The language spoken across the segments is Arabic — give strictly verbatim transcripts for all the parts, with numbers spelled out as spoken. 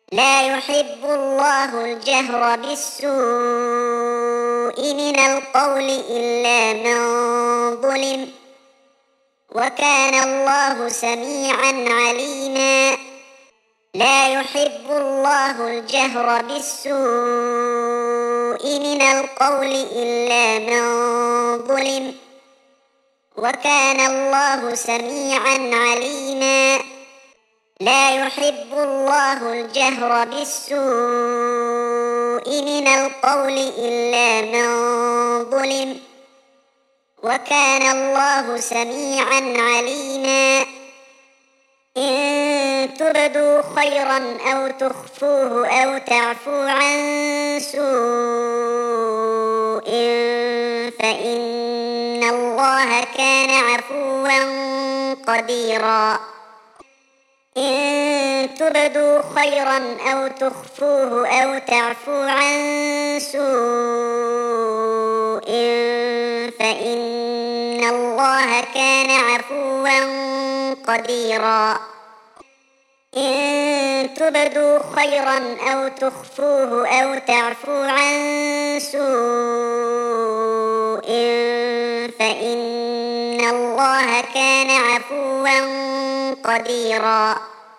لا يحب الله الجهر بالسوء من القول إلا من ظلم، وكان الله سميعا عليما. لا يحب الله الجهر بالسوء من القول إلا من ظلم، وكان الله سميعا عليما. لا يحب الله الجهر بالسوء من القول إلا من ظلم، وكان الله سميعا عليما. إن تبدوا خيرا أو تخفوه أو تعفوا عن سوء فإن الله كان عفوا قديرا. إن تبدوا خيرا أو تخفوه أو تعفوا عن سوء فإن الله كان عفوا قديرا. إن تبدوا خيرا أو تخفوه أو تعفوا عن سوء فإن الله كان عفوا قديرا.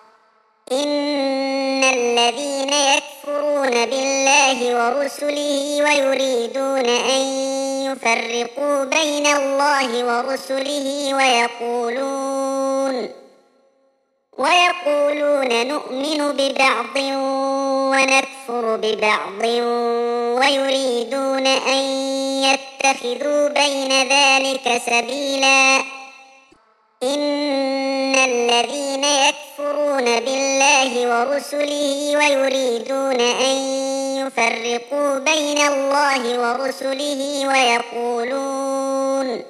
إن الذين يكفرون بالله ورسله ويريدون أن يفرقوا بين الله ورسله ويقولون ويقولون نؤمن ببعض ونكفر ببعض ويريدون أن يتخذوا بين ذلك سبيلا. إن الذين يكفرون بالله ورسله ويريدون أن يفرقوا بين الله ورسله ويقولون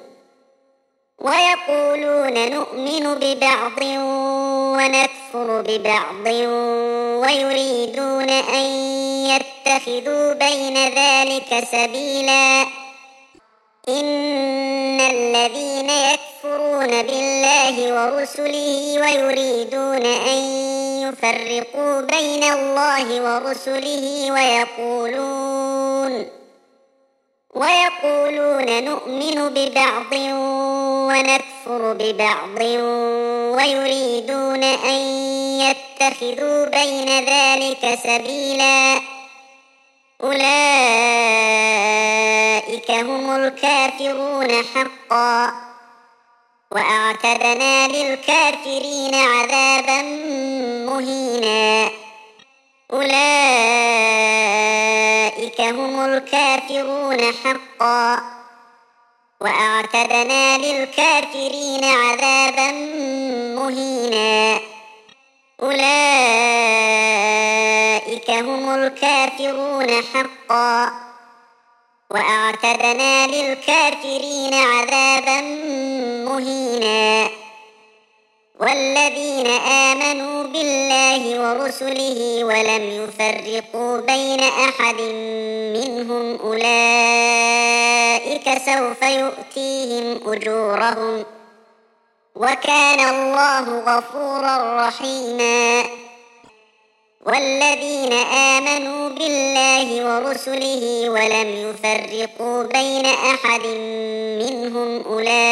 ويقولون نؤمن ببعض ونكفر ببعض ويريدون أن يتخذوا بين ذلك سبيلا. إن الذين يكفرون بالله ورسله ويريدون أن يفرقوا بين الله ورسله ويقولون ويقولون نؤمن ببعض ونكفر ببعض ويريدون أن يتخذوا بين ذلك سبيلا. أولئك هم الكافرون حقا، وأعتدنا للكافرين عذابا مهينا. أولئك هم الكافرون حقا، وأعتدنا للكافرين عذابا مهينا. أولئك هم الكافرون حقا، وأعتدنا للكافرين عذابا مهينا. والذين آمنوا بالله ورسله ولم يفرقوا بين أحد منهم أولئك سوف يؤتيهم أجورهم، وكان الله غفورا رحيما. والذين آمنوا بالله ورسله ولم يفرقوا بين أحد منهم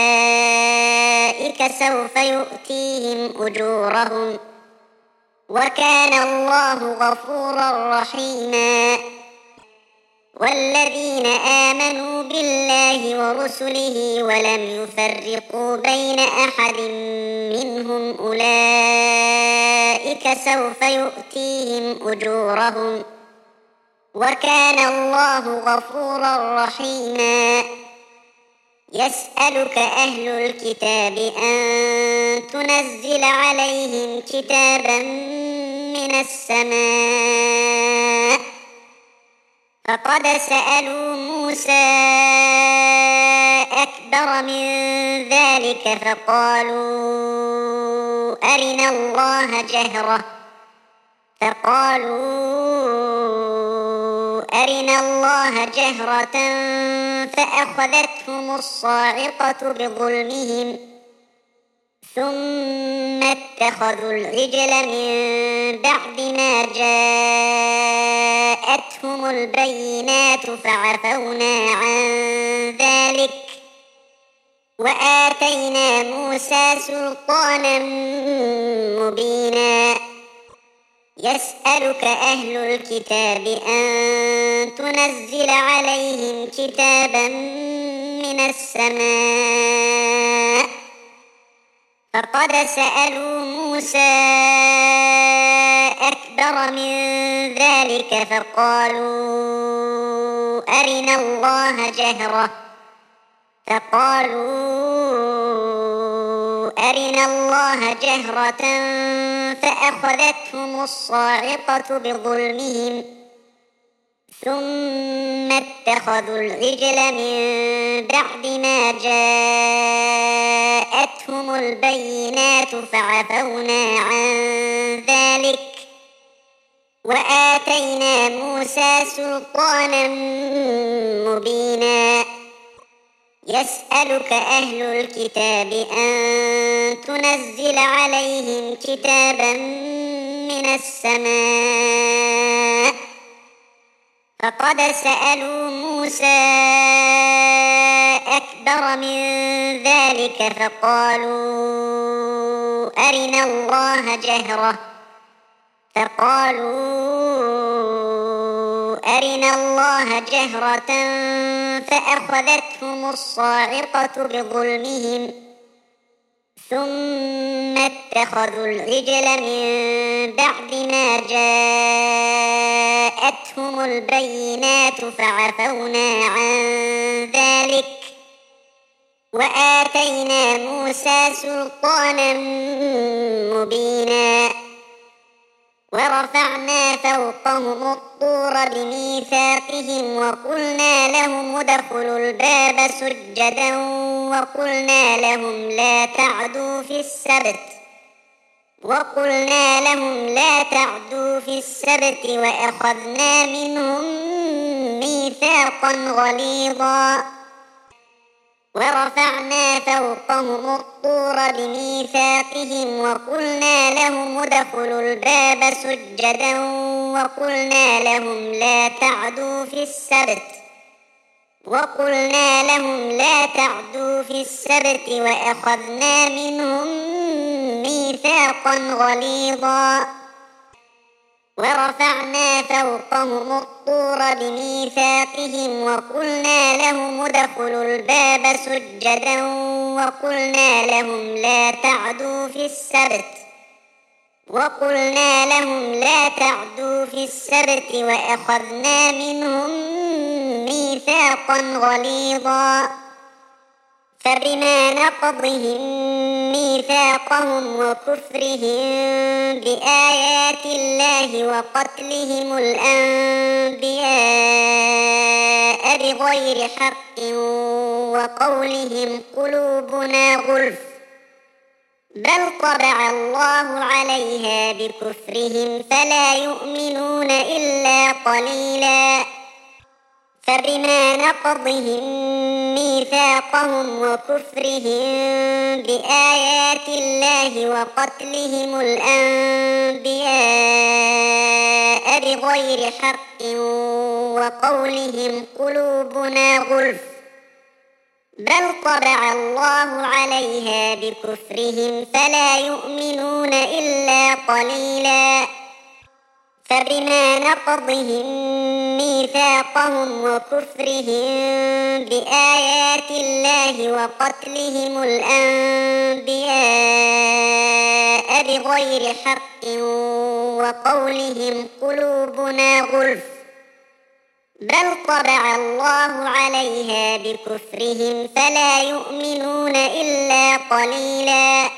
أولئك سوف يؤتيهم أجورهم، وكان الله غفورا رحيما. والذين آمنوا بالله ورسله ولم يفرقوا بين أحد منهم أولئك سوف يؤتيهم أجورهم، وكان الله غفورا رحيما. يسألك أهل الكتاب أن تنزل عليهم كتابا من السماء، فقد سألوا موسى أكبر من ذلك فقالوا أرنا الله جهرة فقالوا أرنا الله جهرة فأخذتهم الصاعقة بظلمهم ثم اتخذوا العجل من بعد ما جاءوا جاءتهم البينات فعفونا عن ذلك وآتينا موسى سلطانا مبينا يسألك أهل الكتاب أن تنزل عليهم كتابا من السماء فقد سألوا موسى أكبر من ذلك فقالوا أرنا الله جهرة فقالوا أرنا الله جهرة فأخذتهم الصاعقة بظلمهم ثم اتخذوا العجل من بعد ما جاءتهم البينات فعفونا عن ذلك وآتينا موسى سلطانا مبينا يسألك أهل الكتاب أن تنزل عليهم كتابا من السماء فقد سألوا موسى أكبر من ذلك فقالوا أرنا الله جهرة فقالوا أرنا الله جهرة فأخذتهم الصاعقة بظلمهم ثم اتخذوا العجل من بعد ما جاءتهم البينات فعفونا عن ذلك وآتينا موسى سلطانا مبينا ورفعنا فوقهم الطور بميثاقهم وقلنا لهم ادخلوا الباب سجدا وقلنا لهم لا تعدوا في السبت وقلنا لهم لا تعدوا في السبت وأخذنا منهم ميثاقا غليظا ورفعنا فوقهم الطور بميثاقهم وقلنا لهم ادخلوا الباب سجدا وقلنا لهم لا تعدوا في السبت وقلنا لهم لا تعدوا في السبت وأخذنا منهم ميثاقا غليظا ورفعنا فوقهم الطور بميثاقهم وقلنا لهم ادخلوا الباب سجدا وقلنا لهم لا تعدوا في السبت وقلنا لهم لا تعدوا في السبت وأخذنا منهم ميثاقا غليظا فبما نقضهم ميثاقهم وكفرهم بآيات الله وقتلهم الأنبياء بغير حق وقولهم قلوبنا غلف بل طبع الله عليها بكفرهم فلا يؤمنون إلا قليلا فبما نقضهم ميثاقهم وكفرهم بآيات الله وقتلهم الأنبياء بغير حق وقولهم قلوبنا غلف بل طبع الله عليها بكفرهم فلا يؤمنون إلا قليلا فبما نقضهم ميثاقهم وكفرهم بآيات الله وقتلهم الأنبياء بغير حق وقولهم قلوبنا غلف بل طبع الله عليها بكفرهم فلا يؤمنون إلا قليلا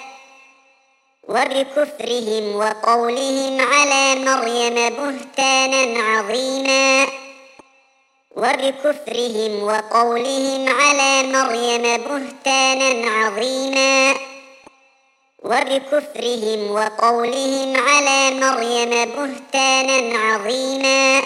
وبكفرهم وقولهم على مريم بهتانا عظيما وبكفرهم وقولهم على مريم بهتانا عظيما وبكفرهم وقولهم على مريم بهتانا عظيما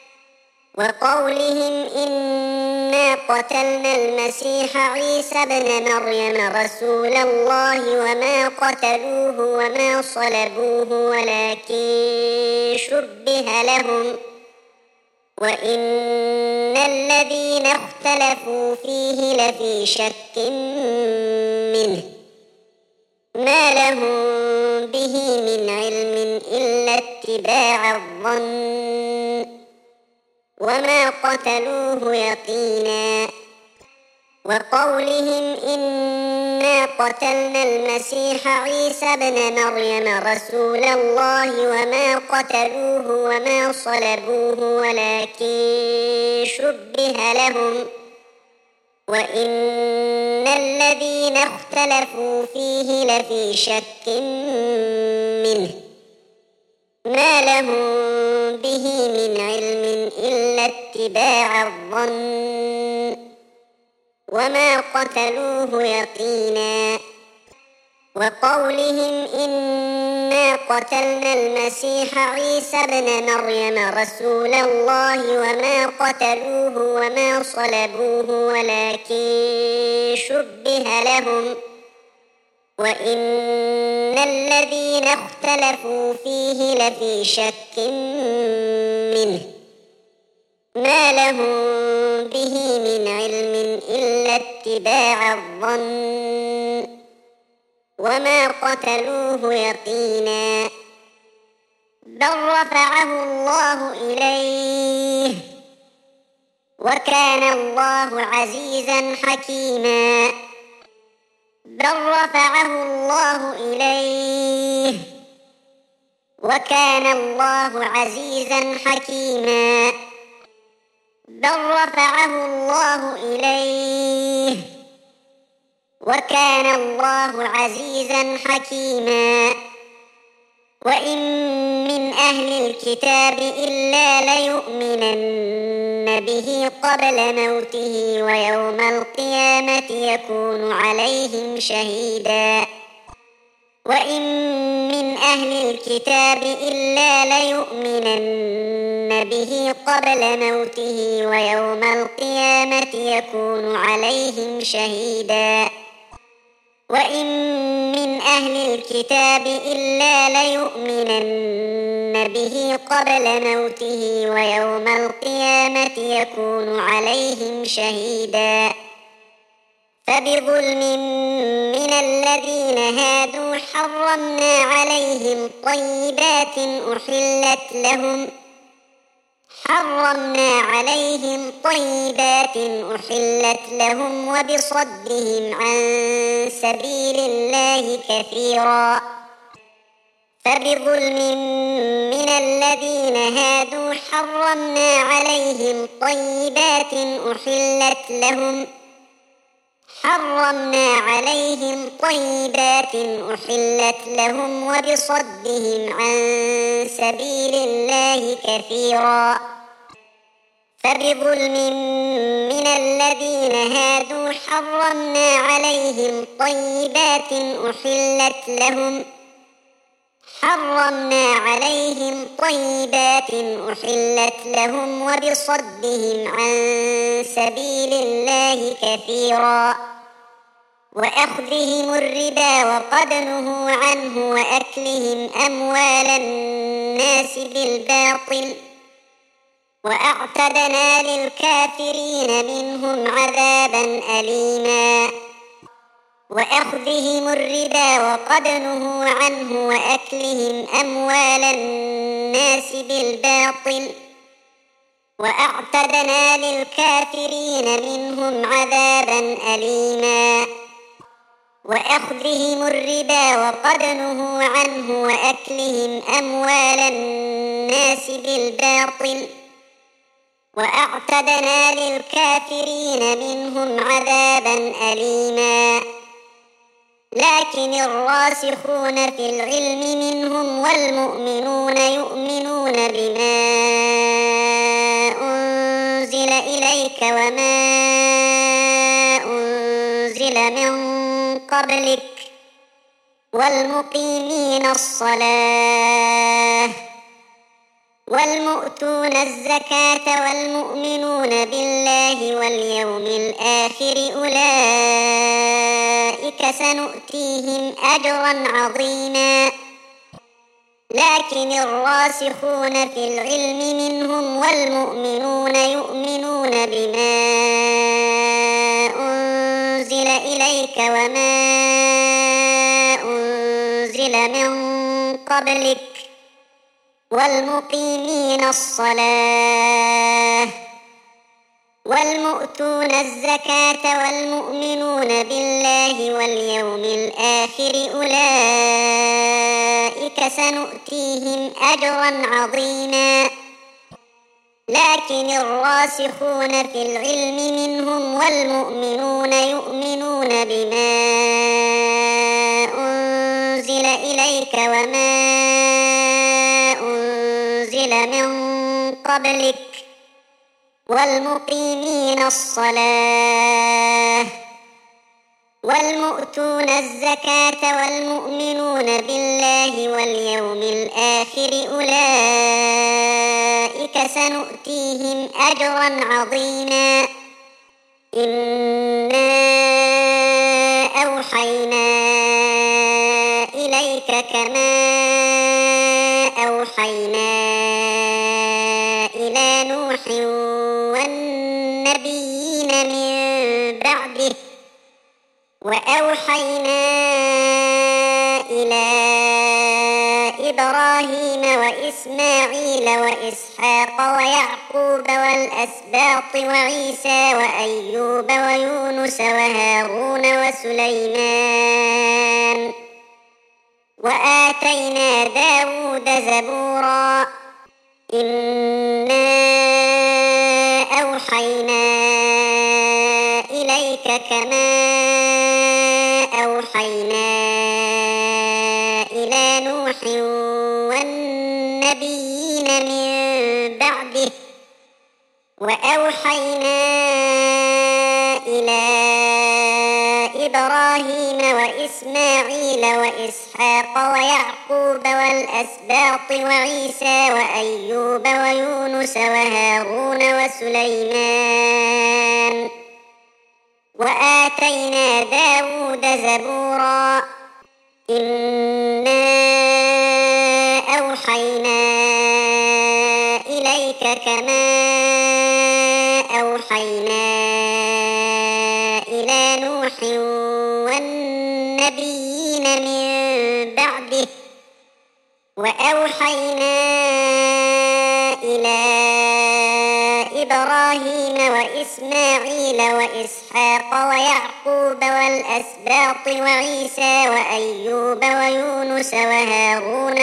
وقولهم إنا قتلنا المسيح عيسى ابن مريم رسول الله وما قتلوه وما صلبوه ولكن شبه لهم وإن الذين اختلفوا فيه لفي شك منه ما لهم به من علم إلا اتباع الظن وما قتلوه يقينا. وقولهم إنا قتلنا المسيح عيسى ابن مريم رسول الله وما قتلوه وما صلبوه ولكن شبه لهم وإن الذين اختلفوا فيه لفي شك منه ما لهم به من علم إلا اتباع الظن وما قتلوه يقينا. وقولهم إنا قتلنا المسيح عيسى ابن مريم رسول الله وما قتلوه وما صلبوه ولكن شبه لهم وإن الذين اختلفوا فيه لفي شك منه ما لهم به من علم إلا اتباع الظن وما قتلوه يقينا. بل رفعه الله إليه وكان الله عزيزا حكيما. بل رفعه الله إليه وكان الله عزيزا حكيما. بل رفعه الله إليه وكان الله عزيزا حكيما. وإن من أهل الكتاب إلا ليؤمنن به قبل موته ويوم القيامة يكون عليهم شهيدا. وإن من أهل الكتاب إلا ليؤمنن به قبل موته ويوم القيامة يكون عليهم شهيدا. وإن من أهل الكتاب إلا ليؤمنن به قبل موته ويوم القيامة يكون عليهم شهيدا. فبظلم من الذين هادوا حرمنا عليهم طيبات أحلت لهم حرمنا عليهم طيبات أحلت لهم وبصدهم عن سبيل الله كثيرا. فبظلم من الذين هادوا حرمنا عليهم طيبات أحلت لهم حرمنا عليهم طيبات أحلت لهم وبصدهم عن سبيل الله كثيرا. فبظلم من الذين هادوا حرمنا عليهم طيبات أحلت لهم حرمنا عليهم طيبات أحلت لهم وبصدهم عن سبيل الله كثيرا. وأخذهم الربا وقد نهوا عنه وأكلهم أموال الناس بالباطل وأعتدنا للكافرين منهم عذابا أليما. وأخذهم الربا وقد نهوا عنه وأكلهم أموال الناس بالباطل وأعتدنا للكافرين منهم عذابا أليما. وأخذهم الربا وقد نهوا عنه وأكلهم أموال الناس بالباطل وأعتدنا للكافرين منهم عذابا أليما. لكن الراسخون في العلم منهم والمؤمنون يؤمنون بما أنزل إليك وما أنزل من قبلك والمقيمين الصلاة والمؤتون الزكاة والمؤمنون بالله واليوم الآخر أولئك سنؤتيهم أجرا عظيما. لكن الراسخون في العلم منهم والمؤمنون يؤمنون بما أنزل إليك وما أنزل من قبلك والمقيمين الصلاة والمؤتون الزكاة والمؤمنون بالله واليوم الآخر أولئك سنؤتيهم أجرا عظيما لكن الراسخون في العلم منهم والمؤمنون يؤمنون بما أنزل إليك وما أنزل من قبلك والمقيمين الصلاة والمؤتون الزكاة والمؤمنون بالله واليوم الآخر أولئك سنؤتيهم أجرا عظيما إنا أوحينا إليك كما أوحينا إلى نوح والنبيين من بعده وأوحينا إلى إبراهيم وإسماعيل وإسحاق ويعقوب والأسباط وعيسى وأيوب ويونس وهارون وسليمان وآتينا داود زبورا إنا أوحينا إليك كما أوحينا إلى نوح والنبيين من بعده وأوحينا إلى إبراهيم وإسماعيل وإسحاق ويعقوب والأسباط وعيسى وأيوب ويونس وهارون وسليمان وآتينا داود زبورا إنا أوحينا إليك كما أوحينا إلى نوح والنبيين من بعده وأوحينا إلى إبراهيم وإسماعيل وإسحاق ويعقوب والأسباط وعيسى وأيوب ويونس وهارون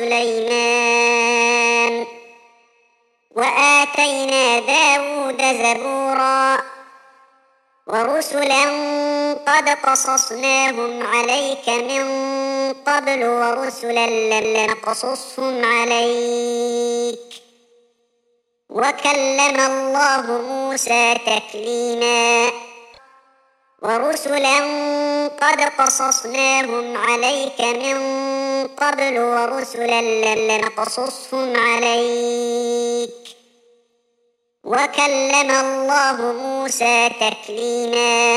وسليمان وآتينا داود زبورا ورسلا قد قصصناهم عليك من قبل ورسلا لم نقصصهم عليك وكلم الله موسى تكليما ورسلا قد قصصناهم عليك من قبل ورسلا لم نقصصهم عليك وكلم الله موسى تكليما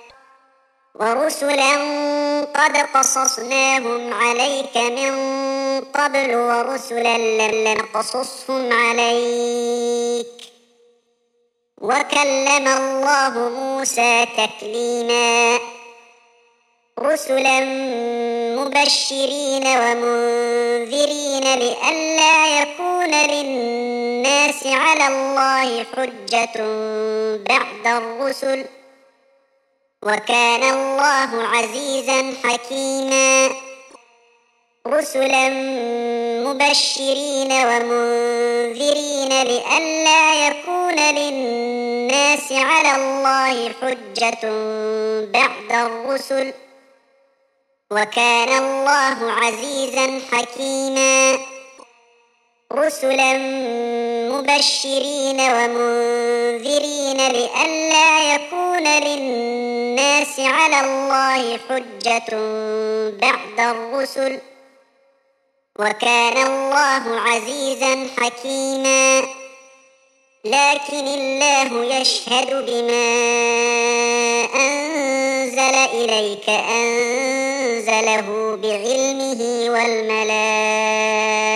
ورسلا قد قصصناهم عليك من قبل ورسلا لم نقصصهم عليك وكلم الله موسى تكليما رسلا مبشرين ومنذرين لئلا يكون للناس على الله حجة بعد الرسل وكان الله عزيزا حكيما رسلا مبشرين ومنذرين لئلا يكون للناس على الله حجة بعد الرسل وكان الله عزيزا حكيما رسلا مبشرين ومنذرين لئلا يكون للناس على الله حجة بعد الرسل وكان الله عزيزا حكيما لكن الله يشهد بما أنزل إليك أنزله بعلمه والملائكة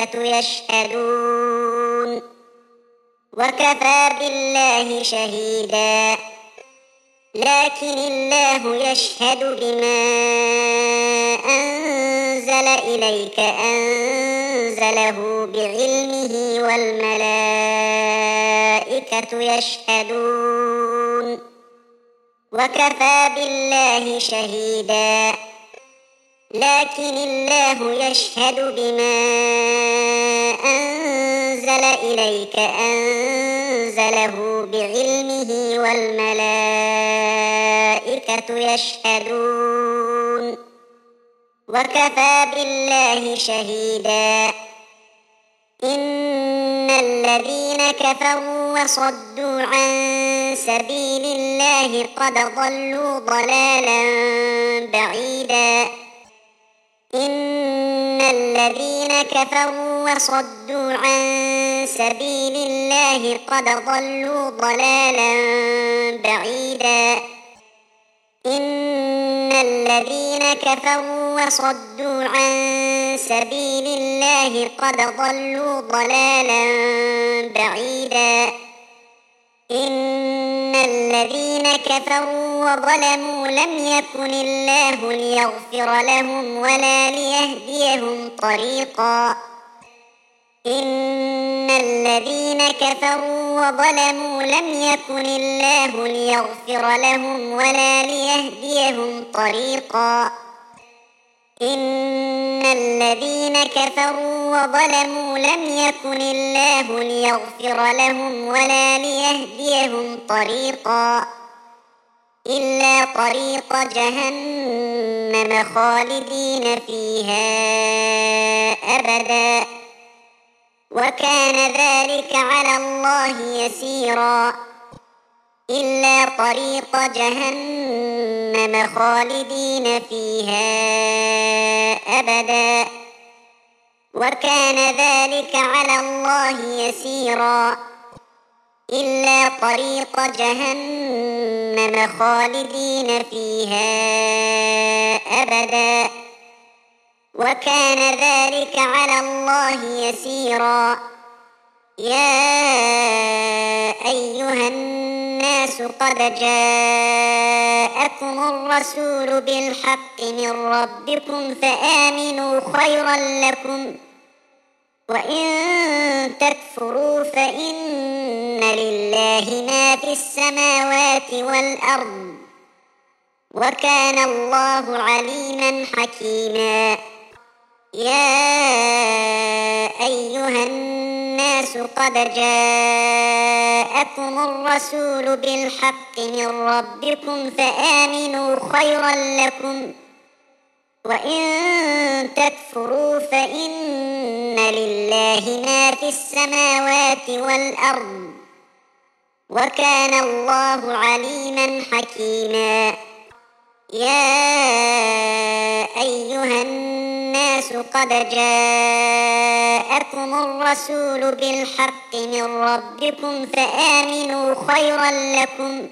يشهدون وكفى بالله شهيدا لكن الله يشهد بما أنزل إليك أنزله بعلمه والملائكة يشهدون وكفى بالله شهيدا لكن الله يشهد بما أنزل إليك أنزله بعلمه والملائكة يشهدون وكفى بالله شهيدا إن الذين كفروا وصدوا عن سبيل الله قد ضلوا ضلالا بعيدا إن الذين كفروا وصدوا عن سبيل الله قد ضلوا ضلالا بعيدا إن الذين كفروا وصدوا عن سبيل الله قد ضلوا ضلالا بعيدا إن الذين كفروا وظلموا لم يكن الله ليغفر لهم ولا ليهديهم طريقا إن الذين كفروا وظلموا لم يكن الله ليغفر لهم ولا ليهديهم طريقا إن الذين كفروا وظلموا لم يكن الله ليغفر لهم ولا ليهديهم طريقا إلا طريق جهنم خالدين فيها أبدا وكان ذلك على الله يسيرا إلا طريق جهنم خالدين فيها أبدا وكان ذلك على الله يسيرا إلا طريق جهنم خالدين فيها أبدا وكان ذلك على الله يسيرا يا أيها الناس قد جاءكم الرسول بالحق من ربكم فآمنوا خيرا لكم وإن تكفروا فإن لله ما في السماوات والأرض وكان الله عليما حكيما يا أيها الناس قد جاءكم الرسول بالحق من ربكم فآمنوا خيرا لكم وإن تكفروا فإن لله ما في السماوات والأرض وكان الله عليما حكيما يا أيها الناس قد جاءكم الرسول بالحق من ربكم فآمنوا خيرا لكم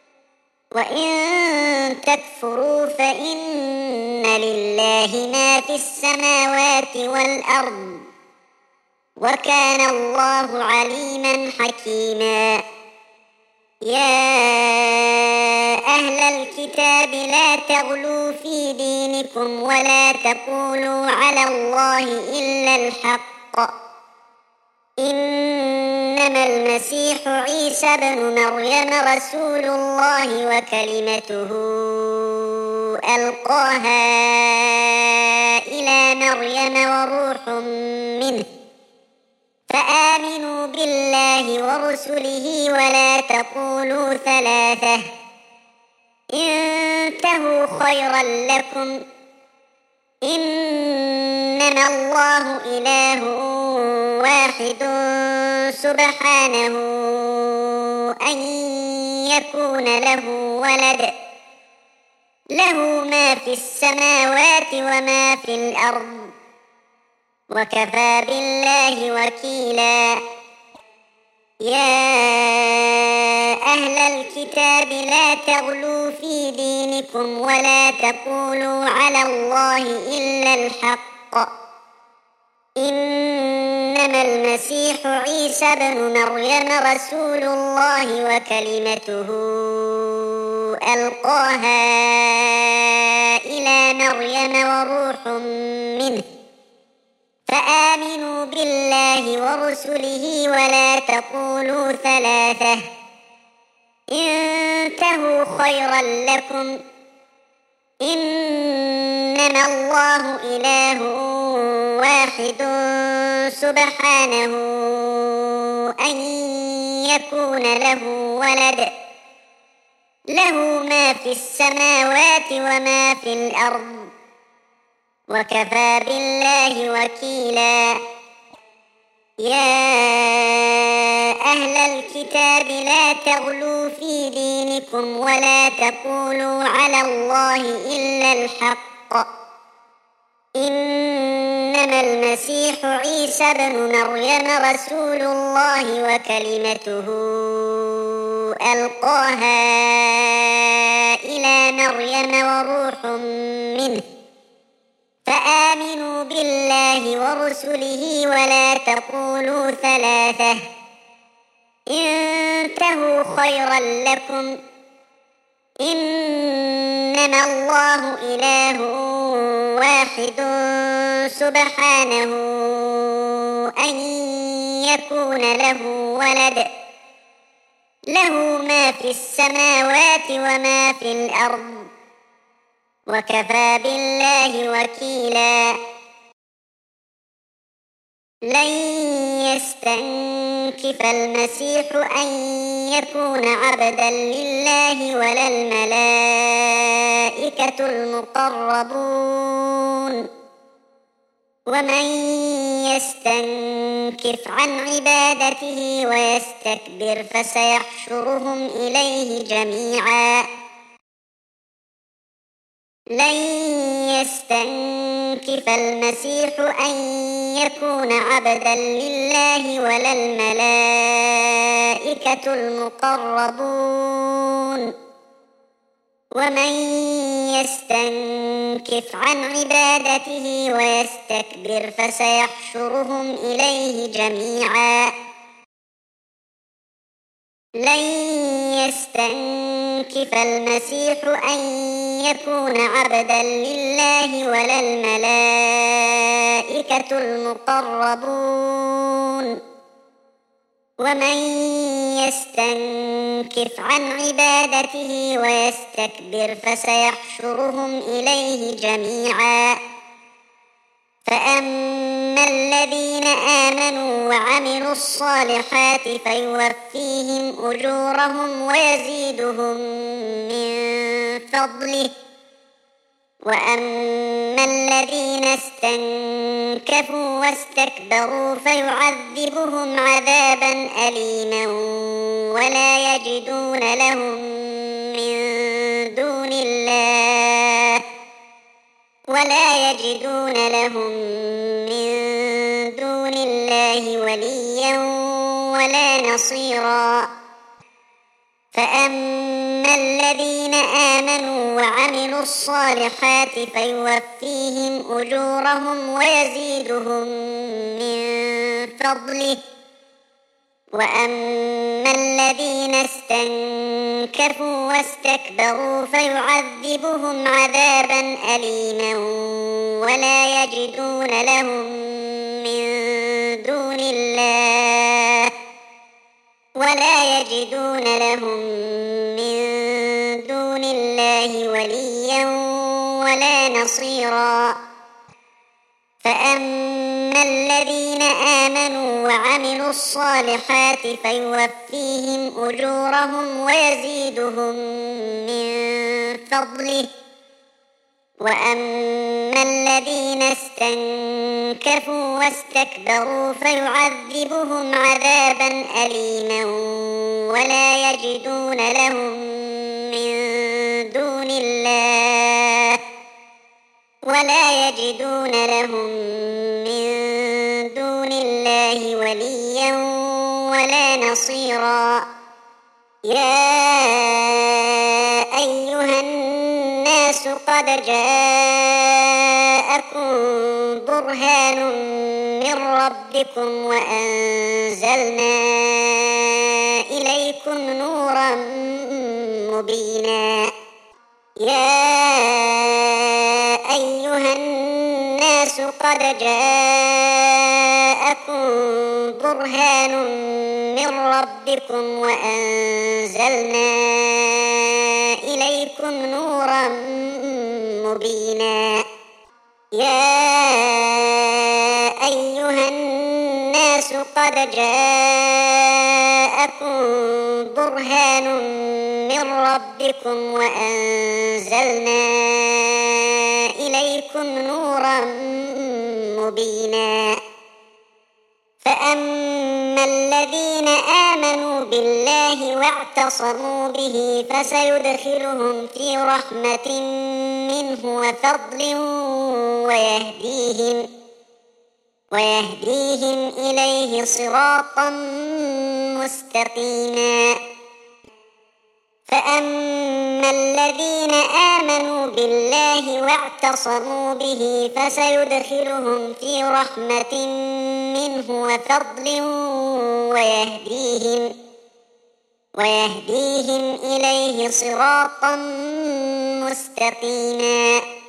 وإن تكفروا فإن لله ما في السماوات والأرض وكان الله عليما حكيما يا أهل الكتاب لا تغلوا في دينكم ولا تقولوا على الله إلا الحق إنما المسيح عيسى بن مريم رسول الله وكلمته ألقاها إلى مريم وروح منه فآمنوا بالله ورسله ولا تقولوا ثلاثة انتهوا خيرا لكم إنما الله إله واحد سبحانه أن يكون له ولد له ما في السماوات وما في الأرض وكفى بالله وكيلا يا أهل الكتاب لا تغلوا في دينكم ولا تقولوا على الله إلا الحق إن إنما المسيح عيسى بن مريم رسول الله وكلمته ألقاها إلى مريم وروح منه فآمنوا بالله ورسله ولا تقولوا ثلاثة انتهوا خيرا لكم إنما الله إله واحد سبحانه أن يكون له ولد له ما في السماوات وما في الأرض وكفى بالله وكيلا يا أهل الكتاب لا تغلوا في دينكم ولا تقولوا على الله إلا الحق إنما المسيح عيسى بن مريم رسول الله وكلمته ألقاها إلى مريم وروح منه فآمنوا بالله ورسله ولا تقولوا ثلاثة انتهوا خيرا لكم إنما الله إله واحد سبحانه أن يكون له ولد له ما في السماوات وما في الأرض وكفى بالله وكيلا لن يستنكف المسيح أن يكون عبدا لله ولا الملائكة المقربون ومن يستنكف عن عبادته ويستكبر فسيحشرهم إليه جميعا لن يستنكف المسيح أن يكون عبدا لله ولا الملائكة المقربون ومن يستنكف عن عبادته ويستكبر فسيحشرهم إليه جميعا لن يستنكف المسيح أن يكون عبدا لله ولا الملائكة المقربون ومن يستنكف عن عبادته ويستكبر فسيحشرهم إليه جميعا فأما الذين آمنوا وعملوا الصالحات فيوفيهم أجورهم ويزيدهم من فضله وأما الذين استنكفوا واستكبروا فيعذبهم عذابا أليما ولا يجدون لهم من دون الله ولا يجدون لهم من دون الله وليا ولا نصيرا فأما الذين آمنوا وعملوا الصالحات فيوفيهم أجورهم ويزيدهم من فضله وأما الذين استنكفوا واستكبروا فيعذبهم عذابا أليما ولا يجدون لهم من دون الله ولا يجدون لهم من دون الله وليا ولا نصيرا فأما الذين آمنوا وعملوا الصالحات فيوفيهم أجورهم ويزيدهم من فضله وأما الذين استنكفوا واستكبروا فيعذبهم عذابا أليما ولا يجدون لهم من دون الله ولا يجدون لهم من دون الله وليا ولا نصيرا يا أيها الناس قد جاءكم جاءكم برهان من ربكم وأنزلنا إليكم نورا مبينا يا أيها الناس قد جاءكم برهان من ربكم وأنزلنا إليكم نورا مبينا يا أيها الناس قد جاءكم برهان من ربكم وأنزلنا إليكم نورا مبينا فأما الذين آمنوا بالله واعتصموا به فسيدخلهم في رحمة منه وفضل ويهديهم ويهديهم إليه صراطا مستقيما فأما الذين آمنوا بالله واعتصموا به فسيدخلهم في رحمة منه وفضل ويهديهم ويهديهم إليه صراطا مستقيما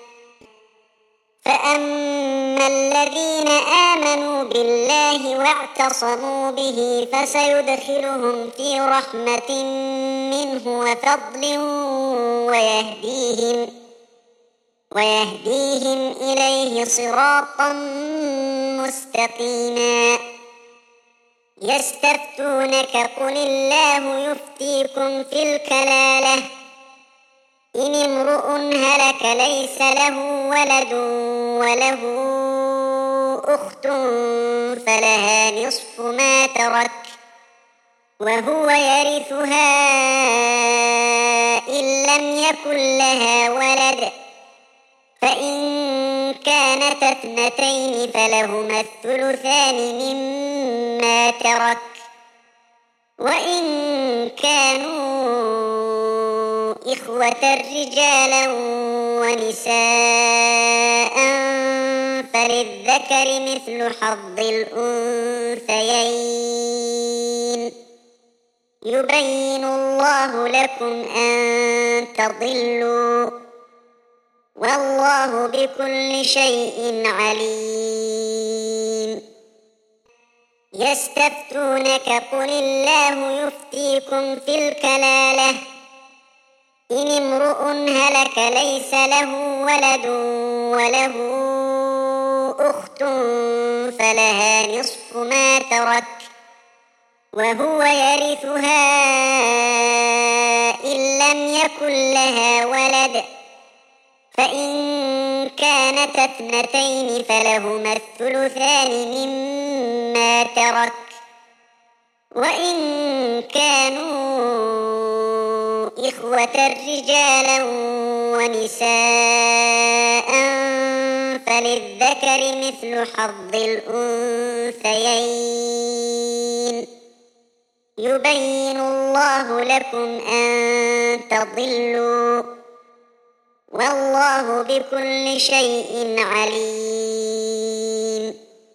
فأما الذين آمنوا بالله واعتصموا به فسيدخلهم في رحمة منه وفضل ويهديهم ويهديهم إليه صراطا مستقيما يستفتونك قل الله يفتيكم في الكلالة إن امرؤ هلك ليس له ولد وله أخت فلها نصف ما ترك وهو يرثها إن لم يكن لها ولد فإن كانت اثنتين فلهما الثلثان مما ترك وإن كانوا إخوة رجالا ونساء فللذكر مثل حظ الأنثيين يبين الله لكم أن تضلوا والله بكل شيء عليم يستفتونك قل الله يفتيكم في الكلالة إن امرؤ هلك ليس له ولد وله أخت فلها نصف ما ترك وهو يرثها إن لم يكن لها ولد فإن كانت اثنتين فلهما الثلثان مما ترك وإن كانوا إخوة رجالا ونساء فللذكر مثل حظ الأنثيين يبين الله لكم أن تضلوا والله بكل شيء عليم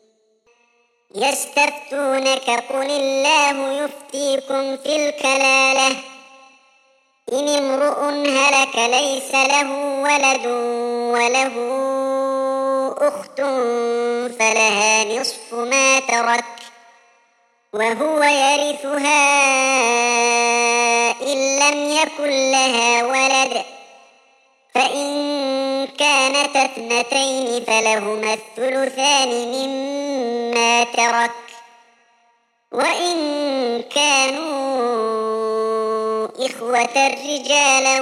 يستفتونك قل الله يفتيكم في الكلالة إن امرؤ هلك ليس له ولد وله أخت فلها نصف ما ترك وهو يرثها إن لم يكن لها ولد فإن كانت اثنتين فلهما الثلثان مما ترك وإن كانوا إخوة رجالا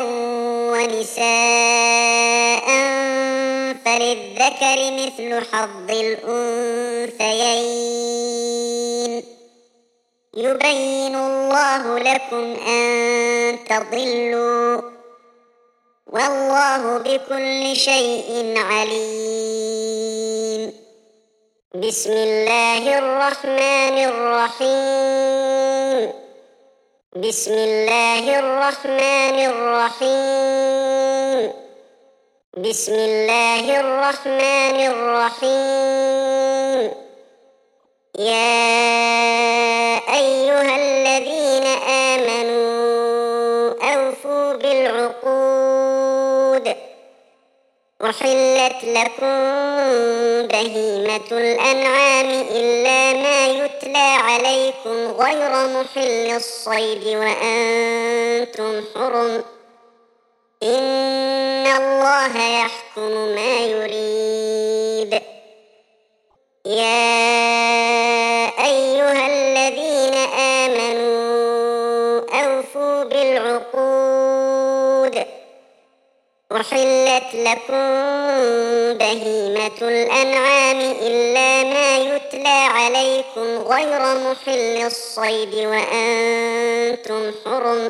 ونساء فللذكر مثل حظ الأنثيين يبين الله لكم أن تضلوا والله بكل شيء عليم بسم الله الرحمن الرحيم بسم الله الرحمن الرحيم بسم الله الرحمن الرحيم. يا أيها الذين آمنوا أوفوا بالعقود. أحلت لكم بهيمة الأنعام إلا ما يتلى عليكم غير محل الصيد وأنتم حرم. إن الله يحكم ما يريد. يا أيها الذين آمنوا أوفوا بالعقود. أحلت لكم بهيمة الأنعام إلا ما يتلى عليكم غير محل الصيد وأنتم حرم.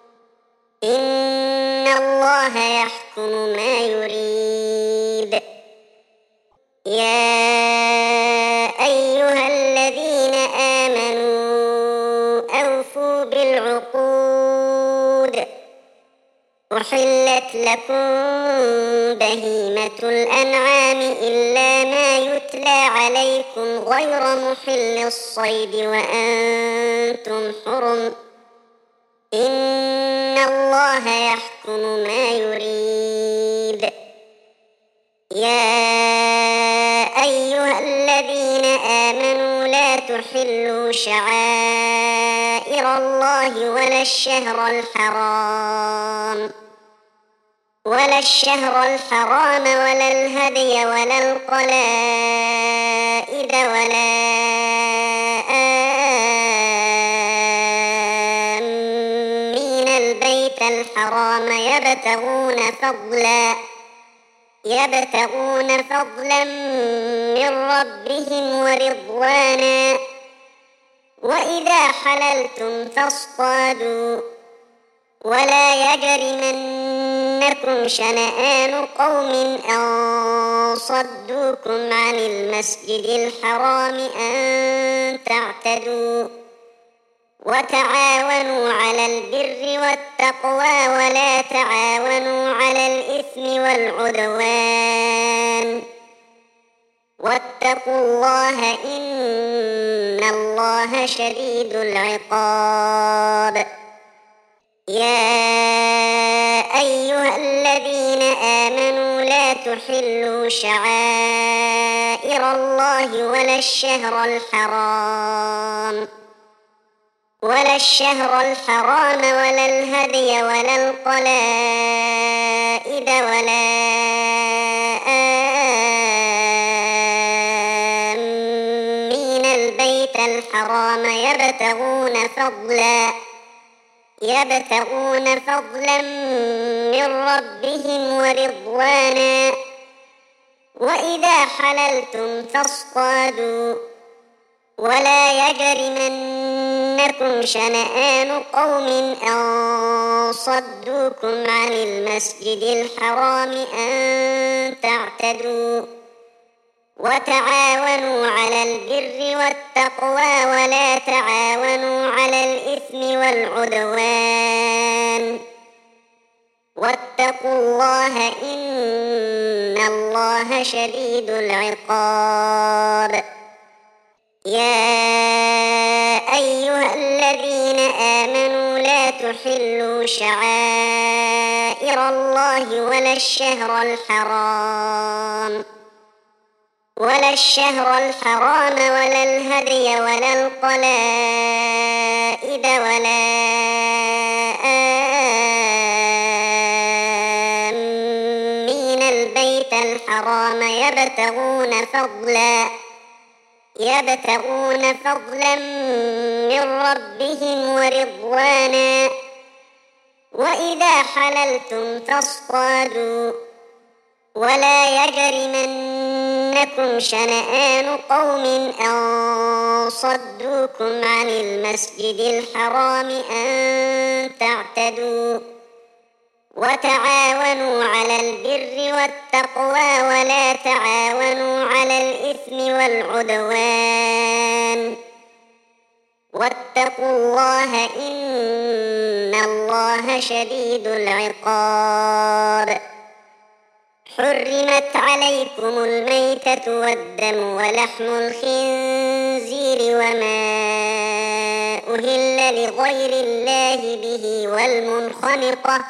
إن الله يحكم ما يريد. يا أيها الذين آمنوا أوفوا بالعقود. أحلت لكم بهيمة الأنعام إلا ما يتلى عليكم غير محل الصيد وأنتم حرم. إن الله يحكم ما يريد. يا أيها الذين آمنوا لا تحلوا شعائر الله ولا الشهر الحرام ولا الشهر الحرام ولا الهدي ولا القلائد ولا آمين البيت الحرام يبتغون فضلا يبتغون فضلا من ربهم ورضوانا. وإذا حللتم فاصطادوا ولا يجرمنكم شنآن قوم أن صدوكم عن المسجد الحرام أن تعتدوا. وتعاونوا على البر والتقوى ولا تعاونوا على الإثم والعدوان. واتقوا الله إن الله شديد العقاب. يا أيها الذين آمنوا لا تحلوا شعائر الله ولا الشهر الحرام ولا الشهر الحرام ولا الهدي ولا القلائد ولا آمين البيت الحرام يبتغون فضلا يبتغون فضلا من ربهم ورضوانا. وإذا حللتم فاصطادوا ولا يجرمنكم شنآن قوم أن صدوكم عن المسجد الحرام أن تعتدوا. وتعاونوا على البر والتقوى ولا تعاونوا على الإثم والعدوان. واتقوا الله إن الله شديد العقاب. يا أيها الذين آمنوا لا تحلوا شعائر الله ولا الشهر الحرام ولا الشهر الحرام ولا الهدي ولا القلائد ولا آمين البيت الحرام يبتغون فضلا يبتغون فضلا من ربهم ورضوانا. وإذا حللتم فاصطادوا ولا يجرمنكم شنآن قوم أن صدوكم عن المسجد الحرام أن تعتدوا. وتعاونوا على البر والتقوى ولا تعاونوا على الإثم والعدوان. واتقوا الله إن الله شديد العقاب. حرمت عليكم الميتة والدم ولحم الخنزير وما أهل لغير الله به والمنخنقة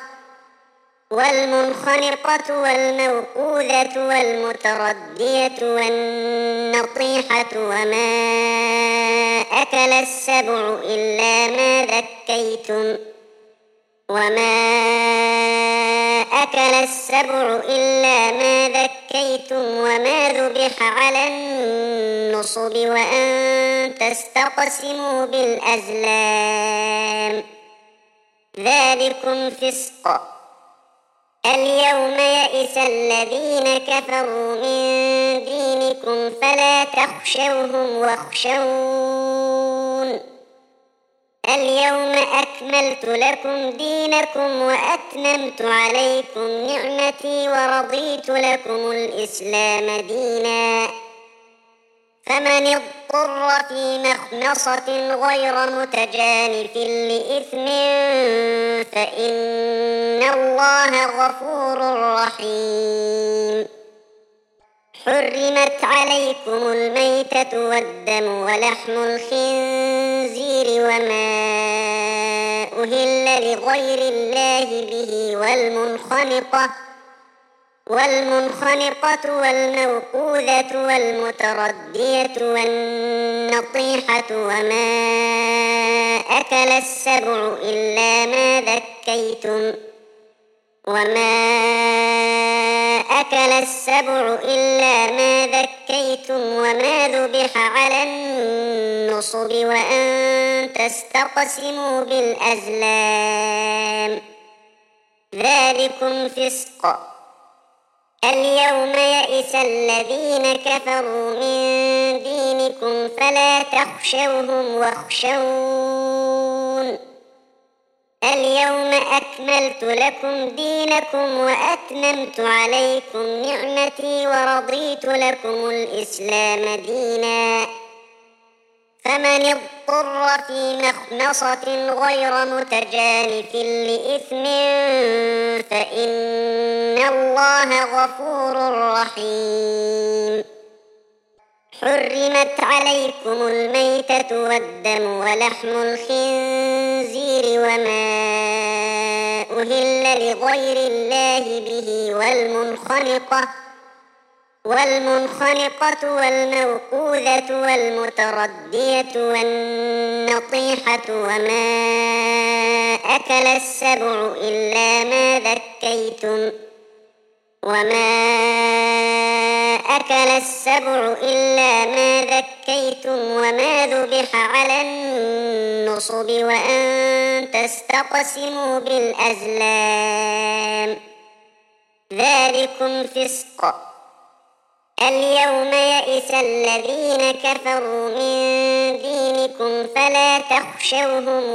والمنخنقة والموقوذة والمتردية والنطيحة وما أكل السبع إلا ما ذكيتم وما أكل السبع إلا ما ذكيتم وما ذبح على النصب وأن تستقسموا بالأزلام ذلكم فسق. اليوم يئس الذين كفروا من دينكم فلا تخشوهم واخشون اليوم أكملت لكم دينكم وأتممت عليكم نعمتي ورضيت لكم الإسلام دينا فمن اضطر في مخمصة غير متجانف لإثم فإن الله غفور رحيم. حرمت عليكم الميتة والدم ولحم الخنزير وما أهل لغير الله به والمنخنقة والمنخنقة والموقوذة والمتردية والنطيحة وما أكل السبع إلا ما ذكيتم وما أكل السبع إلا ما ذكيتم وما ذبح على النصب وأن تستقسموا بالأزلام ذلكم فسق. اليوم يئس الذين كفروا من دينكم فلا تخشوهم واخشون اليوم أكملت لكم دينكم وأتممت عليكم نعمتي ورضيت لكم الإسلام دينا فمن اضطر في مخمصة غير متجانف لإثم فإن الله غفور رحيم. حرمت عليكم الميتة والدم ولحم الخنزير وما أهل لغير الله به والمنخنقة والمنخنقة والموقوذة والمتردية والنطيحة وما أكل السبع إلا ما ذكيتم وما أكل السبع إلا ما ذكيتم وما ذبح على النصب وأن تستقسموا بالأزلام ذلكم فسق. اليوم يئس الذين كفروا من دينكم فلا تخشوهم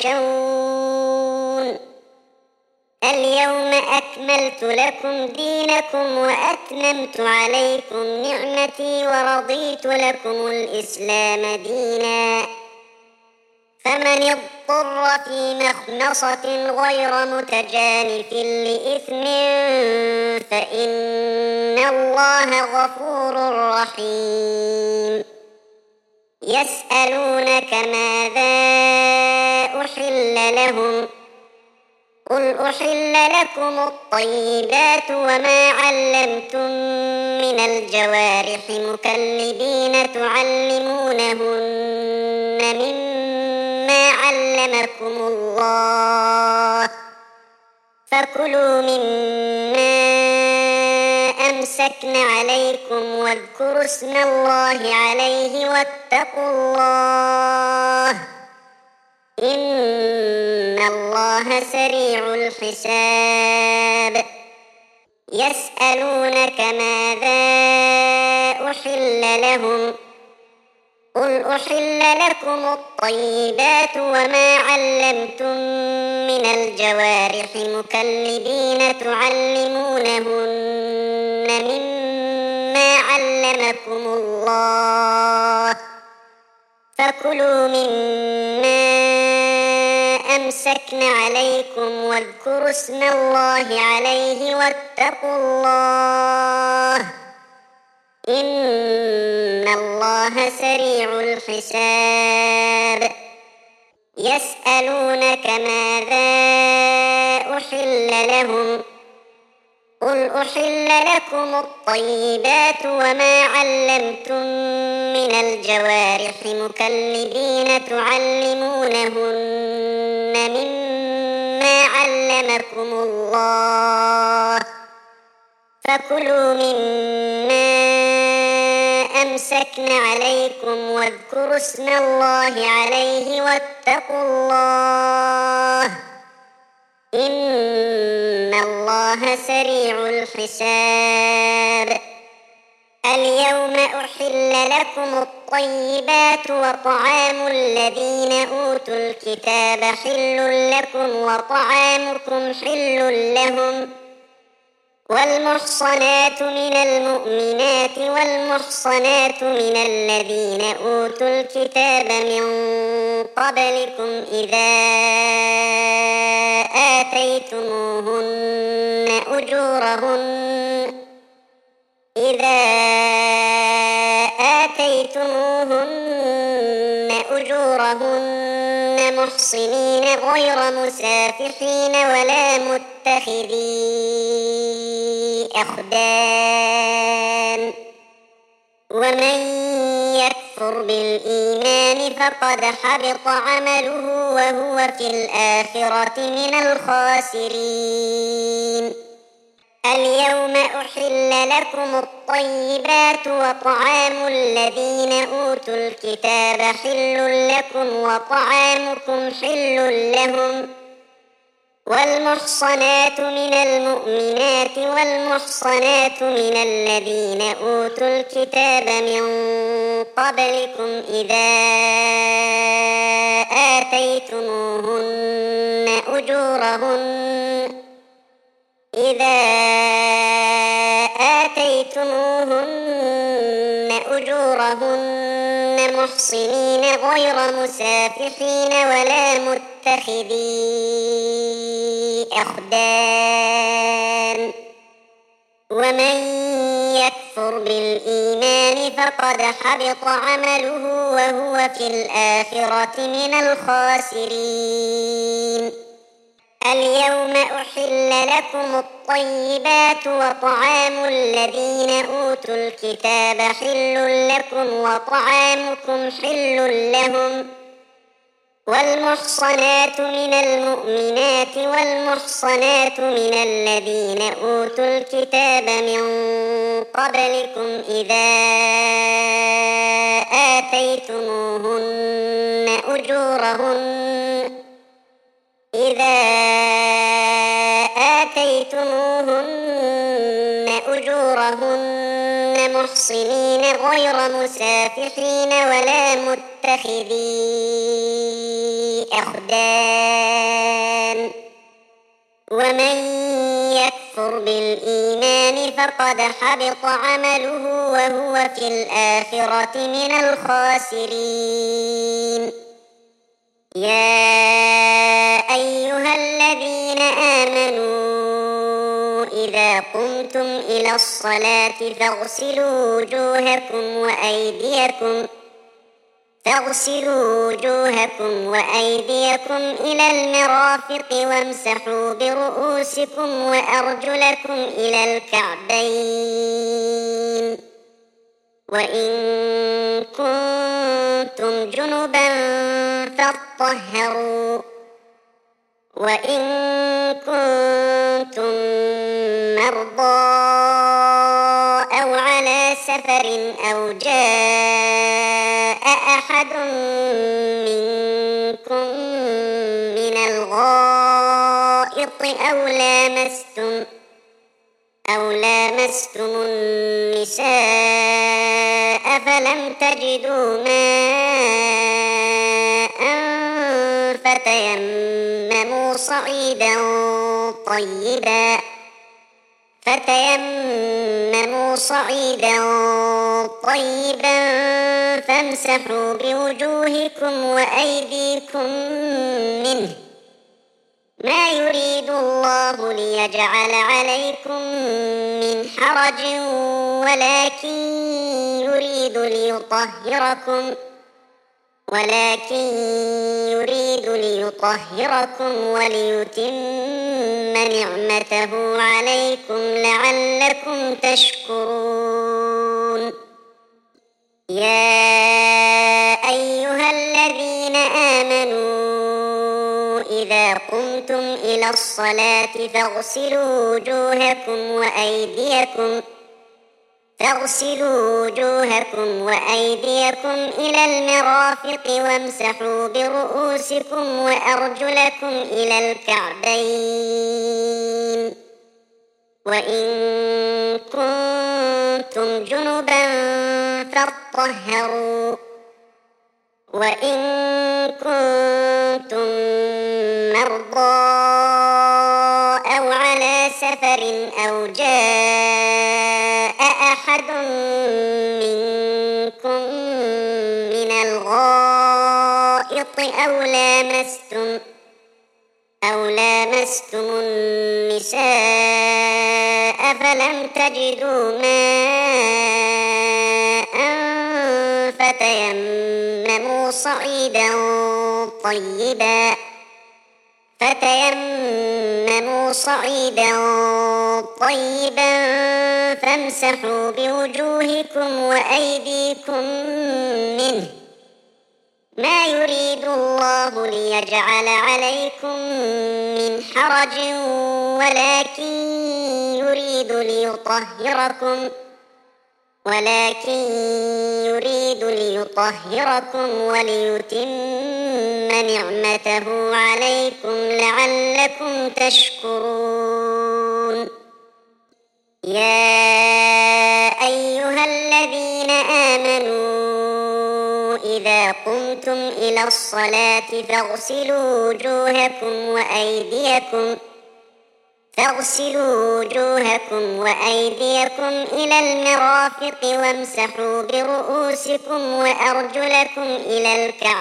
واخشون اليوم أكملت لكم دينكم وأتممت عليكم نعمتي ورضيت لكم الإسلام دينا فمن اضطر في مخمصة غير متجانف لإثم فإن الله غفور رحيم. يسألونك ماذا أحل لهم قل أحل لكم الطيبات وما علمتم من الجوارح مكلبين تعلمونهن مما علمكم الله فكلوا مما أمسكن عليكم واذكروا اسم الله عليه واتقوا الله إن الله سريع الحساب. يسألونك ماذا أحل لهم قل أحل لكم الطيبات وما علمتم من الجوارح مكلبين تعلمونهن مما علمكم الله فكلوا مما أمسكن عليكم واذكروا اسم الله عليه واتقوا الله إن الله سريع الحساب. يسألونك ماذا أحل لهم قل أحل لكم الطيبات وما علمتم من الجوارح مكلبين تعلمونهن مما علمكم الله فكلوا مما أمسكن عليكم واذكروا اسم الله عليه واتقوا الله إن الله سريع الحساب. اليوم أحل لكم الطيبات وطعام الذين أوتوا الكتاب حل لكم وطعامكم حل لهم والمحصنات من المؤمنات والمحصنات من الذين أوتوا الكتاب من قبلكم إذا آتيتموهن أجورهن إذا آتيتموهن أجورهن محصنين غير مسافحين ولا متخذي أخدان ومن يكفر بالإيمان فقد حبط عمله وهو في الآخرة من الخاسرين. اليوم أحل لكم الطيبات وطعام الذين أوتوا الكتاب حل لكم وطعامكم حل لهم والمحصنات من المؤمنات والمحصنات من الذين أوتوا الكتاب من قبلكم إذا آتيتموهن أجورهن إذا آتيتموهن أجورهن محصنين غير مسافحين ولا متخذي أخدان ومن يكفر بالإيمان فقد حبط عمله وهو في الآخرة من الخاسرين. اليوم أحل لكم الطيبات وطعام الذين أوتوا الكتاب حل لكم وطعامكم حل لهم والمحصنات من المؤمنات والمحصنات من الذين أوتوا الكتاب من قبلكم إذا آتيتموهن أجورهن إذا آتيتموهن أجورهن محصنين غير مسافحين ولا متخذي أخدان ومن يكفر بالإيمان فقد حبط عمله وهو في الآخرة من الخاسرين. يا أيها الذين آمنوا إذا قمتم إلى الصلاة فاغسلوا وجوهكم وأيديكم فاغسلوا وجوهكم وأيديكم إلى المرافق وامسحوا برؤوسكم وأرجلكم إلى الكعبين وإن كنتم جنبا فاطهروا وإن كنتم مرضى أو على سفر أو جاء أحد منكم من الغائط أو لامستم أو لامستم النساء فلم تجدوا ماء فتيمموا صعيدا طيبا فتيمموا صعيدا طيبا فامسحوا بوجوهكم وأيديكم منه ما يريد الله ليجعل عليكم من حرج ولكن يريد ليطهركم ولكن يريد ليطهركم وليتم نعمته عليكم لعلكم تشكرون. يا أيها الذين آمنوا إذا قمتم إلى الصلاة فاغسلوا وجوهكم وأيديكم فاغسلوا وجوهكم وأيديكم إلى المرافق وامسحوا برؤوسكم وأرجلكم إلى الكعبين وإن كنتم جنبا فاطهروا وإن كنتم مرضى أو على سفر أو جاء أحد منكم من الغائط أو لامستم أو لامستم النساء فلم تجدوا ماء فتيمموا صعيدا طيبا فتيمموا صعيدا طيبا فامسحوا بوجوهكم وأيديكم منه ما يريد الله ليجعل عليكم من حرج ولكن يريد ليطهركم ولكن يريد ليطهركم وليتم نعمته عليكم لعلكم تشكرون. يا أيها الذين آمنوا إذا قمتم إلى الصلاة فاغسلوا وجوهكم وأيديكم فاغسلوا وجوهكم وأيديكم إلى المرافق وامسحوا برؤوسكم وأرجلكم إلى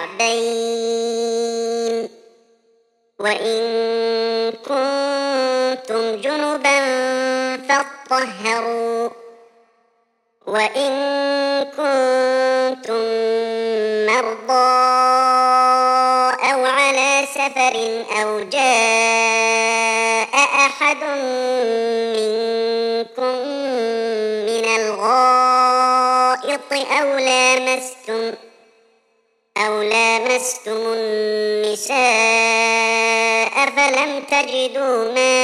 الكعبين وإن كنتم جنبا فاطهروا وإن كنتم مرضى أو على سفر أو جاء أحد منكم من الغائط أو لامستم أو لامستم النساء فلم تجدوا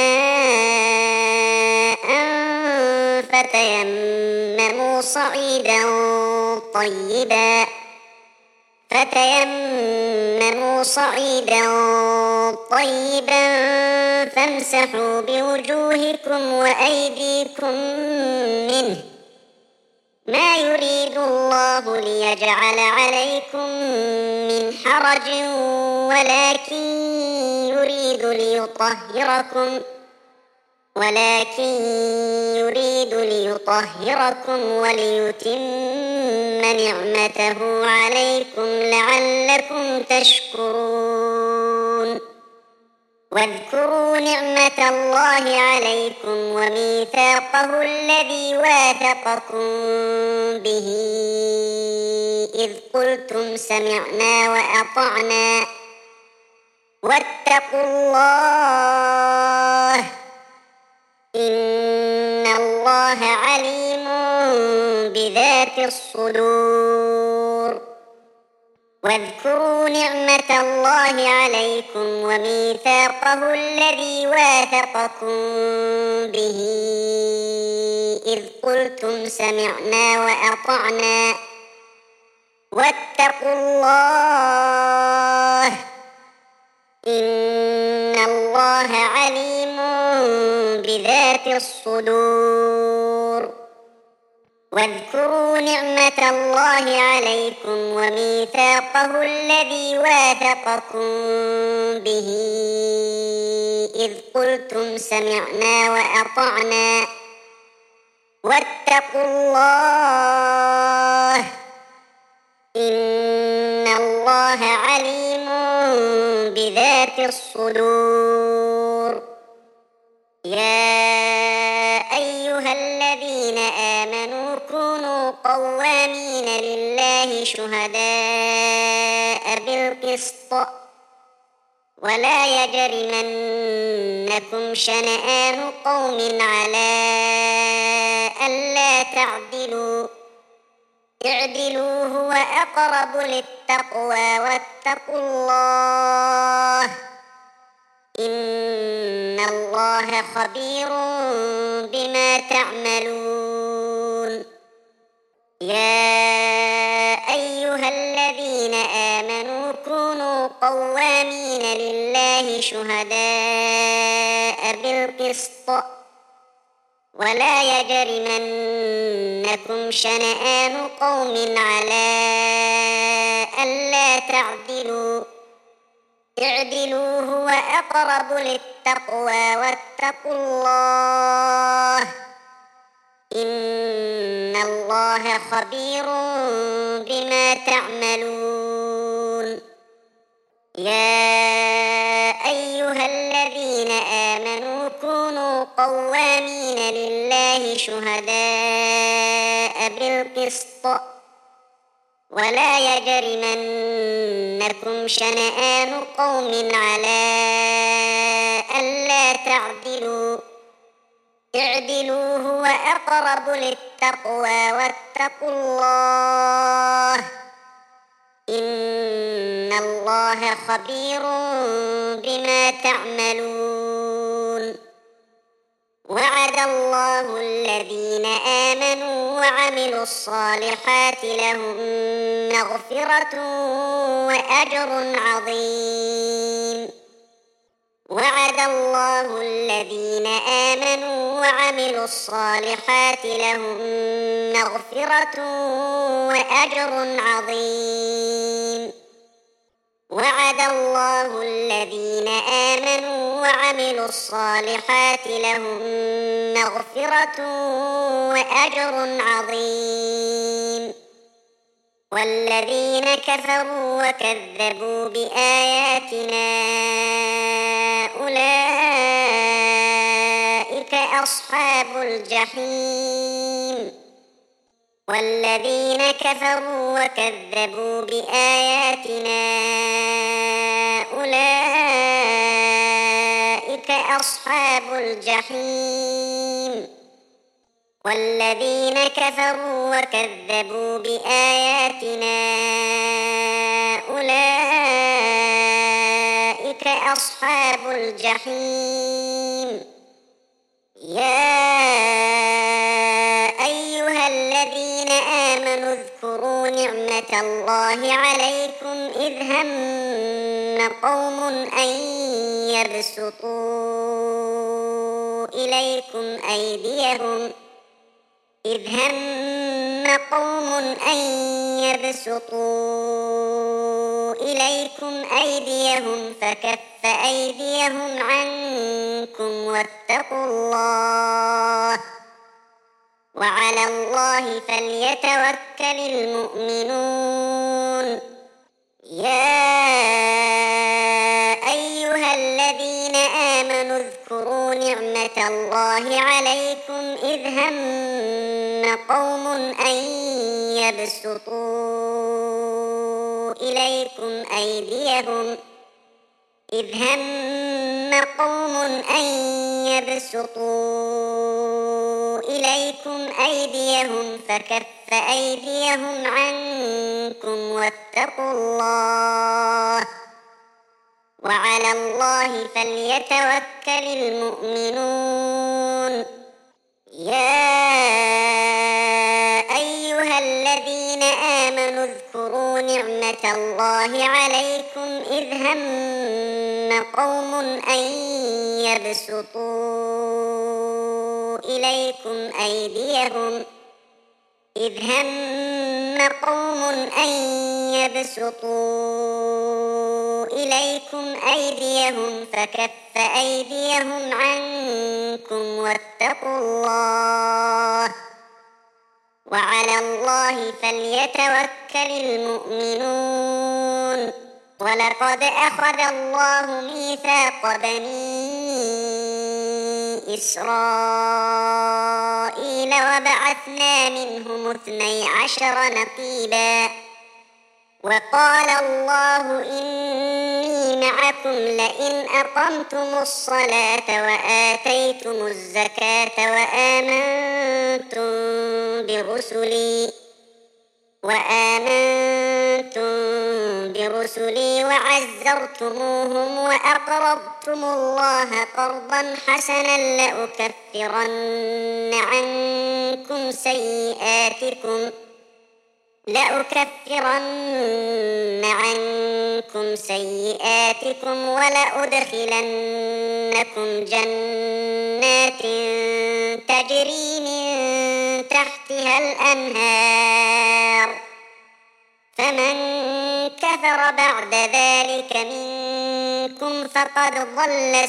ماء فتيمموا صعيدا طيبا فتيمموا صعيدا طيبا فامسحوا بوجوهكم وأيديكم منه ما يريد الله ليجعل عليكم من حرج ولكن يريد ليطهركم ولكن يريد ليطهركم وليتم نعمته عليكم لعلكم تشكرون. واذكروا نعمة الله عليكم وميثاقه الذي واثقكم به إذ قلتم سمعنا وأطعنا واتقوا الله إن الله عليم بذات الصدور. واذكروا نعمة الله عليكم وميثاقه الذي واثقكم به إذ قلتم سمعنا وأطعنا واتقوا الله إن الله عليم بذات الصدور. واذكروا نعمة الله عليكم وميثاقه الذي واثقكم به إذ قلتم سمعنا وأطعنا واتقوا الله إن الله عليم بذات الصدور. يا أيها الذين آمنوا كونوا قوامين لله شهداء بالقسط ولا يجرمنكم شنآن قوم على ألا تعدلوا اعدلوا هو أقرب للتقوى واتقوا الله إن الله خبير بما تعملون. يا أيها الذين آمنوا كونوا قوامين لله شهداء بالقسط ولا يجرمنكم شنآن قوم على ألا تعدلوا اعدلوا هو أقرب للتقوى واتقوا الله إن الله خبير بما تعملون. يا أيها الذين آمنوا كونوا قوامين لله شهداء بالقسط ولا يجرمنكم شنآن قوم على ألا تعدلوا اعدلوا هو أقرب للتقوى واتقوا الله إن الله خبير بما تعملون. وعد الله الذين آمنوا وعملوا الصالحات لهم مغفرة وأجر عظيم. وعد الله الذين آمنوا وعملوا الصالحات لهم مغفرة وأجر عظيم. وعد الله الذين آمنوا وعملوا الصالحات لهم مغفرة وأجر عظيم. والذين كفروا وكذبوا بآياتنا أولئك أصحاب الجحيم. والذين كفروا وكذبوا بآياتنا أولئك أصحاب الجحيم. والذين كفروا وكذبوا بآياتنا أولئك أصحاب الجحيم. يا أيها الذين آمنوا اذكروا نعمة الله عليكم إذ هم قوم أن يبسطوا إليكم أيديهم إذ هم قوم أن يبسطوا إليكم أيديهم فكف أيديهم عنكم واتقوا الله وعلى الله فليتوكل المؤمنون. يا أيها الذين آمنوا اذكروا نعمة الله عليكم إذ هم قوم أن يبسطوا إليكم أيديهم إذ هم قوم أن يبسطوا إليكم أيديهم فكف أيديهم عنكم واتقوا الله وعلى الله فليتوكل المؤمنون. يا أيها الذين آمنوا اذكروا نعمة الله عليكم إذ هم قوم أن يبسطوا إليكم أيديهم إذ هم قوم أن يبسطوا إليكم أيديهم فكف أيديهم عنكم واتقوا الله وعلى الله فليتوكل المؤمنون ولقد أخذ الله ميثاق بني إسرائيل وبعثنا منهم اثني عشر نقيبا وقال الله إني معكم لئن أقمتم الصلاة وآتيتم الزكاة وآمنتم برسلي وآمنتم برسلي وعزرتموهم وأقرضتم الله قرضا حسنا لأكفرن عنكم سيئاتكم لأكفرن عنكم سيئاتكم ولأدخلنكم جنات تجري من تحتها الأنهار فمن كفر بعد ذلك منكم فقد ضل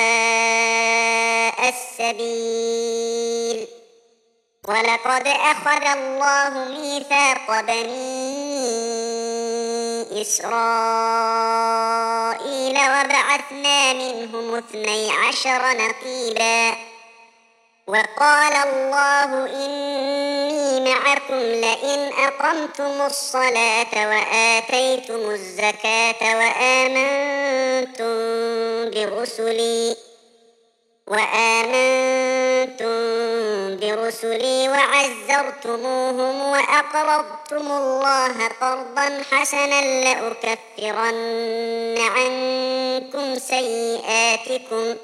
سواء السبيل ولقد أخذ الله ميثاق بني إسرائيل وبعثنا منهم اثني عشر نقيبا وقال الله إني معكم لئن أقمتم الصلاة وآتيتم الزكاة وآمنتم برسلي وآمنتم برسلي وعزرتموهم وأقرضتم الله قرضا حسنا لأكفرن عنكم سيئاتكم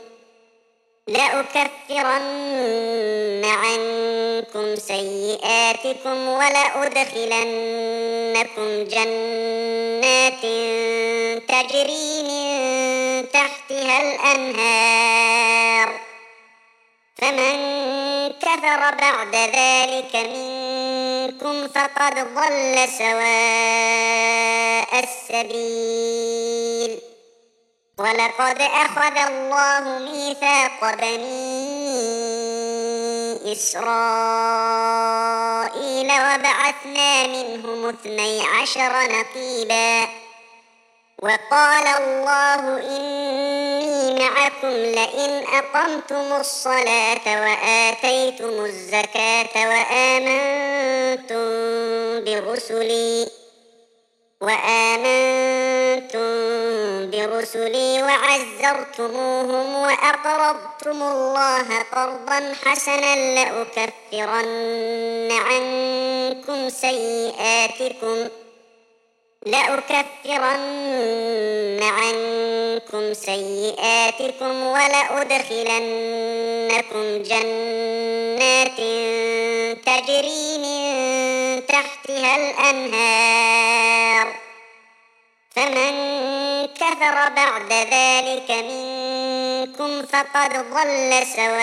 لأكفرن عنكم سيئاتكم ولأدخلنكم جنات تجري من تحتها الأنهار فمن كفر بعد ذلك منكم فقد ضل سواء السبيل ولقد أخذ الله ميثاق بني إسرائيل وبعثنا منهم اثني عشر نقيبا وقال الله إني معكم لئن أقمتم الصلاة وآتيتم الزكاة وآمنتم برسلي وآمنتم برسلي وعزرتموهم وأقرضتم الله قرضا حسنا لأكفرن عنكم سيئاتكم لأكفرن عنكم سيئاتكم ولأدخلنكم جنات تجري من تحتها الأنهار فمن كفر بعد ذلك منكم فقد ضل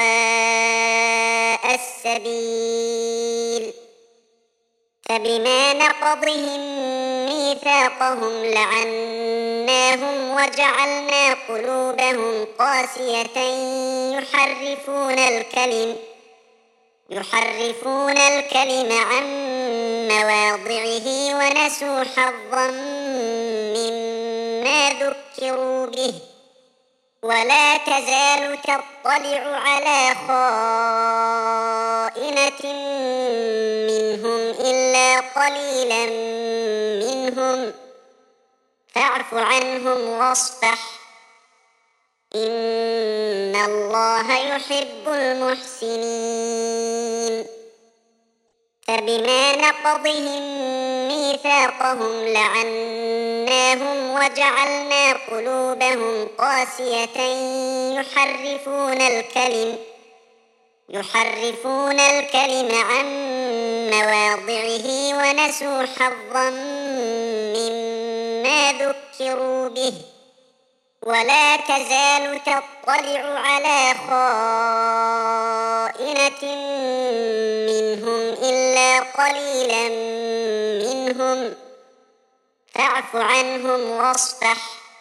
سواء السبيل فبما نقضهم ميثاقهم لعناهم وجعلنا قلوبهم قاسية يحرفون الكلم يحرفون الكلم عن مواضعه ونسوا حظا مما ذكروا به ولا تزال تطلع على خائنة منهم إلا قليلا منهم فاعف عنهم واصفح إن الله يحب المحسنين فبما نقضهم ميثاقهم لعناهم وجعلنا قلوبهم قاسية يحرفون الكلم يحرفون الكلم عن مواضعه ونسوا حظا مما ذكروا به ولا تزال تطلع على خائنة منهم إلا قليلا منهم فاعف عنهم واصفح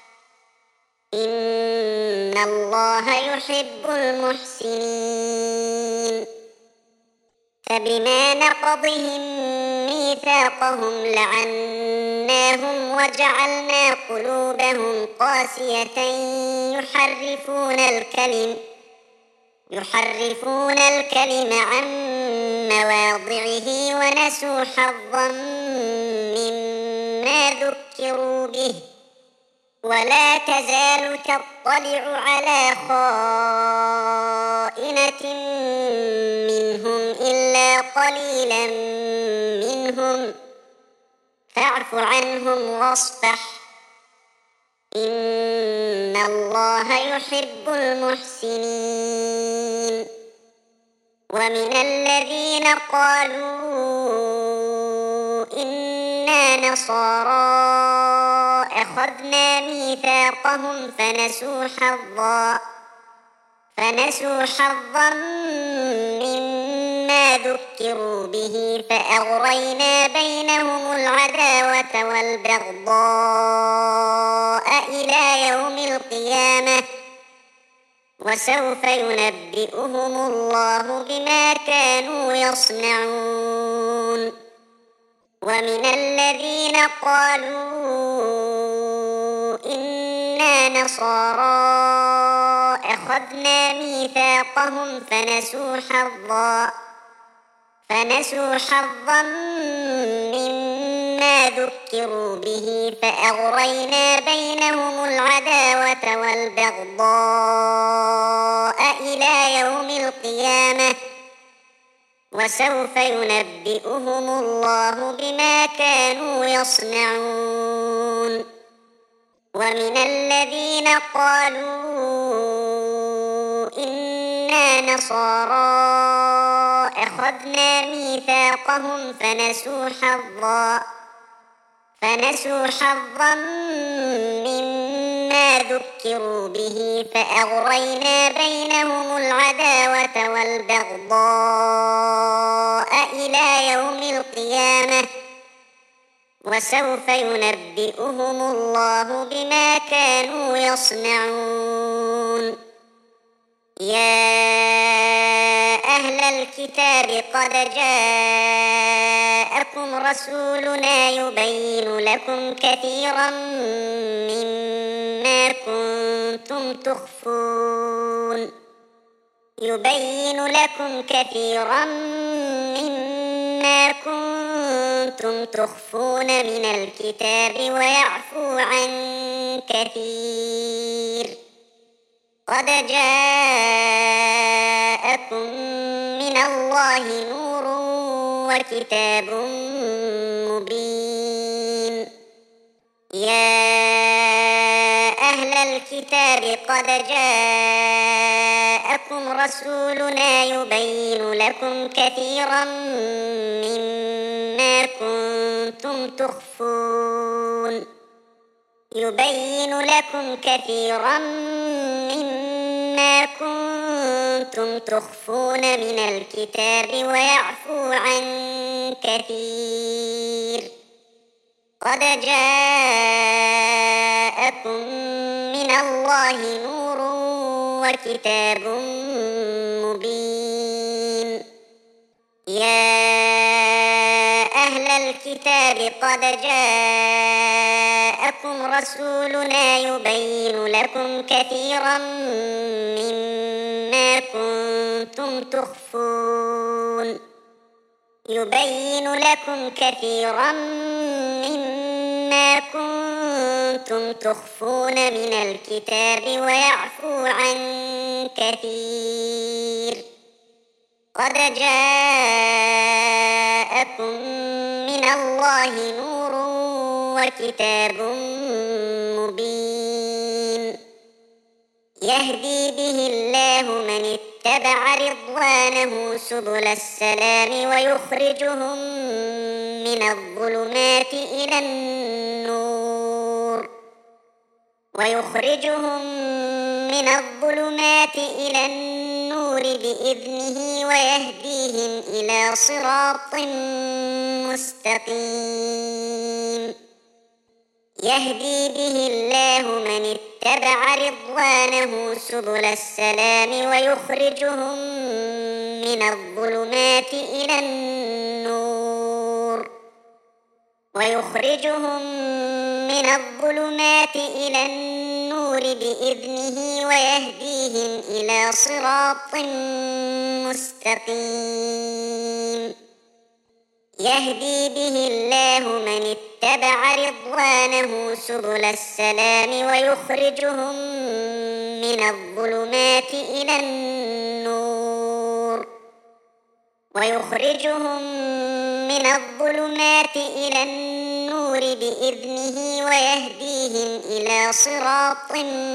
إن الله يحب المحسنين فبما نقضهم ميثاقهم لعناهم وجعلنا قلوبهم قاسية يحرفون الكلم يحرفون الكلم عن مواضعه ونسوا حظا مما ذكروا به ولا تزال تطلع على خائنة منهم إلا قليلا منهم فاعف عنهم واصفح إن الله يحب المحسنين ومن الذين قالوا إنا نصارى أخذنا ميثاقهم فنسوا حظا فنسوا حظا مما ذكروا به فأغرينا بينهم العداوة والبغضاء إلى يوم القيامة وسوف ينبئهم الله بما كانوا يصنعون ومن الذين قالوا إنا نصارى أخذنا ميثاقهم فنسوا حظا فنسوا حظا مما ذكروا به فأغرينا بينهم العداوة والبغضاء إلى يوم القيامة وسوف ينبئهم الله بما كانوا يصنعون ومن الذين قالوا إنا نصارى أخذنا ميثاقهم فنسوا حظا فنسوا حظا مما ذكروا به فأغرينا بينهم العداوة والبغضاء إلى يوم القيامة وسوف ينبئهم الله بما كانوا يصنعون يا أهل الكتاب قد جاءكم رسولنا يبين لكم كثيرا مما كنتم تخفون يبين لكم كثيرا مما كنتم تخفون من الكتاب ويعفو عن كثير قد جاءكم من الله نور وكتاب مبين يا أهل الكتاب قد جاءكم رسولنا يبين لكم كثيرا مما كنتم تخفون يبين لكم كثيرا مما كنتم تخفون من الكتاب ويعفو عن كثير قد جاءكم من الله نور وكتاب مبين يا أهل الكتاب قد جاءكم رسولنا يبين لكم كثيرا مما كنتم تخفون يبين لكم كثيرا مما كنتم تخفون من الكتاب ويعفو عن كثير قد جاءكم من الله نور وكتاب مبين يهدي به الله من اتبع رضوانه سبل السلام ويخرجهم من الظلمات إلى النور ويخرجهم من الظلمات إلى النور بإذنه ويهديهم إلى صراط مستقيم يهدي به الله من اتبع رضوانه سبل السلام ويخرجهم من الظلمات إلى النور ويخرجهم من الظلمات إلى النور بإذنه ويهديهم إلى صراط مستقيم يهدي به الله من اتبع رضوانه سبل السلام ويخرجهم من الظلمات إلى النور ويخرجهم من الظلمات إلى النور بإذنه ويهديهم إلى صراط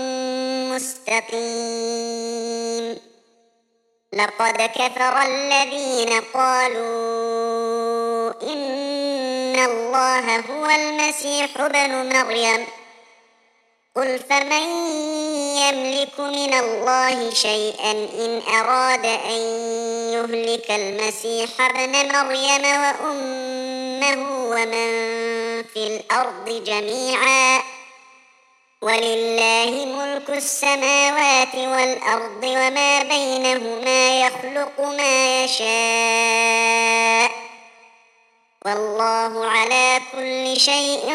مستقيم لقد كفر الذين قالوا إن الله هو المسيح ابن مريم قل فمن يملك من الله شيئا إن أراد أن يهلك المسيح ابن مريم وأمه ومن في الأرض جميعا ولله ملك السماوات والأرض وما بينهما يخلق ما يشاء والله على كل شيء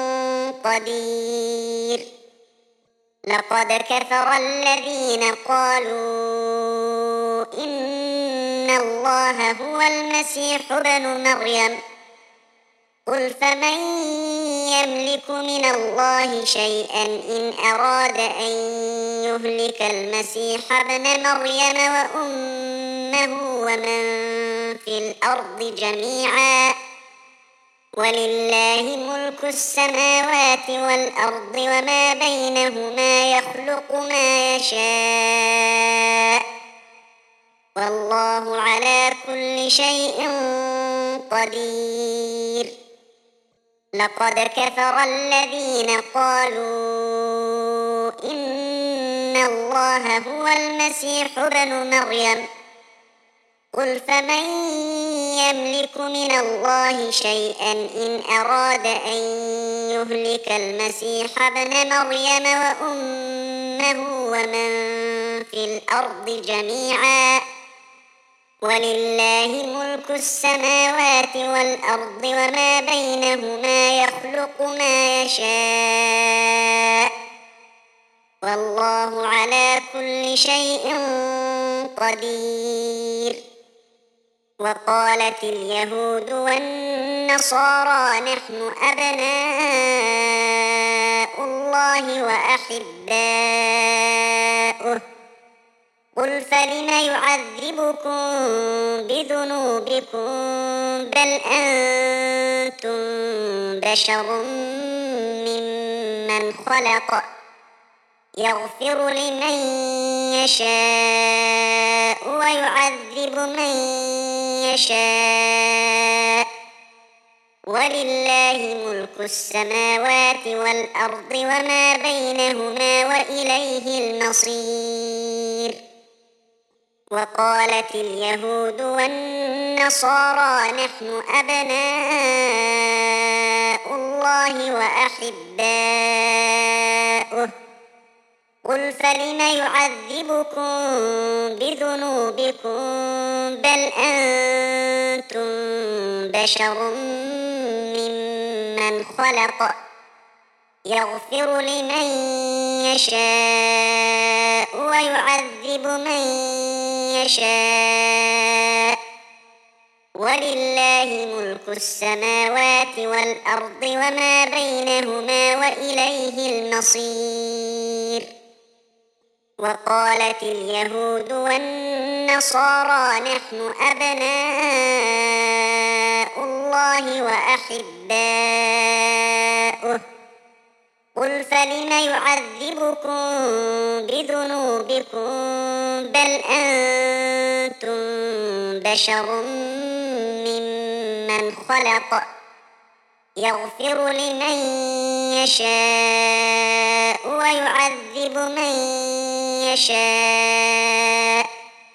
قدير لقد كفر الذين قالوا إن الله هو المسيح ابن مريم قل فمن يملك من الله شيئا إن أراد أن يهلك المسيح ابن مريم وأمه ومن في الأرض جميعا ولله ملك السماوات والأرض وما بينهما يخلق ما يشاء والله على كل شيء قدير لقد كفر الذين قالوا إن الله هو المسيح ابن مريم قل فمن يملك من الله شيئا إن أراد أن يهلك المسيح ابن مريم وأمه ومن في الأرض جميعا ولله ملك السماوات والأرض وما بينهما يخلق ما يشاء والله على كل شيء قدير وقالت اليهود والنصارى نحن أبناء الله وأحباؤه قل فلم يعذبكم بذنوبكم بل أنتم بشر ممن خلق يغفر لمن يشاء ويعذب من يشاء ولله ملك السماوات والأرض وما بينهما وإليه المصير وقالت اليهود والنصارى نحن أبناء الله وأحباؤه قل فلم يعذبكم بذنوبكم بل أنتم بشر ممن خلق يغفر لمن يشاء ويعذب من يشاء ولله ملك السماوات والأرض وما بينهما وإليه المصير وقالت اليهود والنصارى نحن أبناء الله وأحباؤه قل فلم يعذبكم بذنوبكم بل أنتم بشر ممن خلق يغفر لمن يشاء ويعذب من يشاء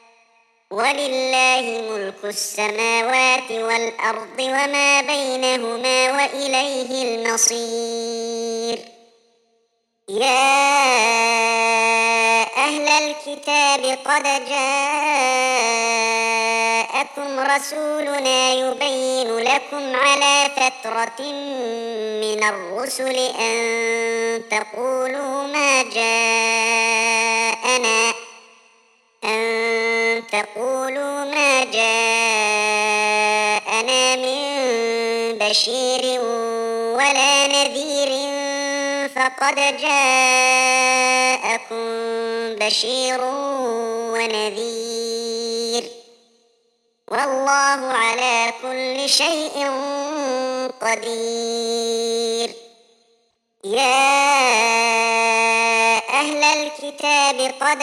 ولله ملك السماوات والأرض وما بينهما وإليه المصير يا أهل الكتاب قد جاءكم جاءكم رسولنا يبين لكم على فترة من الرسل أن تقولوا ما جاءنا أن تقولوا ما جاءنا من بشير ولا نذير فقد جاءكم بشير ونذير والله على كل شيء قدير. يا أهل الكتاب قد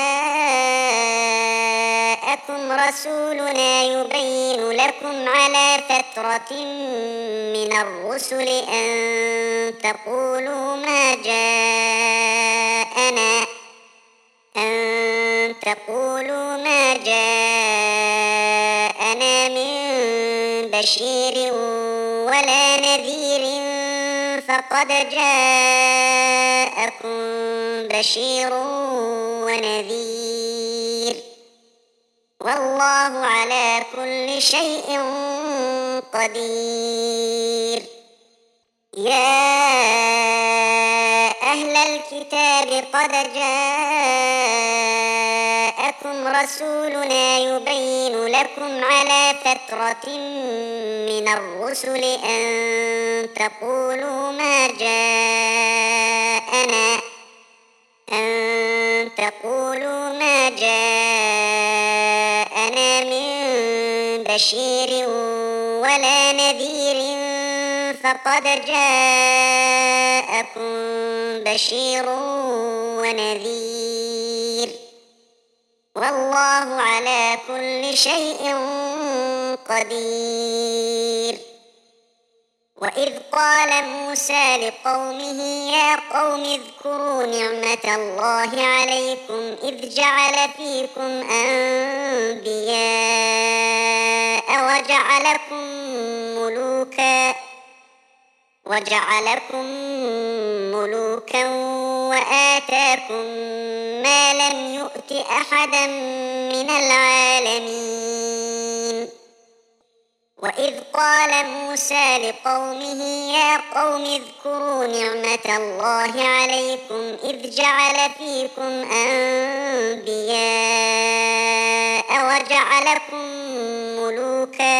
جاءكم رسولنا يبين لكم على فترة من الرسل أن تقولوا ما جاءنا أن تقولوا ما جاءنا من بشير ولا نذير فقد جاءكم بشير ونذير والله على كل شيء قدير. يا أهل الكتاب قد جاءكم رسولنا يبين لكم على فترة من الرسل أن تقولوا ما جاءنا أن تقولوا ما جاءنا من بشير ولا نذير فقد جاءكم بشير ونذير والله على كل شيء قدير. وإذ قال موسى لقومه يا قوم اذكروا نعمة الله عليكم إذ جعل فيكم أنبياء وجعلكم ملوكا وجعلكم ملوكا وآتاكم ما لم يؤت أحدا من العالمين. وإذ قال موسى لقومه يا قوم اذكروا نعمة الله عليكم إذ جعل فيكم أنبياء وجعلكم ملوكا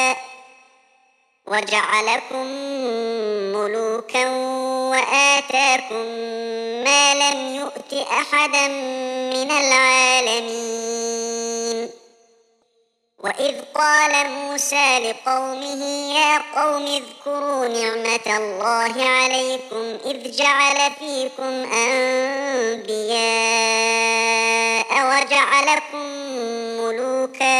وجعلكم ملوكا وآتاكم ما لم يؤت أحدا من العالمين. وإذ قال موسى لقومه يا قوم اذكروا نعمة الله عليكم إذ جعل فيكم أنبياء وجعلكم ملوكا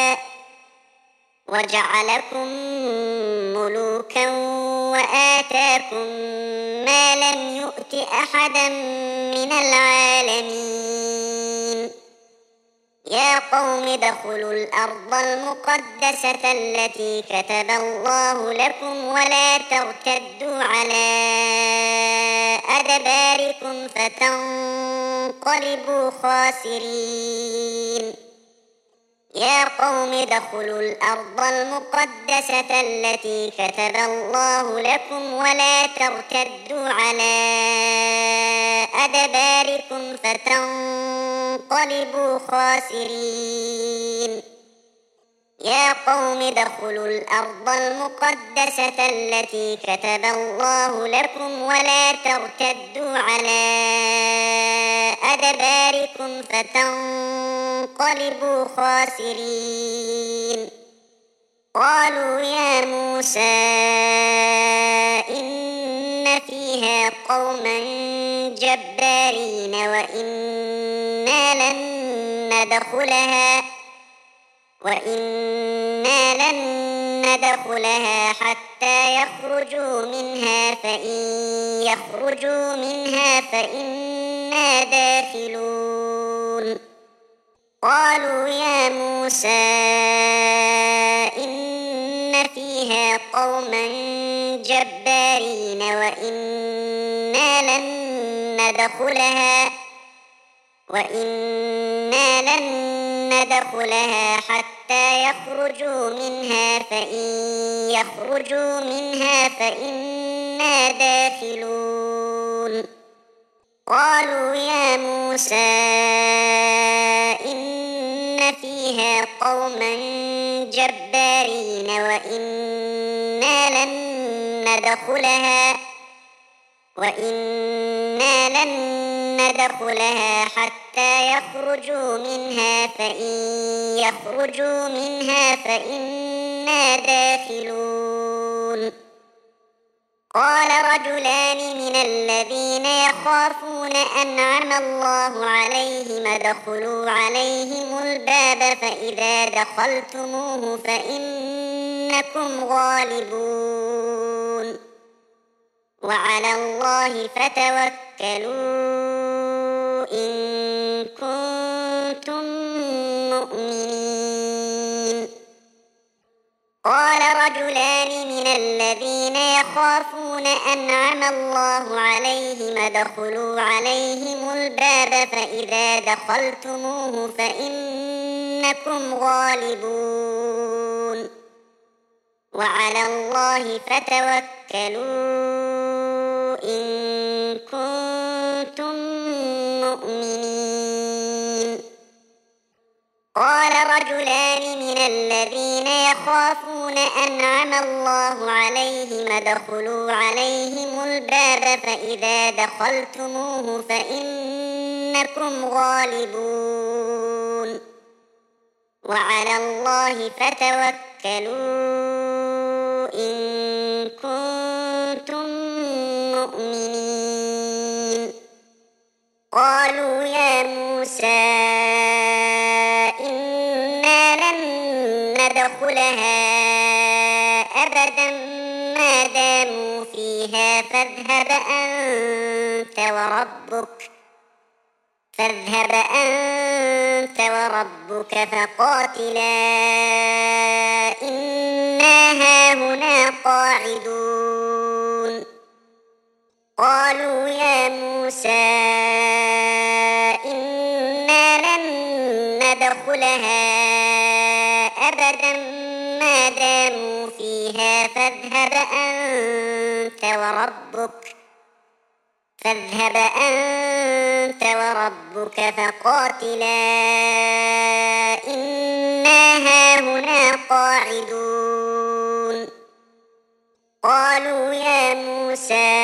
وجعلكم ملوكا وآتاكم ما لم يؤت أحدا من العالمين. يا قوم ادخلوا الأرض المقدسة التي كتب الله لكم ولا ترتدوا على أدباركم فتنقلبوا خاسرين. يا قوم ادخلوا الأرض المقدسة التي كتب الله لكم ولا ترتدوا على أدباركم فتنقلبوا خاسرين. يا قوم ادخلوا الأرض المقدسة التي كتب الله لكم ولا ترتدوا على أدباركم فتنقلبوا خاسرين. قالوا يا موسى إن فيها قوما جبارين وإنا لن ندخلها وإنا لن ندخلها حتى يخرجوا منها فإن يخرجوا منها فإنا داخلون. قالوا يا موسى إن فيها قوما جبارين وإنا لن ندخلها وإنا لن ندخلها حتى يخرجوا منها فإن يخرجوا منها فإنا داخلون قالوا يا موسى إن فيها قوما جبارين وإنا لن ندخلها وإنا لن ندخلها حتى يخرجوا منها فإن يخرجوا منها فإنا داخلون قال رجلان من الذين يخافون أنعم الله عليهم ادخلوا عليهم الباب فإذا دخلتموه فإنكم غالبون وعلى الله فتوكلوا إن كنتم مؤمنين قال رجلان من الذين يخافون أنعم الله عليهم ادخلوا عليهم الباب فإذا دخلتموه فإنكم غالبون وعلى الله فتوكلوا إن كنتم مؤمنين قال رجلان من الذين يخافون أنعم الله عليهم ادخلوا عليهم الباب فإذا دخلتموه فإنكم غالبون وعلى الله فتوكلوا إن كنتم مؤمنين قالوا يا موسى إنا لن ندخلها أبدا ما داموا فيها فاذهب أنت وربك فاذهب أنت وربك فقاتلا إنا هاهنا قاعدون قالوا يا موسى إنا لن ندخلها أبدا ما داموا فيها فاذهب أنت وربك فاذهب أنت وربك فقاتلا إنا هاهنا قاعدون قالوا يا موسى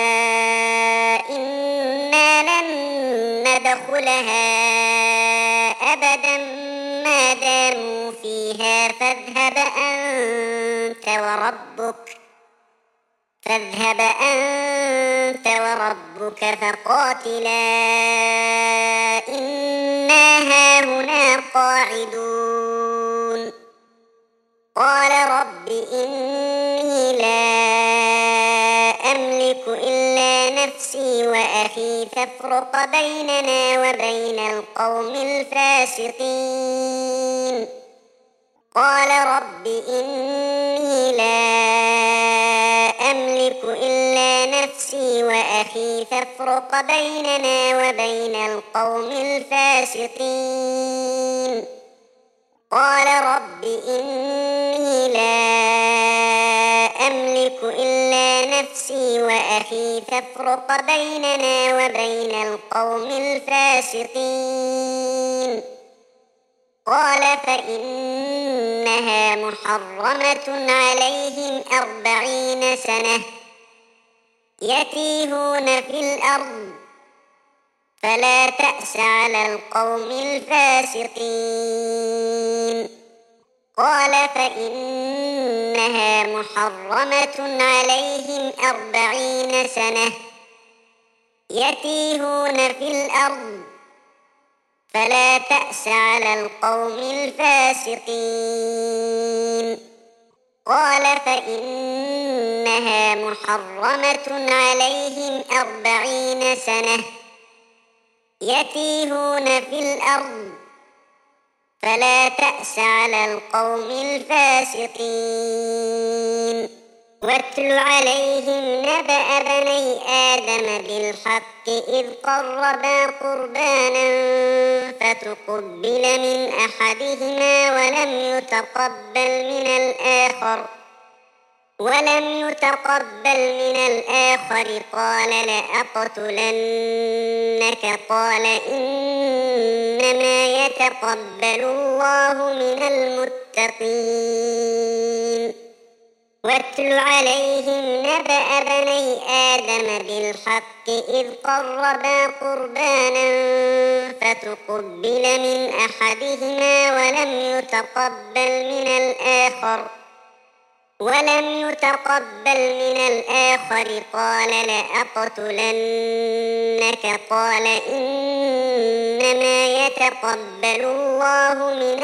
إنا لن ندخلها أبدا ما داموا فيها فاذهب أنت وربك فاذهب أنت وربك فقاتلا إنا هاهنا قاعدون قال رب إني لا أملك إلا نفسي وأخي فافرق بيننا وبين القوم الفاسقين قال رب إني لا أملك إلا نفسي وأخي فافرق بيننا وبين القوم الفاسقين قال رب إني لا أملك إلا نفسي وأخي فافرق بيننا وبين القوم الفاسقين قال فإنها محرمة عليهم أربعين سنة يتيهون في الأرض فلا تأس على القوم الفاسقين قال فإنها محرمة عليهم أربعين سنة يتيهون في الأرض فلا تأس على القوم الفاسقين قال فإنها محرمة عليهم أربعين سنة يتيهون في الأرض فلا تأس على القوم الفاسقين واتل عليهم نبأ بني آدم بالحق إذ قربا قربانا فتقبل من أحدهما ولم يتقبل من الآخر ولم يتقبل من الآخر قال لأقتلنك قال إنما يتقبل الله من المتقين واتل عليهم نبأ بني آدم بالحق إذ قربا قربانا فتقبل من أحدهما ولم يتقبل من الآخر ولم يتقبل من الآخر قال لأقتلنك قال إنما يتقبل الله من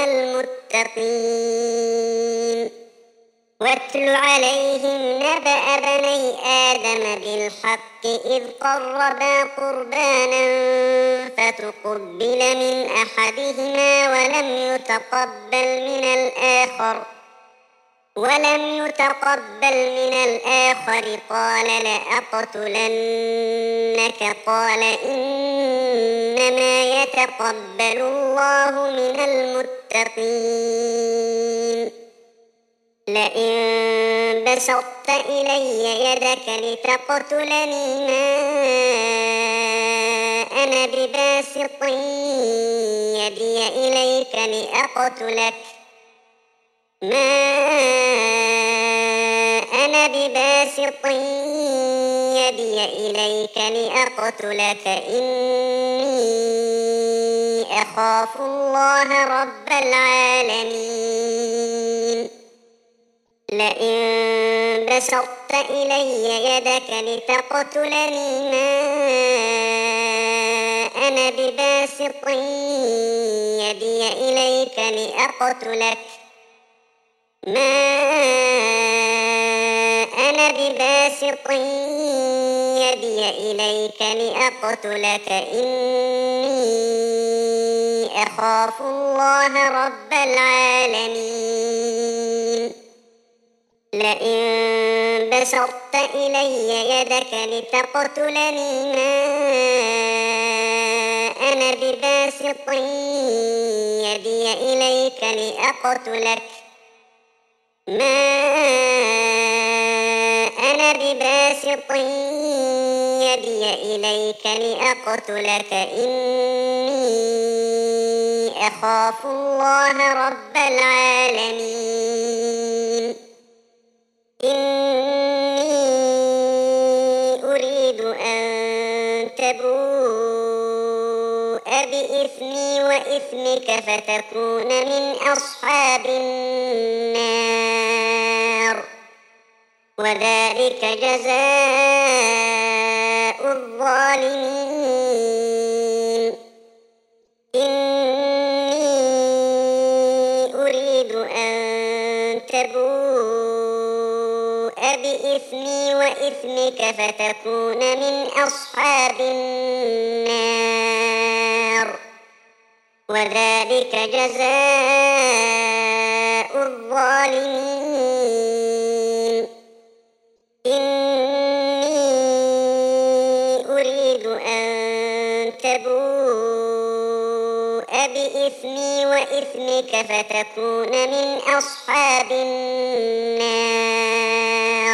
المتقين واتل عليهم نبأ بني آدم بالحق إذ قربا قربانا فتقبل من أحدهما ولم يتقبل من الآخر ولم يتقبل من الآخر قال لأقتلنك قال إنما يتقبل الله من المتقين لئن بسطت إلي يدك لتقتلني ما أنا بباسط يدي إليك لأقتلك ما أنا بباسط يدي إليك لأقتلك إني أخاف الله رب العالمين لئن بسطت إلي يدك لتقتلني ما أنا بباسط يدي إليك لأقتلك ما أنا بباسط يدي إليك لأقتلك إني أخاف الله رب العالمين لئن بسطت إلي يدك لتقتلني ما أنا بباسط يدي إليك لأقتلك ما أنا بباسط يدي إليك لأقتلك إني أخاف الله رب العالمين إني أريد أن تبوء بإثمي وإثمك فتكون من أصحاب النار وذلك جزاء الظالمين إني أريد أن تبوء بإثمي وإثمك فتكون من أصحاب النار وذلك جزاء الظالمين إني أريد أن تبوء بإثمي وإثمك فتكون من أصحاب النار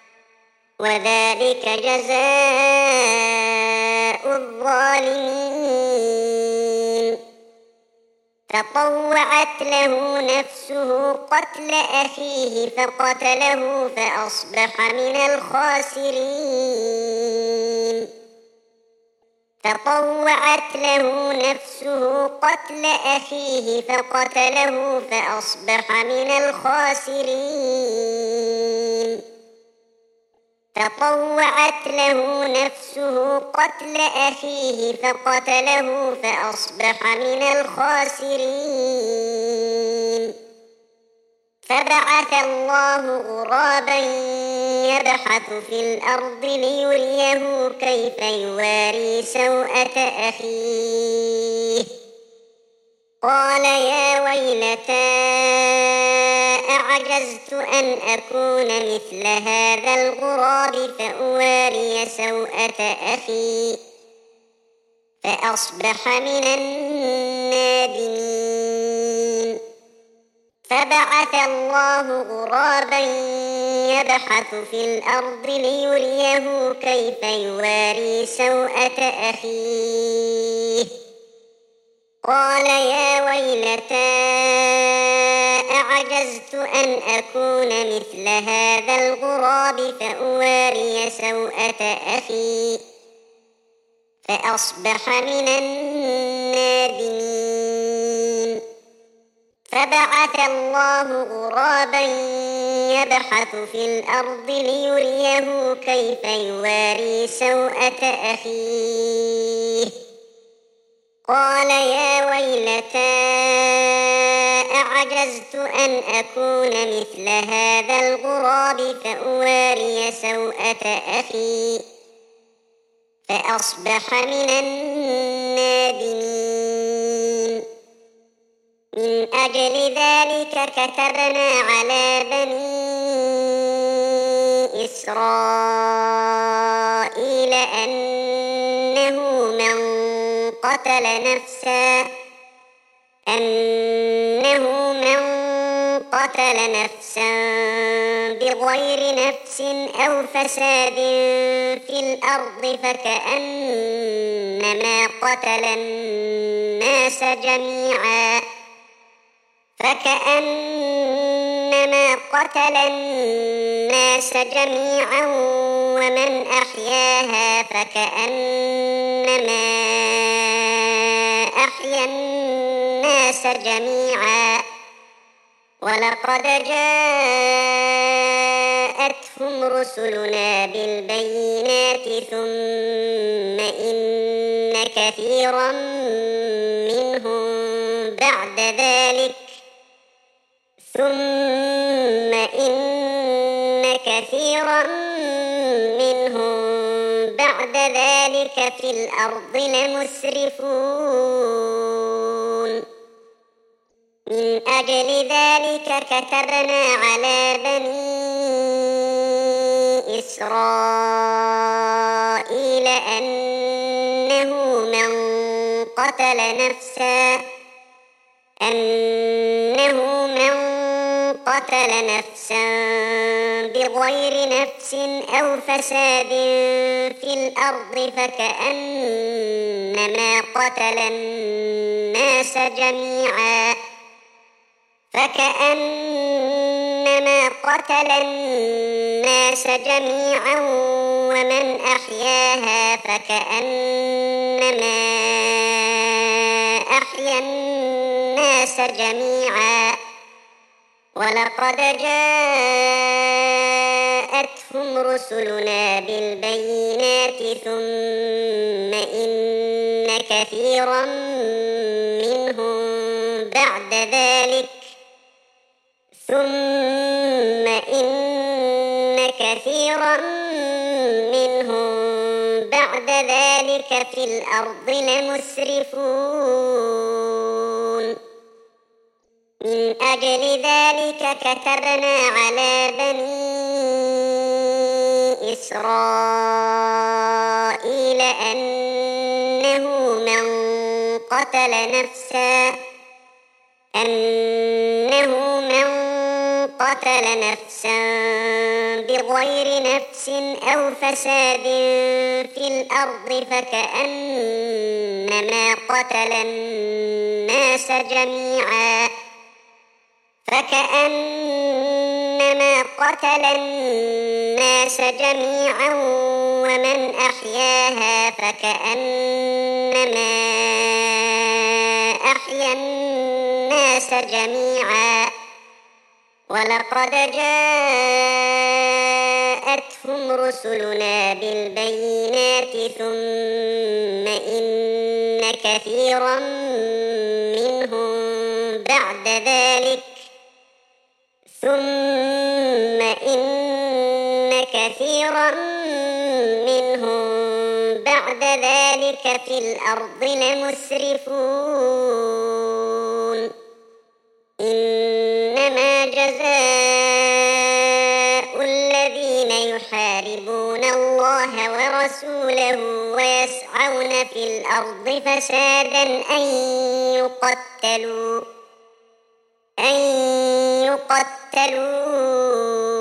وذلك جزاء الظالمين فطوعت له نفسه قتل أخيه فقتله فأصبح من الخاسرين فطوعت له نفسه قتل أخيه فقتله فأصبح من الخاسرين فطوعت له نفسه قتل أخيه فقتله فأصبح من الخاسرين فبعث الله غرابا يبحث في الأرض ليريه كيف يواري سوءة أخيه قال يا ويلتى أعجزت أن أكون مثل هذا الغراب فأواري سوءة أخي فأصبح من فبعث الله غرابا يبحث في الأرض ليريه كيف يواري سوءة أخيه قال يا ويلتى أعجزت أن أكون مثل هذا الغراب فأواري سوءة أخي فأصبح من النادمين فبعث الله غرابا يبحث في الأرض ليريه كيف يواري سوءة أخيه قال يا ويلتى أعجزت أن أكون مثل هذا الغراب فأواري سوءة أخي فأصبح من النادمين من أجل ذلك كتبنا على بني إسرائيل أنه من قتل نفسا أنه من قتل نفسا بغير نفس أو فساد في الأرض فكأنما قتل الناس جميعا فكأنما قتل الناس جميعا ومن أحياها فكأنما أحيا الناس جميعا ولقد جاءتهم رسلنا بالبينات ثم إن كثيرا منهم بعد ذلك ثم إن كثيرا منهم بعد ذلك في الأرض لمسرفون من أجل ذلك كتبنا على بني إسرائيل أنه من قتل نفسا أنه من قتل نفسا بغير نفس أو فساد في الأرض فكأنما قتل الناس جميعا فكأنما قتل الناس جميعا ومن أحياها فكأنما أحيا الناس جميعا ولقد جاءتهم رسلنا بالبينات ثم إن كثيرا منهم بعد ذلك ثم إن كثيرا منهم بعد ذلك في الأرض لمسرفون من أجل ذلك كتبنا على بني إسرائيل أنه من قتل نفسا أنه من قتل نفسا بغير نفس أو فساد في الأرض فكأنما قتل الناس جميعا فكأنما قتل الناس جميعا ومن أحياها فكأنما أحيا الناس جميعا ولقد جاءتهم رسلنا بالبينات ثم إن كثيرا منهم بعد ذلك ثم إن كثيرا منهم بعد ذلك في الأرض لمسرفون إنما جزاء الذين يحاربون الله ورسوله ويسعون في الأرض فسادا أن يقتلوا أن يقتلوا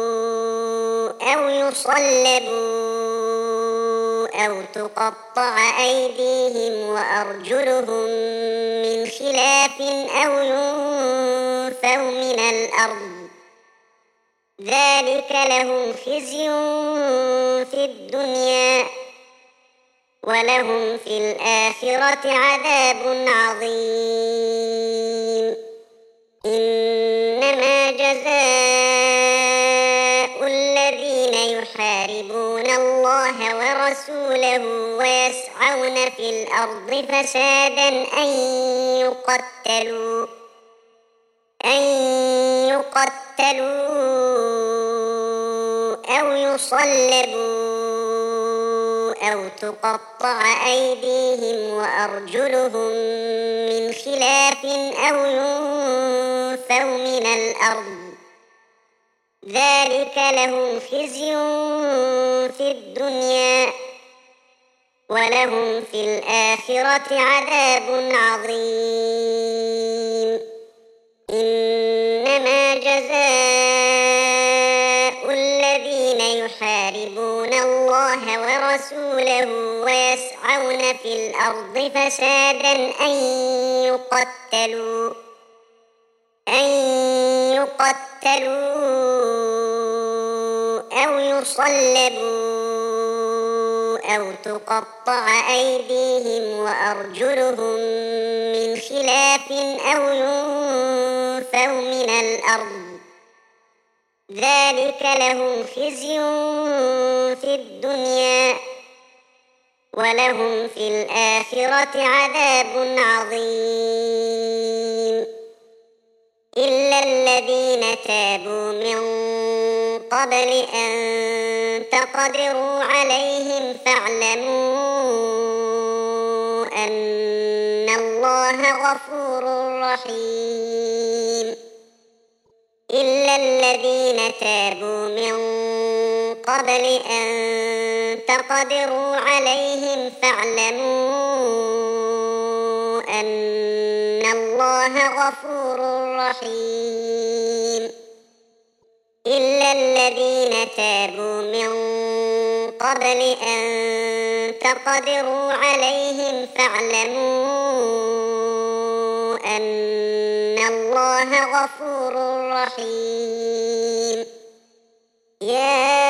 أو يصلبوا أو تقطع أيديهم وأرجلهم من خلاف أو ينفوا من الأرض ذلك لهم خزي في الدنيا ولهم في الآخرة عذاب عظيم. إنما جزاء الذين يحاربون الله ورسوله ويسعون في الأرض فسادا أن يقتلوا أن يقتلوا أو يصلبوا أو تقطع أيديهم وأرجلهم من خلاف أو ينفوا من الأرض ذلك لهم خزي في الدنيا ولهم في الآخرة عذاب عظيم. إنما جزاء الذين يحاربون الله ورسوله ويسعون في الأرض فسادا أن يقتلوا أن يقتلوا أو يصلبوا أو تقطع أيديهم وأرجلهم من خلاف أو ينفوا من الأرض ذلك لهم خزي في الدنيا ولهم في الآخرة عذاب عظيم. إلا الذين تابوا من قبل أن تقدروا عليهم فاعلموا أن الله غفور رحيم. إلا الذين تابوا من قبل أن تقدروا عليهم فاعلموا أن الله غفور رحيم. إلا الذين تابوا من قبل أن تقدروا عليهم فاعلموا أن الله غفور رحيم. يا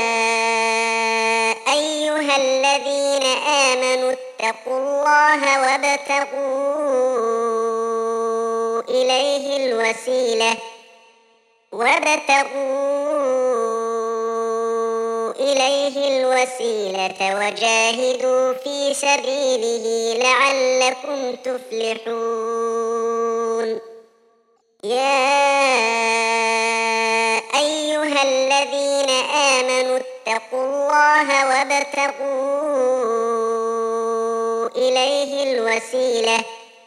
أيها الذين آمنوا اتقوا الله وابتغوا إليه الوسيلة وابتغوا إليه الوسيلة وجاهدوا في سبيله لعلكم تفلحون. يا أيها الذين آمنوا اتقوا الله وابتغوا إليه الوسيلة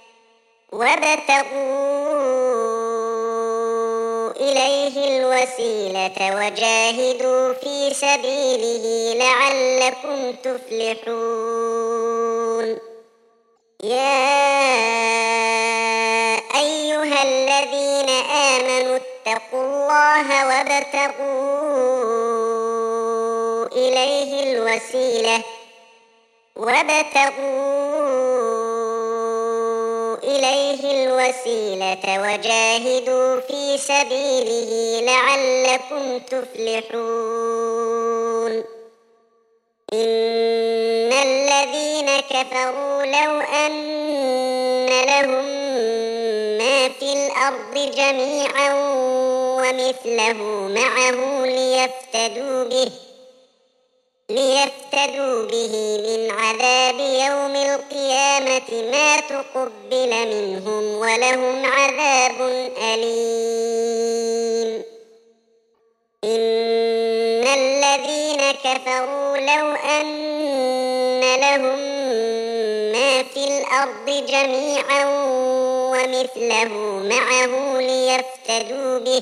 وابتغوا إليه الوسيلة وجاهدوا في سبيله لعلكم تفلحون. يا أيها الذين آمنوا اتقوا الله وابتغوا إليه الوسيلة وابتغوا إليه الوسيلة وجاهدوا في سبيله لعلكم تفلحون. إن الذين كفروا لو أن لهم ما في الأرض جميعا ومثله معه ليفتدوا به ليفتدوا به من عذاب يوم القيامة ما تقبل منهم ولهم عذاب أليم. إن الذين كفروا لو أن لهم ما في الأرض جميعا ومثله معه ليفتدوا به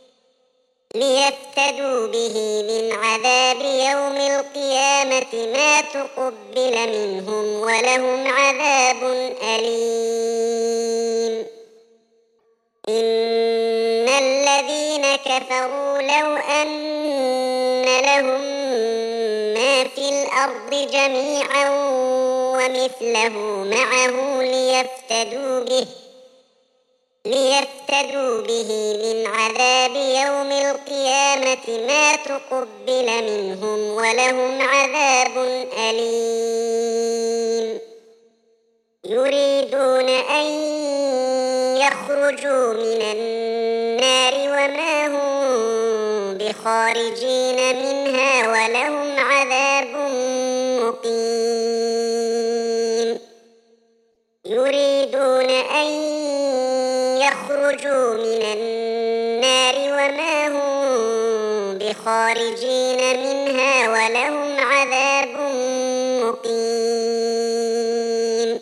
ليفتدوا به من عذاب يوم القيامة ما تقبل منهم ولهم عذاب أليم. إن الذين الذين كفروا لو أن لهم ما في الأرض جميعا ومثله معه ليفتدوا به ليفتدوا به من عذاب يوم القيامة ما تقبل منهم ولهم عذاب أليم. يريدون أن يخرجوا من النار وما هم بخارجين منها ولهم عذاب مقيم. يريدون أن يخرجوا من النار وما هم بخارجين منها ولهم عذاب مقيم.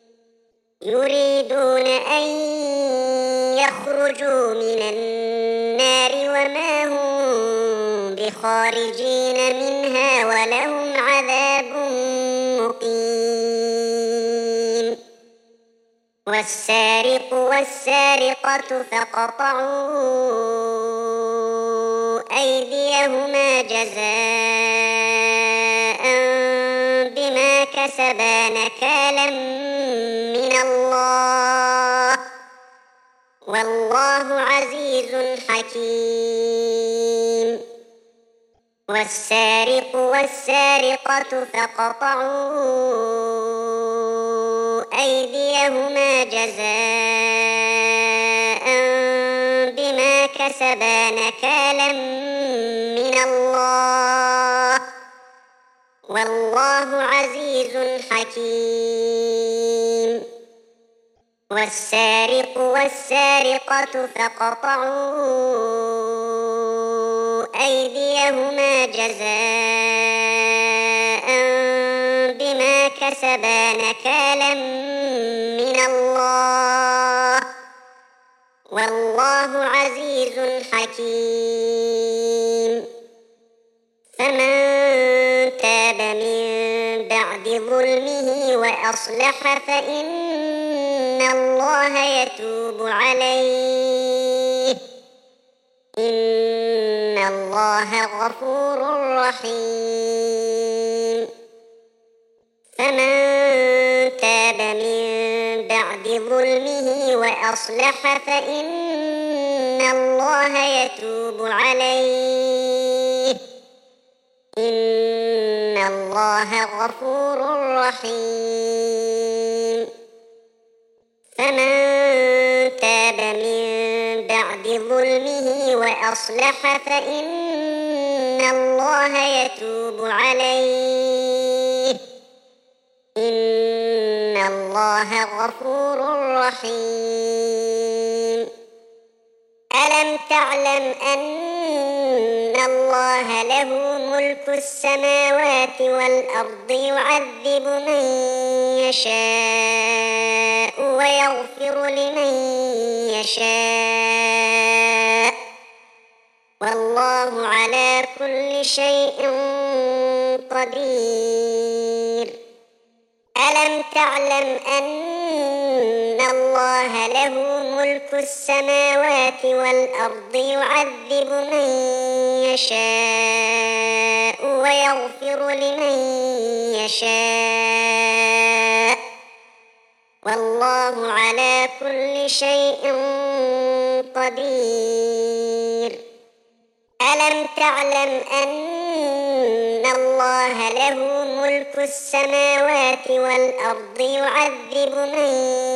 يريدون أن يخرجوا من النار وما هم بخارجين منها ولهم عذاب مقيم. والسارق والسارقة فاقطعوا أيديهما جزاء بما كسبا نكالا من الله والله عزيز حكيم. والسارق والسارقة فاقطعوا أيديهما جزاء بما كسبا نكالا من الله والله عزيز حكيم. والسارق والسارقة فاقطعوا أيديهما جزاء بما كسبا نكالا من الله والله عزيز حكيم. فمن تاب من بعد ظلمه وأصلح فإن الله يتوب عليه إن الله غفور رحيم. فمن تاب من بعد ظلمه وأصلح فإن الله يتوب عليه إن الله غفور رحيم. فمن تاب من بعد ظلمه وأصلح فإن الله يتوب عليه إن الله غفور رحيم. ألم تعلم أن الله له ملك السماوات والأرض يعذب من يشاء ويغفر لمن يشاء والله على كل شيء قدير. ألم تعلم أن الله له ملك السماوات والأرض يعذب من يشاء ويغفر لمن يشاء والله على كل شيء قدير. ألم تعلم أن الله له ملك السماوات والأرض يعذب من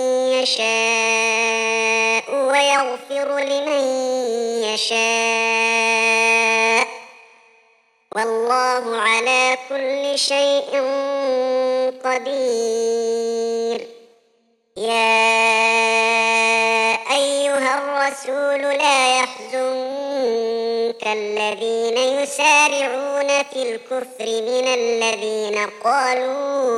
يشاء ويغفر لمن يشاء والله على كل شيء قدير. يا أيها الرسول لا يحزنك الذين يسارعون في الكفر من الذين قالوا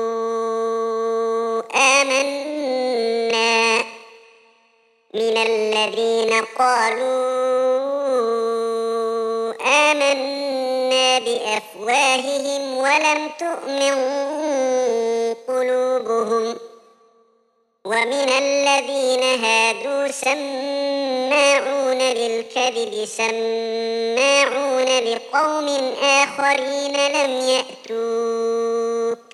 آمنا من الذين قالوا آمنا بأفواههم ولم تؤمن قلوبهم ومن الذين هادوا سماعون للكذب سماعون لقوم آخرين لم يأتوك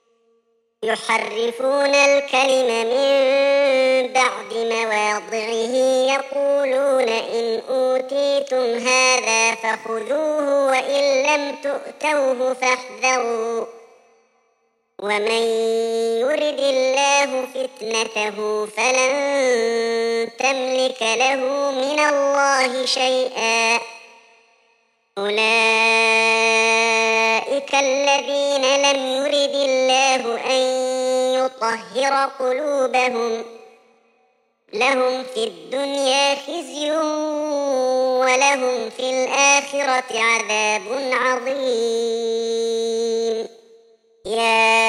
يحرفون الكلم من بعد مواضعه يقولون إن أوتيتم هذا فخذوه وإن لم تؤتوه فاحذروا ومن يرد الله فتنته فلن تملك له من الله شيئا أولئك الذين لم يرد الله أن يطهر قلوبهم لهم في الدنيا خزي ولهم في الآخرة عذاب عظيم يا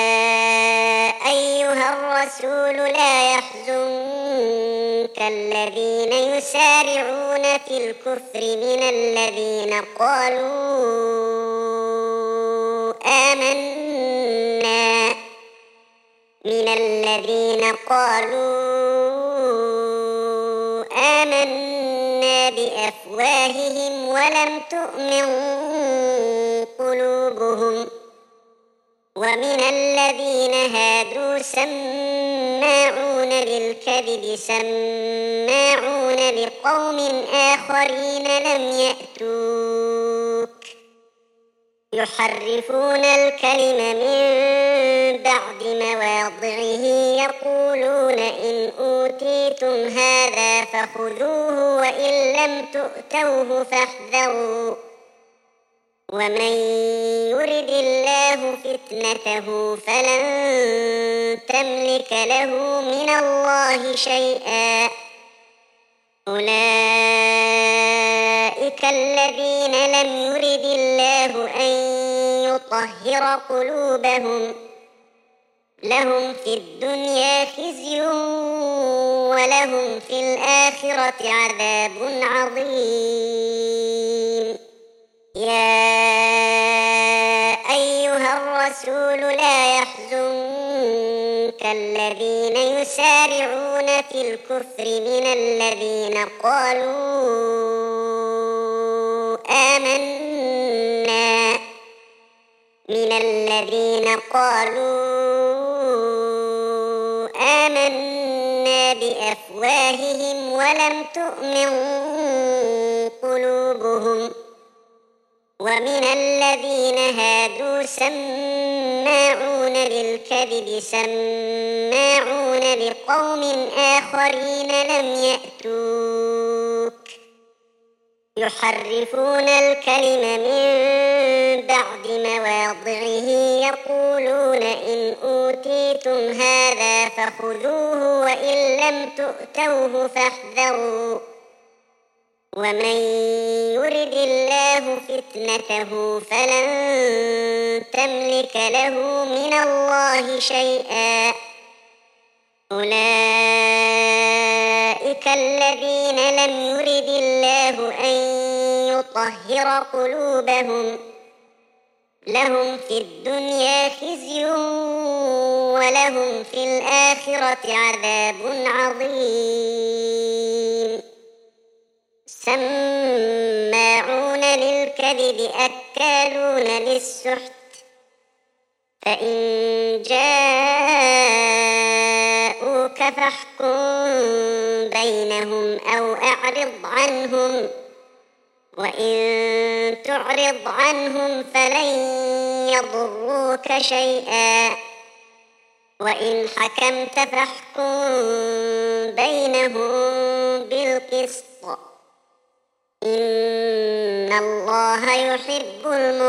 أيها الرسول لا يحزنك الذين يسارعون في الكفر من الذين قالوا آمنا من الذين قالوا آمنا بأفواههم ولم تؤمن قلوبهم ومن الذين هادوا سماعون للكذب سماعون لقوم آخرين لم يأتوك يحرفون الكلم من بعد مواضعه يقولون إن أوتيتم هذا فخذوه وإن لم تؤتوه فاحذروا ومن يرد الله فتنته فلن تملك له من الله شيئا أولئك الذين لم يرد الله أن يطهر قلوبهم لهم في الدنيا خزي ولهم في الآخرة عذاب عظيم يا أيها الرسول لا يحزنك الذين يسارعون في الكفر من الذين قالوا آمنا من الذين قالوا آمنا بأفواههم ولم تؤمن قلوبهم ومن الذين هادوا سماعون للكذب سماعون لقوم آخرين لم يأتوك يحرفون الكلم من بعد مواضعه يقولون إن أوتيتم هذا فخذوه وإن لم تؤتوه فاحذروا ومن يرد الله فتنته فلن تملك له من الله شيئا أولئك الذين لم يرد الله أن يطهر قلوبهم لهم في الدنيا خزي ولهم في الآخرة عذاب عظيم سماعون للكذب أكالون للسحت فإن جاءوك فاحكم بينهم أو أعرض عنهم وإن تعرض عنهم فلن يضروك شيئا وإن حكمت فاحكم بينهم بالقسط إن الله يحب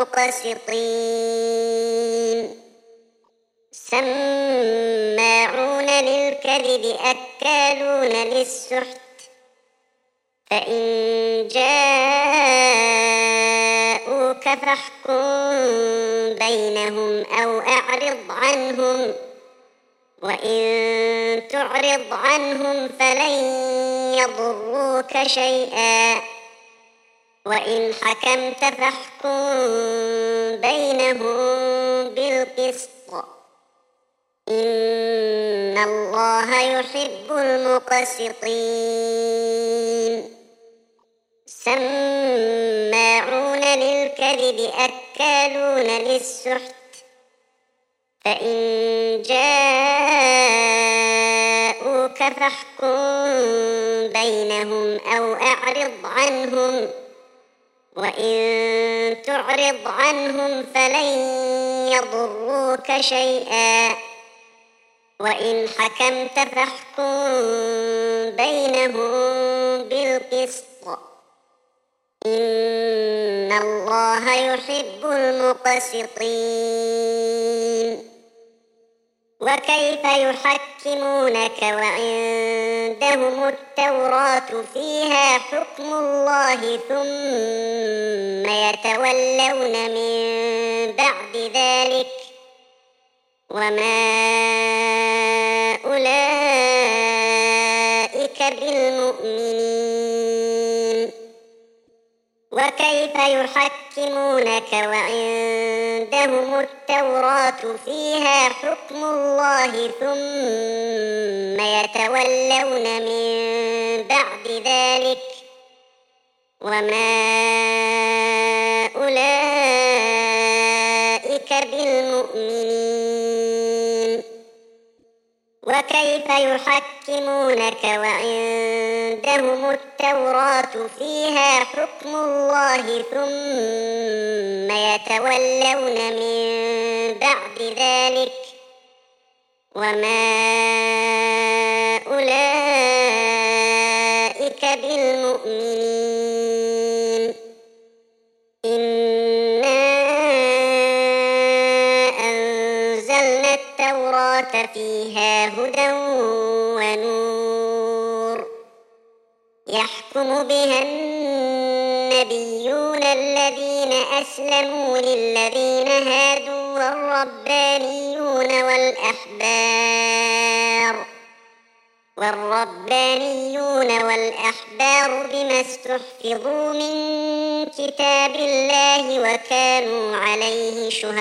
المقسطين سماعون للكذب أكالون للسحت فإن جاءوك فاحكم بينهم أو أعرض عنهم وإن تعرض عنهم فلن يضروك شيئا وإن حكمت فاحكم بينهم بالقسط إن الله يحب المقسطين سماعون للكذب أكالون للسحت فإن جاءوك فاحكم بينهم أو أعرض عنهم وإن تعرض عنهم فلن يضروك شيئا وإن حكمت فاحكم بينهم بالقسط إن الله يحب المقسطين وكيف يحكمونك وعندهم التوراة فيها حكم الله ثم يتولون من بعد ذلك وما أولئك بالمؤمنين وكيف يحكمونك وعندهم التوراة فيها حكم الله ثم يتولون من بعد ذلك وما أولئك بالمؤمنين وكيف يحكمونك وعندهم التوراة فيها حكم الله ثم يتولون من بعد ذلك وما أولئك بالمؤمنين إنا أنزلنا التوراة فيها هدى ونور يحكم بها النبيون الذين أسلموا للذين هادوا والربانيون والأحبار والربانيون والأحبار بما استحفظوا من كتاب الله وكانوا عليه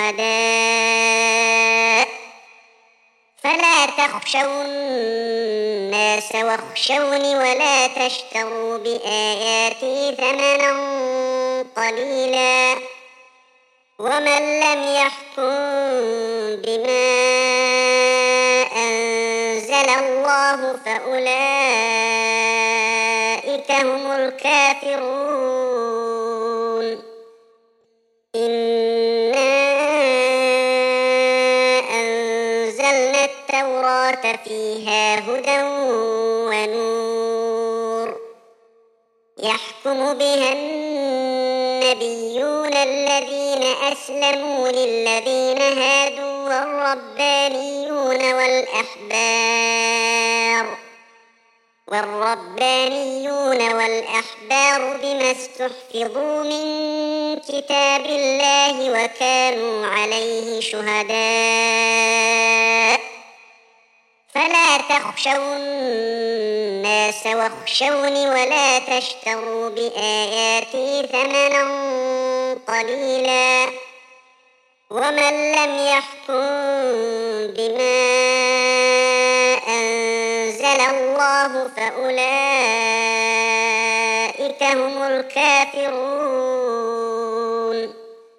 شهداء فلا تخشوا الناس واخشوني ولا تشتروا بآياتي ثمنا قليلا ومن لم يحكم بما أنزل الله فأولئك هم الكافرون إنا أنزلنا التوراة فيها هدى ونور يحكم بها النبيون الذين أسلموا للذين هادوا والربانيون والأحبار والربانيون والأحبار بما استحفظوا من كتاب الله وكانوا عليه شهداء فلا تخشوا الناس واخشوني ولا تشتروا بآياتي ثمنا قليلا ومن لم يحكم بما أنزل الله فأولئك هم الكافرون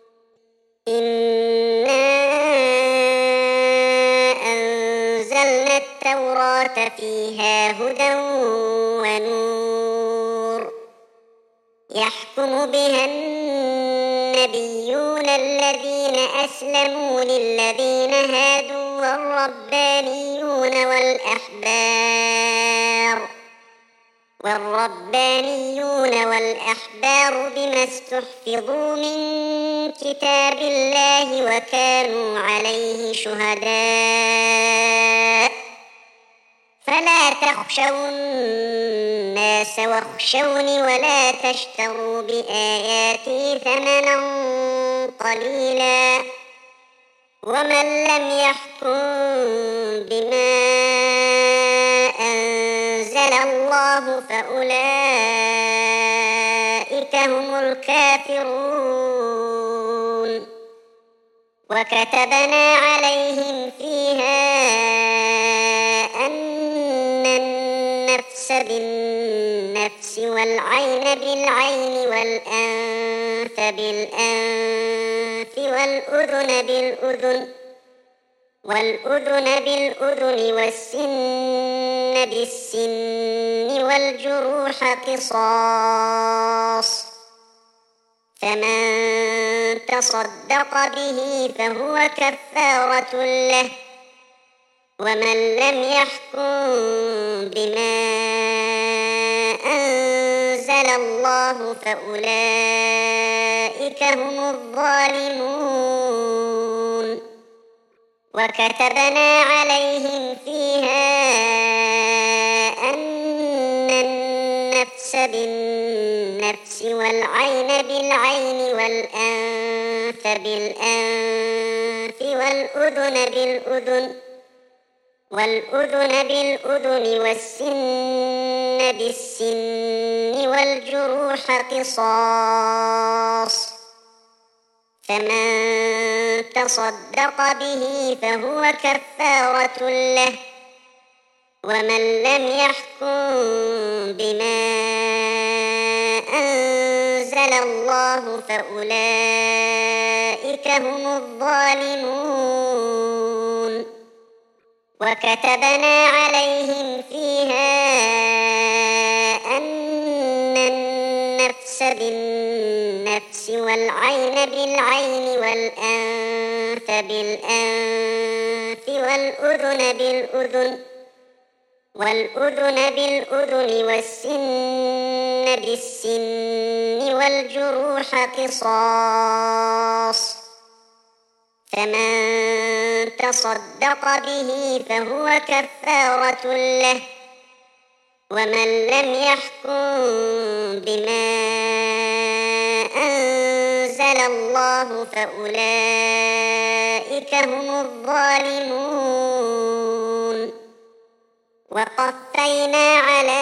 إنا أنزلنا التوراة فيها هدى ونور يحكم بها النبيون الذين أسلموا للذين هادوا والربانيون والأحبار والربانيون والأحبار بما استحفظوا من كتاب الله وكانوا عليه شهداء فلا تخشوا الناس واخشوني ولا تشتروا بآياتي ثمنا قليلا ومن لم يحكم بما أنزل الله فأولئك هم الكافرون وكتبنا عليهم فيها النفس بالنفس والعين بالعين والأنف بالأنف والأذن بالأذن والأذن بالأذن والسن بالسن والجروح قصاص، فمن تصدق به فهو كفارة له، ومن لم يحكم بما أنزل الله فأولئك هم الظالمون. وكتبنا عليهم فيها أن النفس بالنفس والعين بالعين والأنف بالأنف والأذن بالأذن والأذن بالأذن والسن بالسن والجروح قصاص، فمن تصدق به فهو كفارة له، ومن لم يحكم بما أنزل الله فأولئك هم الظالمون. وكتبنا عليهم فيها أن النفس بالنفس والعين بالعين والأنف بالأنف والأذن بالأذن والأذن بالأذن والسن بالسن والجروح قصاص، فمن تصدق به فهو كفارة له، ومن لم يحكم بما أنزل الله فأولئك هم الظالمون. وقفينا على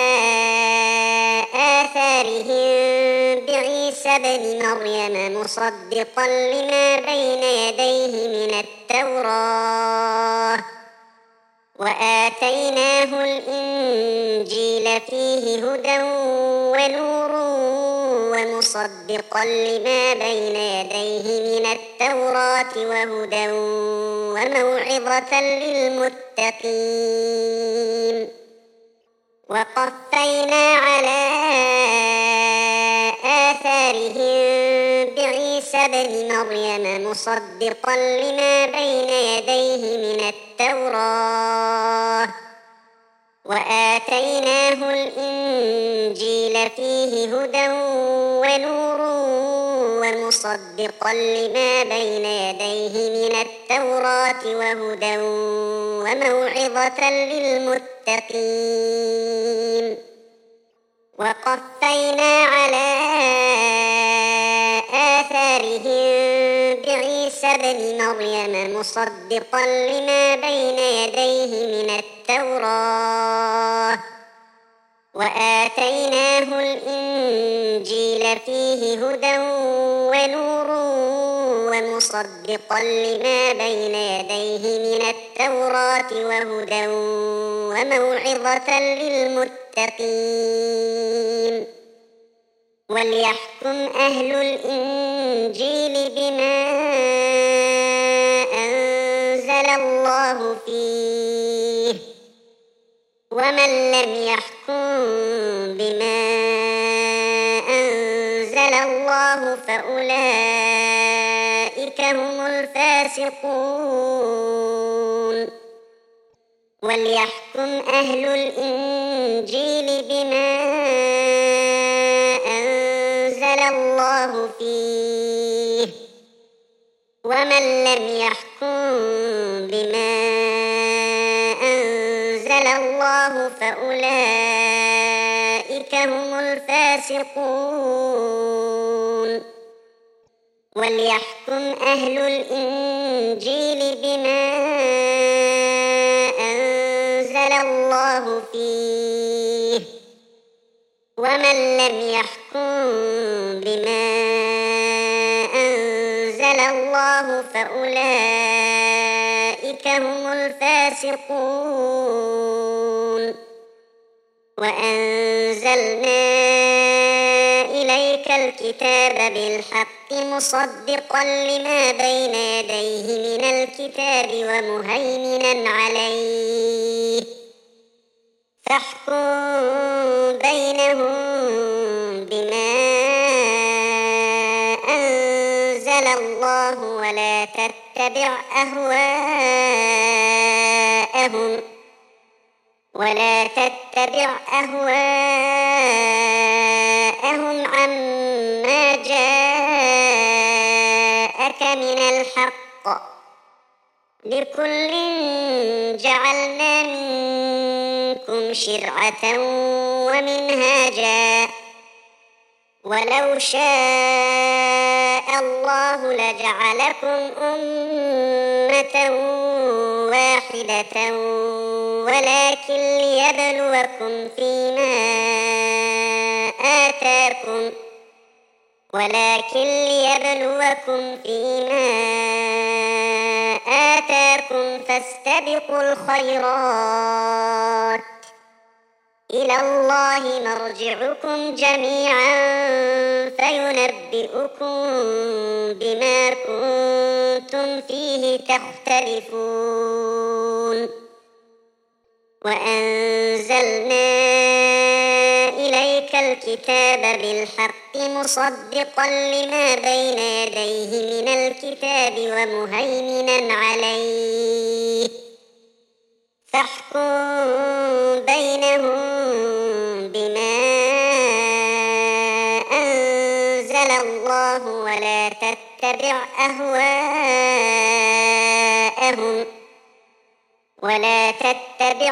آثارهم بعيسى ابن مريم مصدقا لما بين يديه من التوراة، وآتيناه الإنجيل فيه هدى ونور ومصدقا لما بين يديه من التوراة وهدى وموعظة للمتقين. وقفينا على آثارهم بعيسى ابن مريم مصدقا لما بين يديه من التوراة، وآتيناه الإنجيل فيه هدى ونور ومصدقا لما بين يديه من التوراة وهدى وموعظة للمتقين. وقفينا على آثارهم بعيسى ابن مريم مصدقا لما بين يديه من التوراة، وآتيناه الإنجيل فيه هدى ونور ومصدقا لما بين يديه من التوراة وهدى وموعظة للمتقين. وليحكم أهل الإنجيل بما أنزل الله فيه، ومن لم يحكم بما أنزل الله فأولئك هم الفاسقون. وليحكم أهل الإنجيل بما أنزل الله فيه، ومن لم يحكم بما أنزل الله فأولئك هم الفاسقون. وليحكم أهل الإنجيل بما أنزل الله فيه، ومن لم يحكم بما أنزل الله فأولئك هم الفاسقون. وأنزلنا إليك الكتاب بالحق مصدقا لما بين يديه من الكتاب ومهيمنا عليه فاحكم بينهم بما أنزل الله ولا تتبع أهواءهم ولا تتبع أهواءهم عما جاءك من الحق لكل جعلنا منكم شرعة ومنهاجا ولو شاء الله لجعلكم أمة واحدة ولكن ليبلوكم فيما آتاكم ولكن ليبلوكم فيما آتاكم فاستبقوا الخيرات إلى الله مرجعكم جميعا فينبئكم بما كنتم فيه تختلفون وأنزلنا إليك الكتاب بالحق مصدقا لما بين يديه من الكتاب ومهيمنا عليه فاحكم بينهم بما أنزل الله ولا تتبع أهواءهم ولا تتبع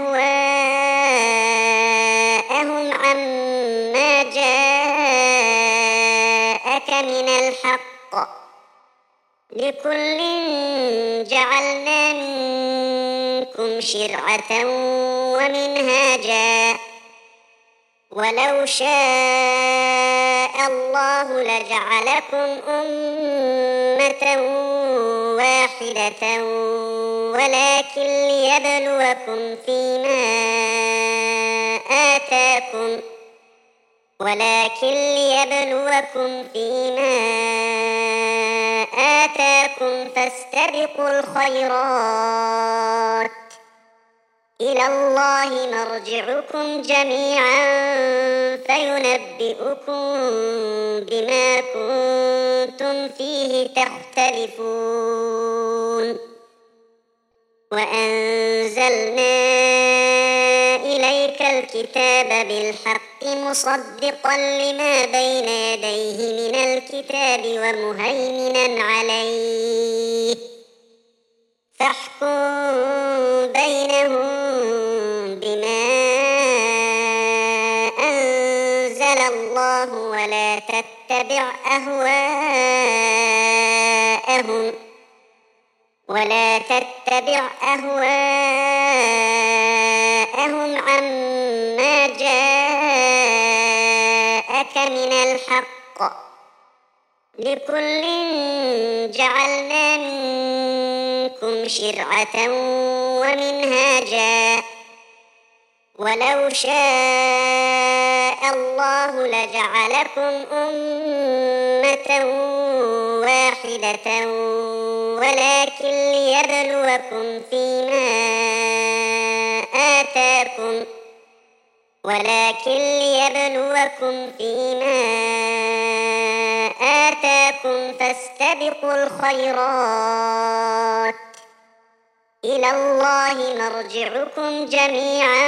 أهواءهم عما جاءك من الحق لكل جعلنا منكم شرعة ومنهاجا ولو شاء الله لجعلكم أمة واحدة ولكن ليبلوكم فيما آتاكم ولكن ليبلوكم فيما آتاكم فاستبقوا الخيرات إلى الله مرجعكم جميعا فينبئكم بما كنتم فيه تختلفون وأنزلنا إليك الكتاب بالحق مصدقا لما بين يديه من الكتاب ومهيمنا عليه فاحكم بينهم بما أنزل الله ولا تتبع أهواءهم ولا تتبع أهواءهم عما جاءك من الحق لكل جعلنا منكم شرعة ومنهاجا ولو شاء الله لجعلكم أمة واحدة ولكن ليبلوكم فيما آتاكم ولكن ليبلوكم فيما آتاكم فاستبقوا الخيرات إلى الله مرجعكم جميعا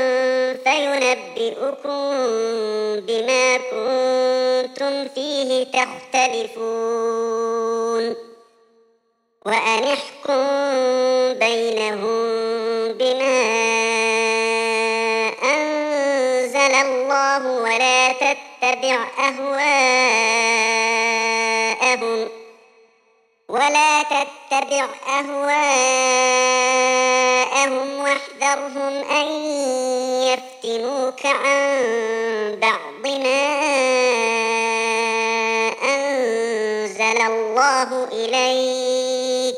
فينبئكم بما كنتم فيه تختلفون وأن احكم بينهم بما أنزل الله ولا تتبع أهواءهم ولا تتبع أهواءهم واحذرهم أن يفتنوك عن بعض ما أنزل الله إليك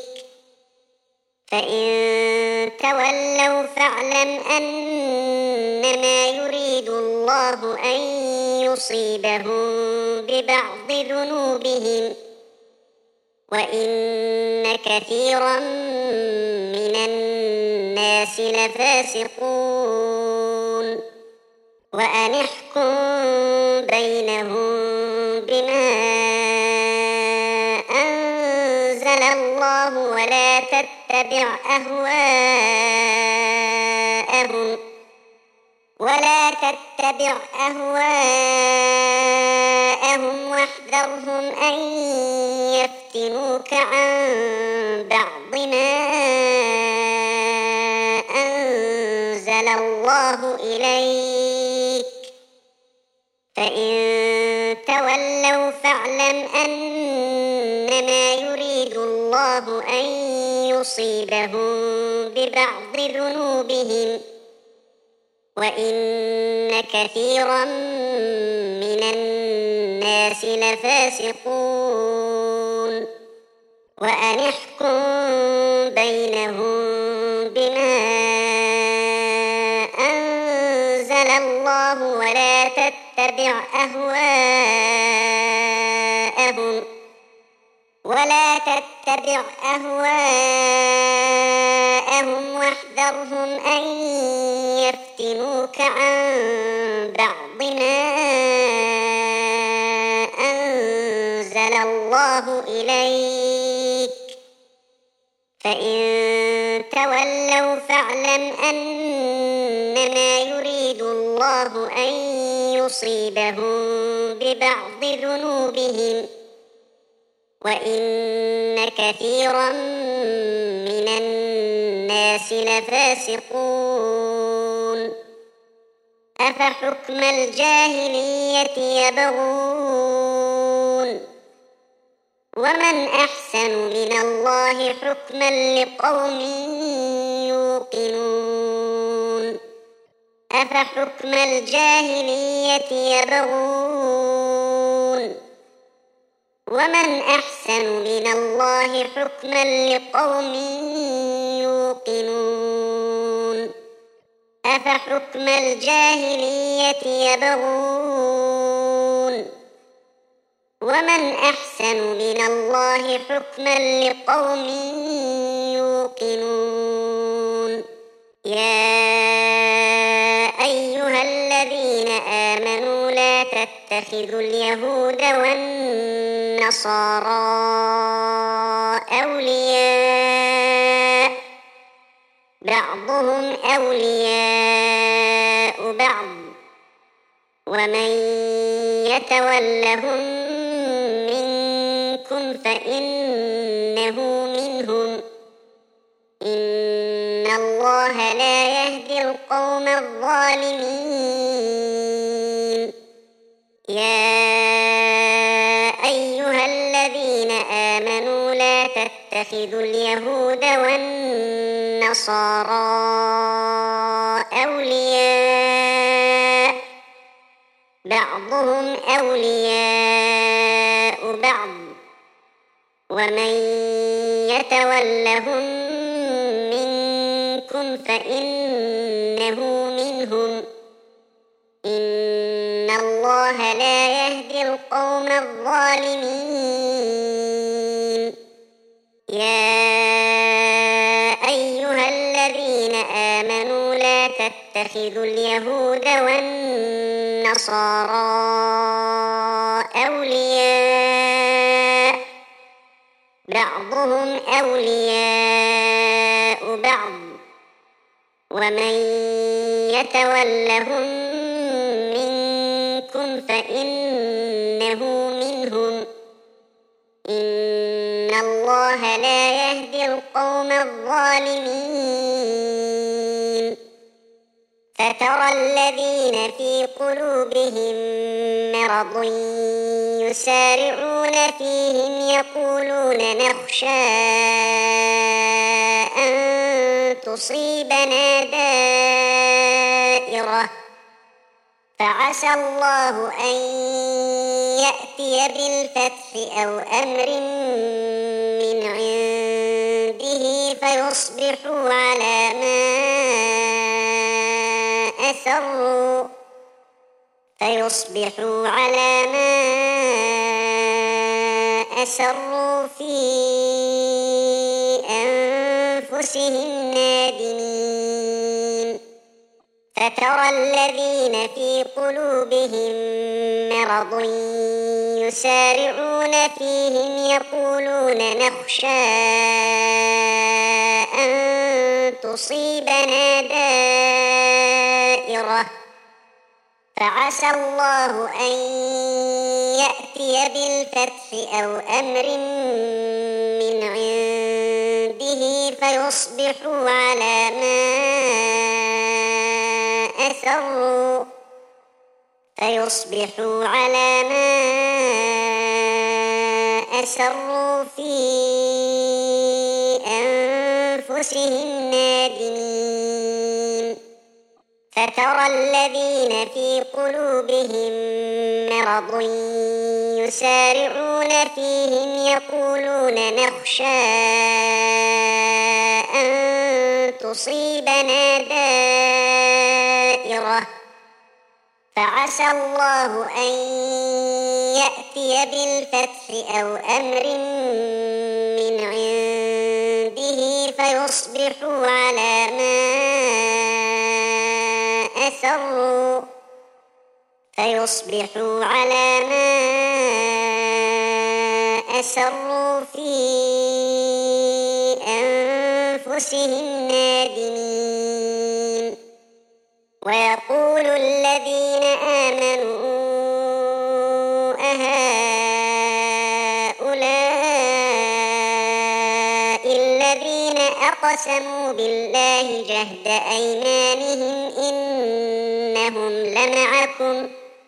فإن تولوا فاعلم أنما يريد الله أن يصيبهم ببعض ذنوبهم وإن كثيرا من الناس لفاسقون وأن احكم بينهم بما أنزل الله ولا تتبع أهواءهم ولا تتبع أهواءهم واحذرهم أن يفتنوك عن بعض ما أنزل الله إليك فإن تولوا فاعلم أنما يريد الله أن يصيبهم ببعض ذنوبهم وإن كثيرا من الناس لفاسقون وأن احكم بينهم بما أنزل الله ولا تتبع أهواءهم ولا تتبع أهواءهم واحذرهم أن يفتنوك عن بعض ما أنزل الله إليك فإن تولوا فاعلم أنما يريد الله أن يصيبهم ببعض ذنوبهم وإن كثيرا من الناس لفاسقون أفحكم الجاهلية يبغون ومن أحسن من الله حكما لقوم يوقنون أفحكم الجاهلية يبغون ومن أحسن من الله حكما لقوم يوقنون أفحكم الجاهلية يبغون ومن أحسن من الله حكما لقوم يوقنون يا أيها الذين آمنوا لا تتخذوا اليهود والنصارى أولياء بعضهم أولياء بعض ومن يتولهم منكم فإنه منهم إن الله لا يهدي القوم الظالمين يا أيها الذين آمنوا لا تتخذوا اليهود والنصارى أولياء بعضهم أولياء بعض ومن يتولهم منكم فإنه منهم إن الله لا يهدي القوم الظالمين يا أيها الذين آمنوا لا تتخذوا اليهود والنصارى أولياء بعضهم أولياء بعض ومن يتولهم منكم فإنه منهم إن الله لا يهدي القوم الظالمين فترى الذين في قلوبهم مرض يسارعون فيهم يقولون نخشى أن تصيبنا دائرة فعسى الله أن يأتي بالفتح أو أمر من عنده فيصبحوا على ما أسروا فيصبحوا على ما أسروا في أنفسهم نادمين فترى الذين في قلوبهم مرض يسارعون فيهم يقولون نخشى أن تصيبنا دائرة فعسى الله أن يأتي بالفتح أو أمر من عنده فيصبحوا على ما أسروا فيصبحوا على ما أسروا في أنفسهم نادمين فترى الذين في قلوبهم مرض يسارعون فيهم يقولون نخشى أن تصيبنا دائرة فعسى الله أن يأتي بالفتح أو أمر من عنده فيصبحوا على ما أسروا فيصبحوا على ما أسروا في أنفسهم نادمين ويقول الذين آمنوا أهؤلاء الذين أقسموا بالله جهد أيمانهم إنهم لمعكم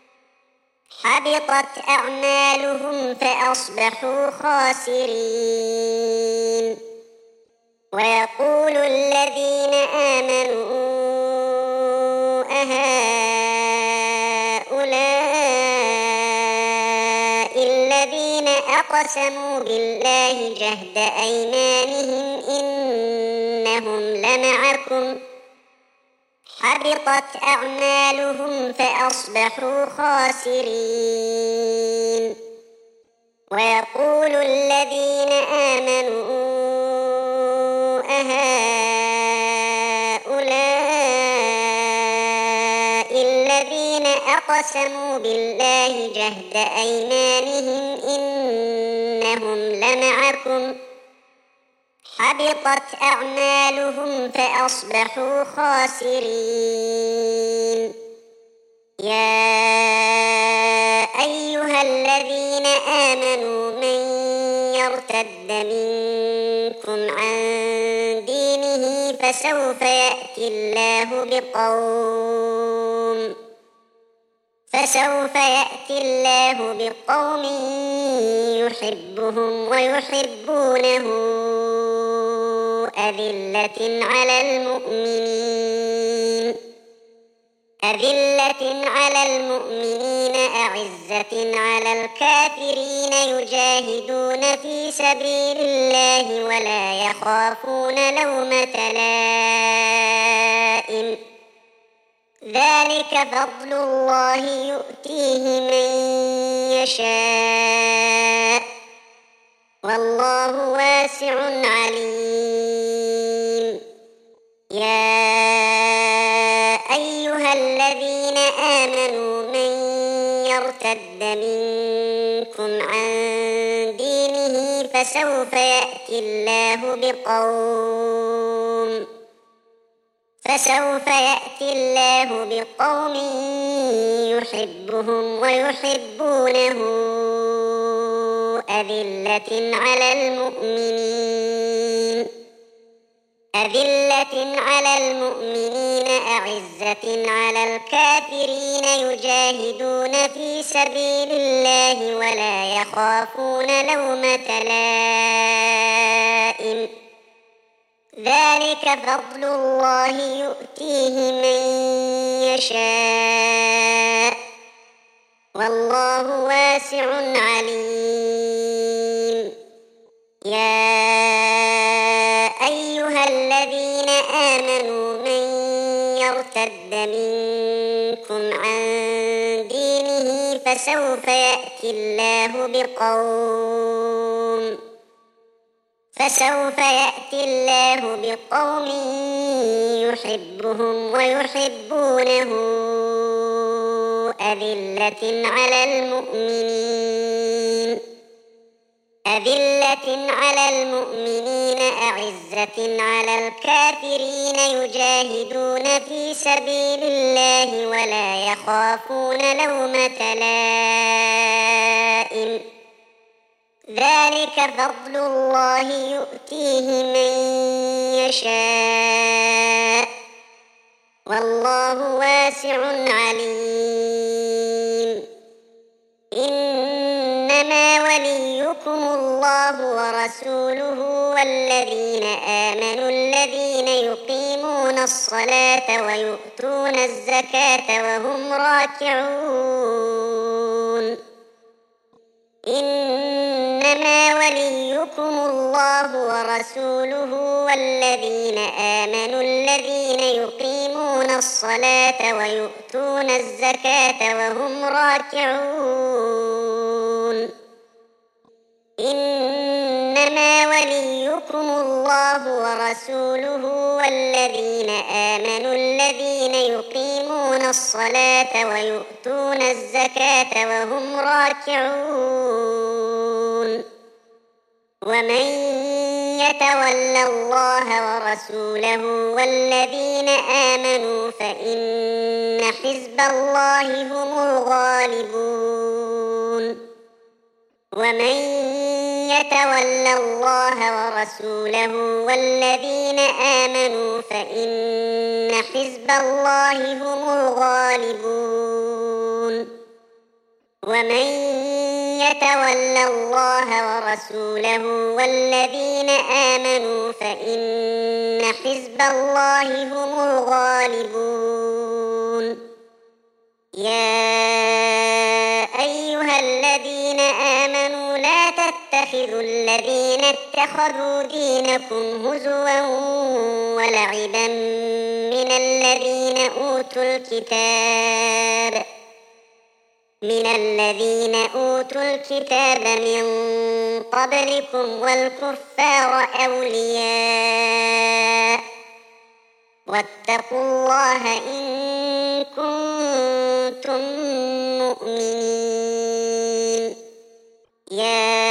حبطت أعمالهم فأصبحوا خاسرين ويقول الذين آمنوا أهؤلاء الذين أقسموا بالله جهد أيمانهم إنهم لمعكم حبطت أعمالهم فأصبحوا خاسرين ويقول الذين آمنوا أهؤلاء الذين أقسموا بالله جهد أيمانهم إنهم لمعكم حبطت أعمالهم فأصبحوا خاسرين يا أيها الذين آمنوا من يرتد منكم عن دينه فسوف يأتي الله بقوم فسوف يأتي الله بقوم يحبهم ويحبونه أذلة على المؤمنين أذلة على المؤمنين أعزة على الكافرين يجاهدون في سبيل الله ولا يخافون لومة لائم ذلك فضل الله يؤتيه من يشاء والله واسع عليم يا أيها الذين آمنوا من يرتد منكم عن دينه فسوف يأتي الله بقوم فسوف يأتي الله بقوم يحبهم ويحبونه أذلة على المؤمنين أذلة على المؤمنين أعزة على الكافرين يجاهدون في سبيل الله ولا يخافون لومة لائم ذلك فضل الله يؤتيه من يشاء والله واسع عليم يا أيها الذين آمنوا من يرتد منكم عن دينه فسوف يأتي الله بقوم فسوف يأتي الله بقوم يحبهم ويحبونه أذلة على المؤمنين أذلة على المؤمنين أعزة على الكافرين يجاهدون في سبيل الله ولا يخافون لومة لائم ذلك فضل الله يؤتيه من يشاء والله واسع عليم إنما وليكم الله ورسوله والذين آمنوا الذين يقيمون الصلاة ويؤتون الزكاة وهم راكعون إنما وليكم الله ورسوله والذين آمنوا الذين يقيمون الصلاة ويؤتون الزكاة وهم راكعون إنما وليكم الله ورسوله والذين آمنوا الذين يقيمون الصلاة ويؤتون الزكاة وهم راكعون ومن يتول الله ورسوله والذين آمنوا فإن حزب الله هم الغالبون ومن يتول الله ورسوله والذين آمنوا فإن حزب الله هم الغالبون ومن يتول الله ورسوله والذين آمنوا فإن حزب الله هم الغالبون يا أيها الذين آمنوا لا تتخذوا الذين اتخذوا دينكم هزوا ولعبا من الذين أوتوا الكتاب من الذين أوتوا الكتاب من قبلكم والكفار أولياء واتقوا الله إن كنتم مؤمنين يا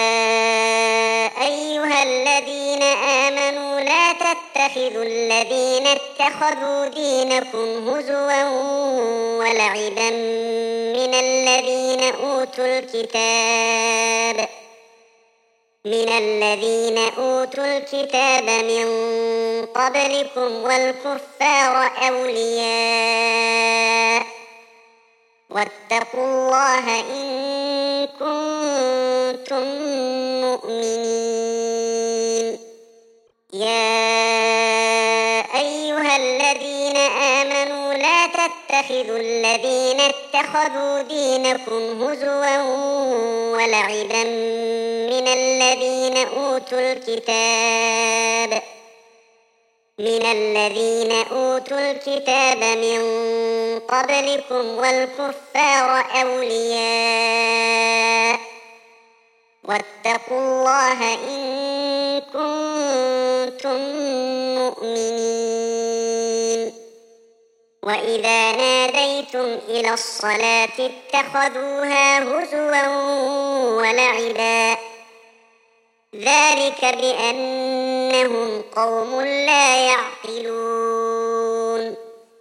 أيها الذين آمنوا لا تتخذوا الذين اتخذوا دينكم هزوا ولعبا من الذين أوتوا الكتاب من الذين أوتوا الكتاب من قبلكم والكفار أولياء واتقوا الله إن كنتم مؤمنين يا أيها الذين آمنوا لا تتخذوا الذين اتخذوا دينكم هزوا ولعبا من الذين أوتوا الكتاب من الذين أوتوا الكتاب من قبلكم والكفار أولياء واتقوا الله إن كنتم مؤمنين وإذا ناديتم إلى الصلاة اتخذوها هزوا ولعبا ذلك بأنهم قوم لا يعقلون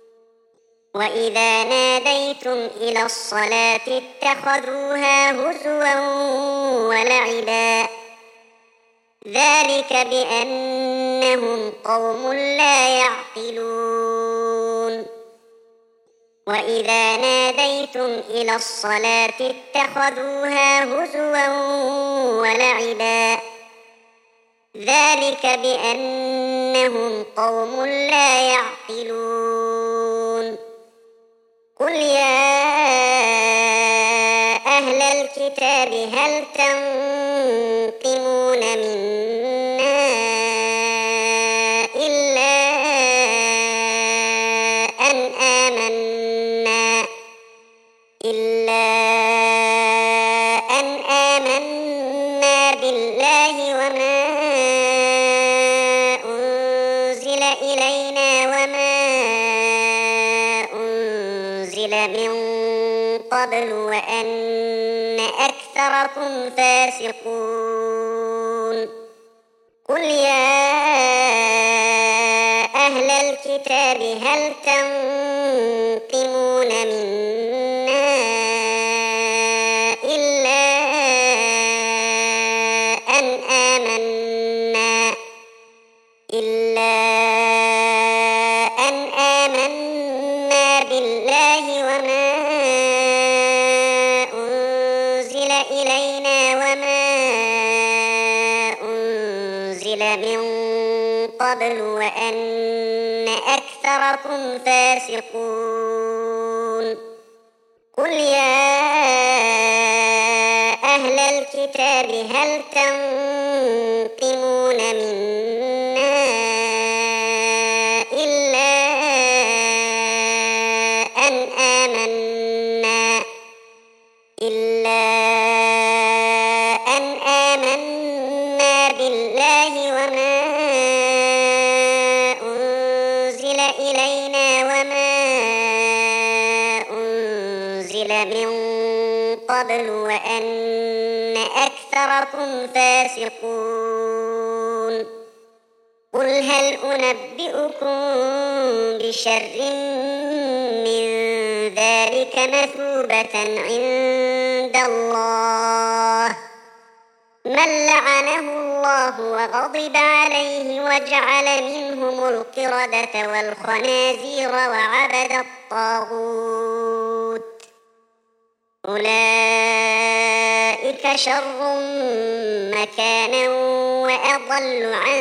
وإذا ناديتم إلى الصلاة اتخذوها هزوا ولعبا ذلك بأنهم قوم لا يعقلون وإذا ناديتم إلى الصلاة اتخذوها هزوا ولعبا ذلك بأنهم قوم لا يعقلون قل يا أهل الكتاب هل تنقمون منا إلا أن آمنا إلا قبل وأن أكثركم فاسقون قل يا أهل الكتاب هل تنقمون منا إلا أن آمنا إلا أن آمنا بالله وما أنزل إلينا وما أنزل من قبل وأن أكثركم فاسقون قل يا أهل الكتاب هل تنقمون منا إلا أن آمنا إلا أن آمنا بالله وما أنزل إلينا وما أنزل من قبل وأن أكثركم فاسقون قل هل أنبئكم بشر من ذلك مثوبة عند الله من لعنه الله وغضب عليه وجعل منهم القردة والخنازير وعبد الطاغوت أولئك شر مكانا وأضل عن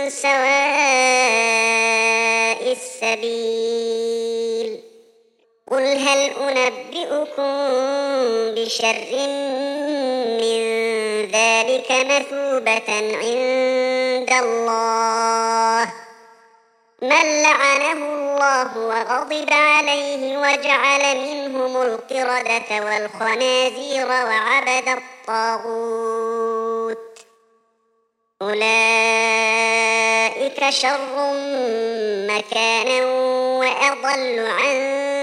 سواء السبيل قل هل أنبئكم بشر من ذلك مثوبة عند الله من لعنه الله وغضب عليه وجعل منهم القردة والخنازير وعبد الطاغوت أولئك شر مكانا وأضل عن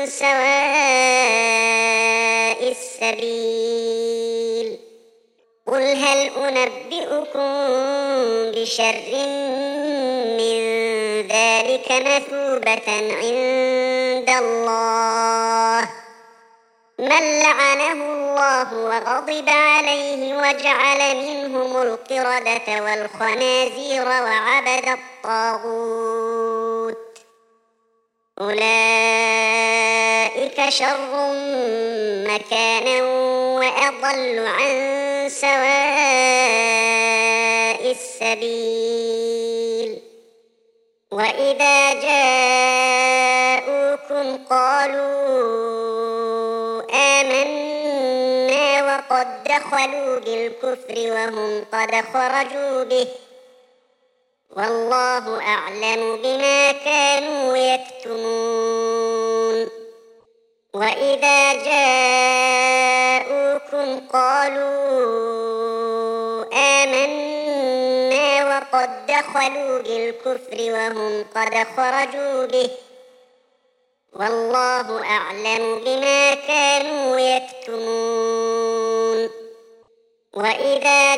سواء السبيل قل هل أنبئكم بشر من ذلك مثوبة عند الله من لعنه الله وغضب عليه وجعل منهم القردة والخنازير وعبد الطاغوت أولئك شر مكانا وأضل عن سواء السبيل وإذا جاءوكم قالوا آمنا وقد دخلوا بالكفر وهم قد خرجوا به والله أعلم بما كانوا يكتمون وإذا جاءوكم قالوا آمنا وقد دخلوا بالكفر وهم قد خرجوا به والله أعلم بما كانوا يكتمون وإذا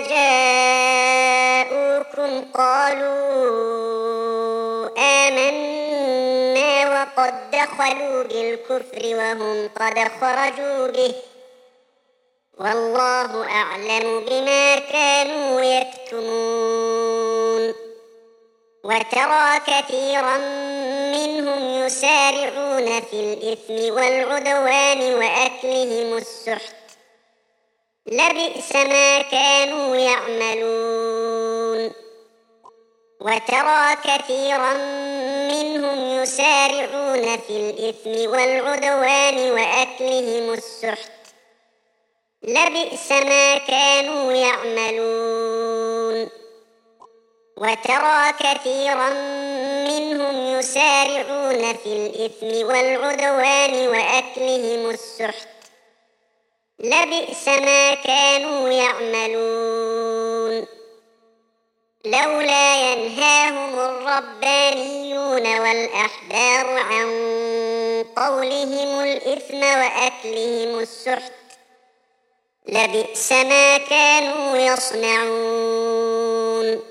جاءوكم قالوا آمنا وقد دخلوا بالكفر وهم قد خرجوا به والله أعلم بما كانوا يكتمون وترى كثيرا منهم يسارعون في الإثم والعدوان وأكلهم السحت لبئس ما كانوا يعملون وترى كثيرا منهم يسارعون في الإثم والعدوان وأكلهم السحت لبئس ما كانوا يعملون وترى كثيرا منهم يسارعون في الإثم والعدوان وأكلهم السحت لبئس ما كانوا يعملون لولا ينهاهم الربانيون والأحبار عن قولهم الإثم وأكلهم السحت لبئس ما كانوا يصنعون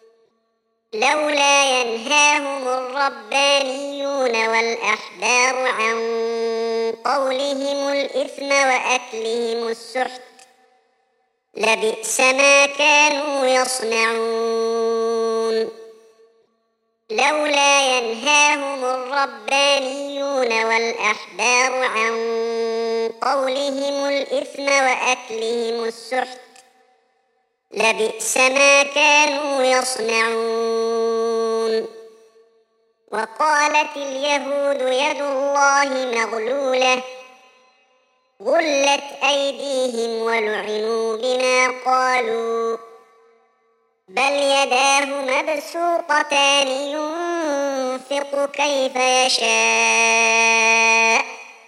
لولا ينهاهم الربانيون والأحبار عن قولهم الإثم وأكلهم السحت لبئس ما كانوا يصنعون لولا ينهاهم الربانيون والأحبار عن قولهم الإثم وأكلهم السحت لبئس ما كانوا يصنعون وقالت اليهود يد الله مغلولة غلت أيديهم ولعنوا بما قالوا بل يداه مبسوطتان ينفق كيف يشاء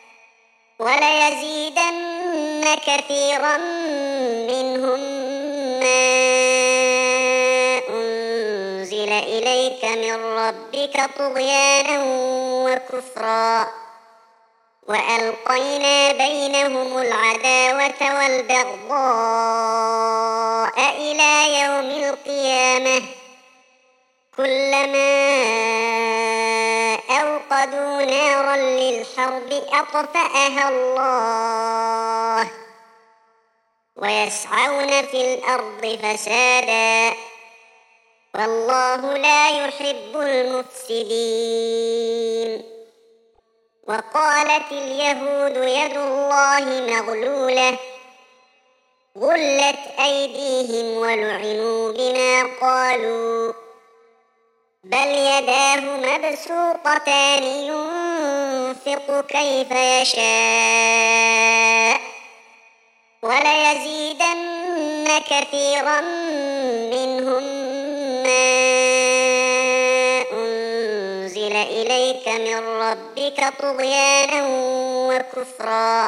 وليزيدن كثيرا منهم ما أنزل إليك من ربك طغيانا وكفرا وألقينا بينهم العداوة والبغضاء إلى يوم القيامة كلما أوقدوا نارا للحرب أطفأها الله ويسعون في الأرض فسادا والله لا يحب المفسدين وقالت اليهود يد الله مغلولة غلت أيديهم ولعنوا بما قالوا بل يداه مبسوطتان ينفق كيف يشاء وليزيدن كثيرا منهم ما أنزل إليك من ربك طغيانا وكفرا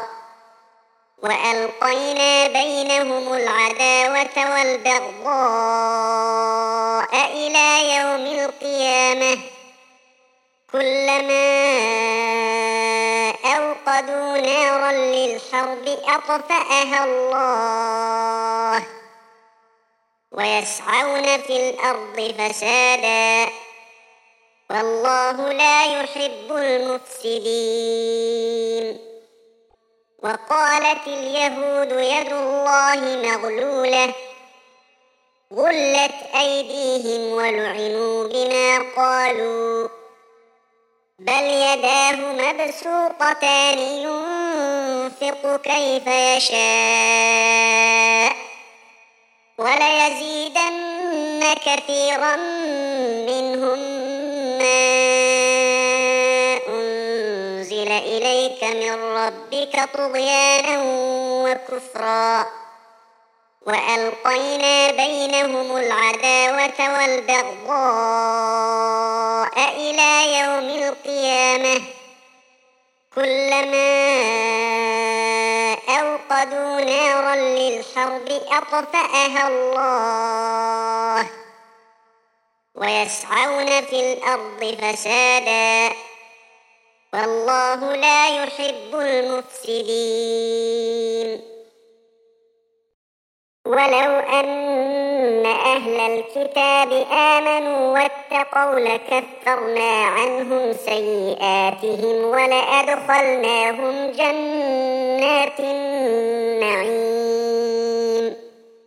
وألقينا بينهم العداوة والبغضاء إلى يوم القيامة كلما أوقدوا نارا للحرب أطفأها الله ويسعون في الأرض فسادا والله لا يحب المفسدين وقالت اليهود يد الله مغلولة غلت أيديهم ولعنوا بما قالوا بل يداه مبسوطتان ينفق كيف يشاء وليزيدن كثيرا منهم ما أنزل إليك من ربك طغيانا وكفرا وألقينا بينهم العداوة والبغضاء إلى يوم القيامة كلما أوقدوا نارا للحرب أطفأها الله ويسعون في الأرض فسادا والله لا يحب المفسدين ولو أن أهل الكتاب آمنوا واتقوا لكفرنا عنهم سيئاتهم ولأدخلناهم جنات النعيم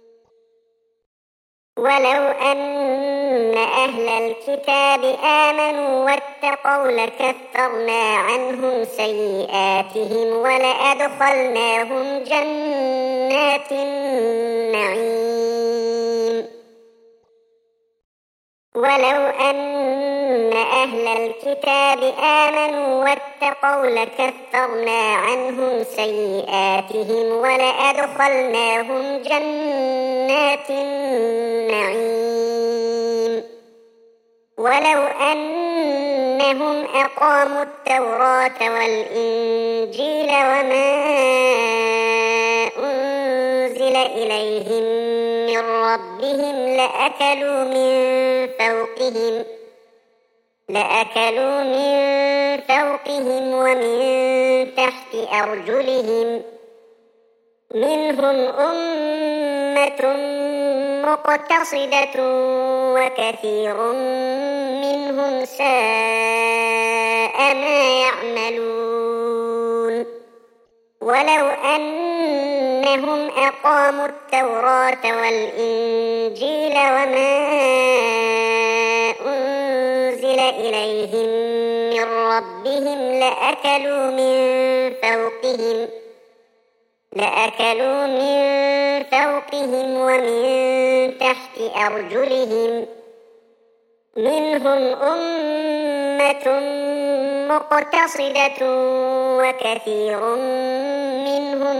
ولو أن أهل الكتاب آمنوا واتقوا لكفرنا عنهم سيئاتهم ولأدخلناهم جنات النعيم ولو أن أهل الكتاب آمنوا واتقوا لكفرنا عنهم سيئاتهم ولأدخلناهم جنات النعيم ولو أنهم أقاموا التوراة والإنجيل وما أنزل إليهم من ربهم لأكلوا من فوقهم لأكلوا من فوقهم ومن تحت أرجلهم منهم أمة مقتصدة وكثير منهم ساء ما يعملون ولو أنهم أقاموا التوراة والإنجيل وما أنزل إليهم من ربهم لأكلوا من فوقهم لأكلوا من فوقهم ومن تحت أرجلهم منهم أمة مقتصدة وكثير منهم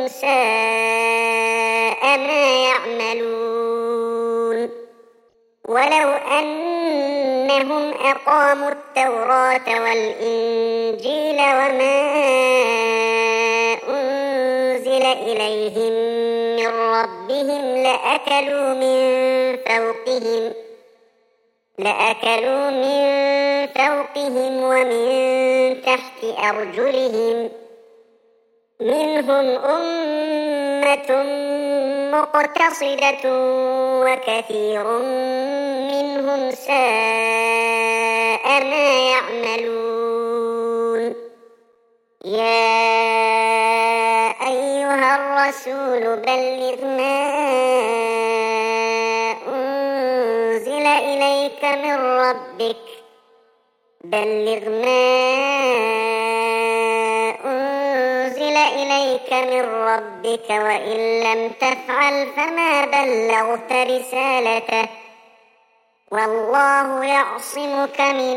ساء ما يعملون ولو أنهم أقاموا التوراة والإنجيل وما أنزل إليهم من ربهم لأكلوا من فوقهم لأكلوا من فوقهم ومن تحت أرجلهم منهم أمة مقتصدة وكثير منهم ساء ما يعملون يا أيها الرسول بلغ ما أنزل إليك من ربك بلغ ما أنزل إليك من ربك وإن لم تفعل فما بلغت رسالته والله يعصمك من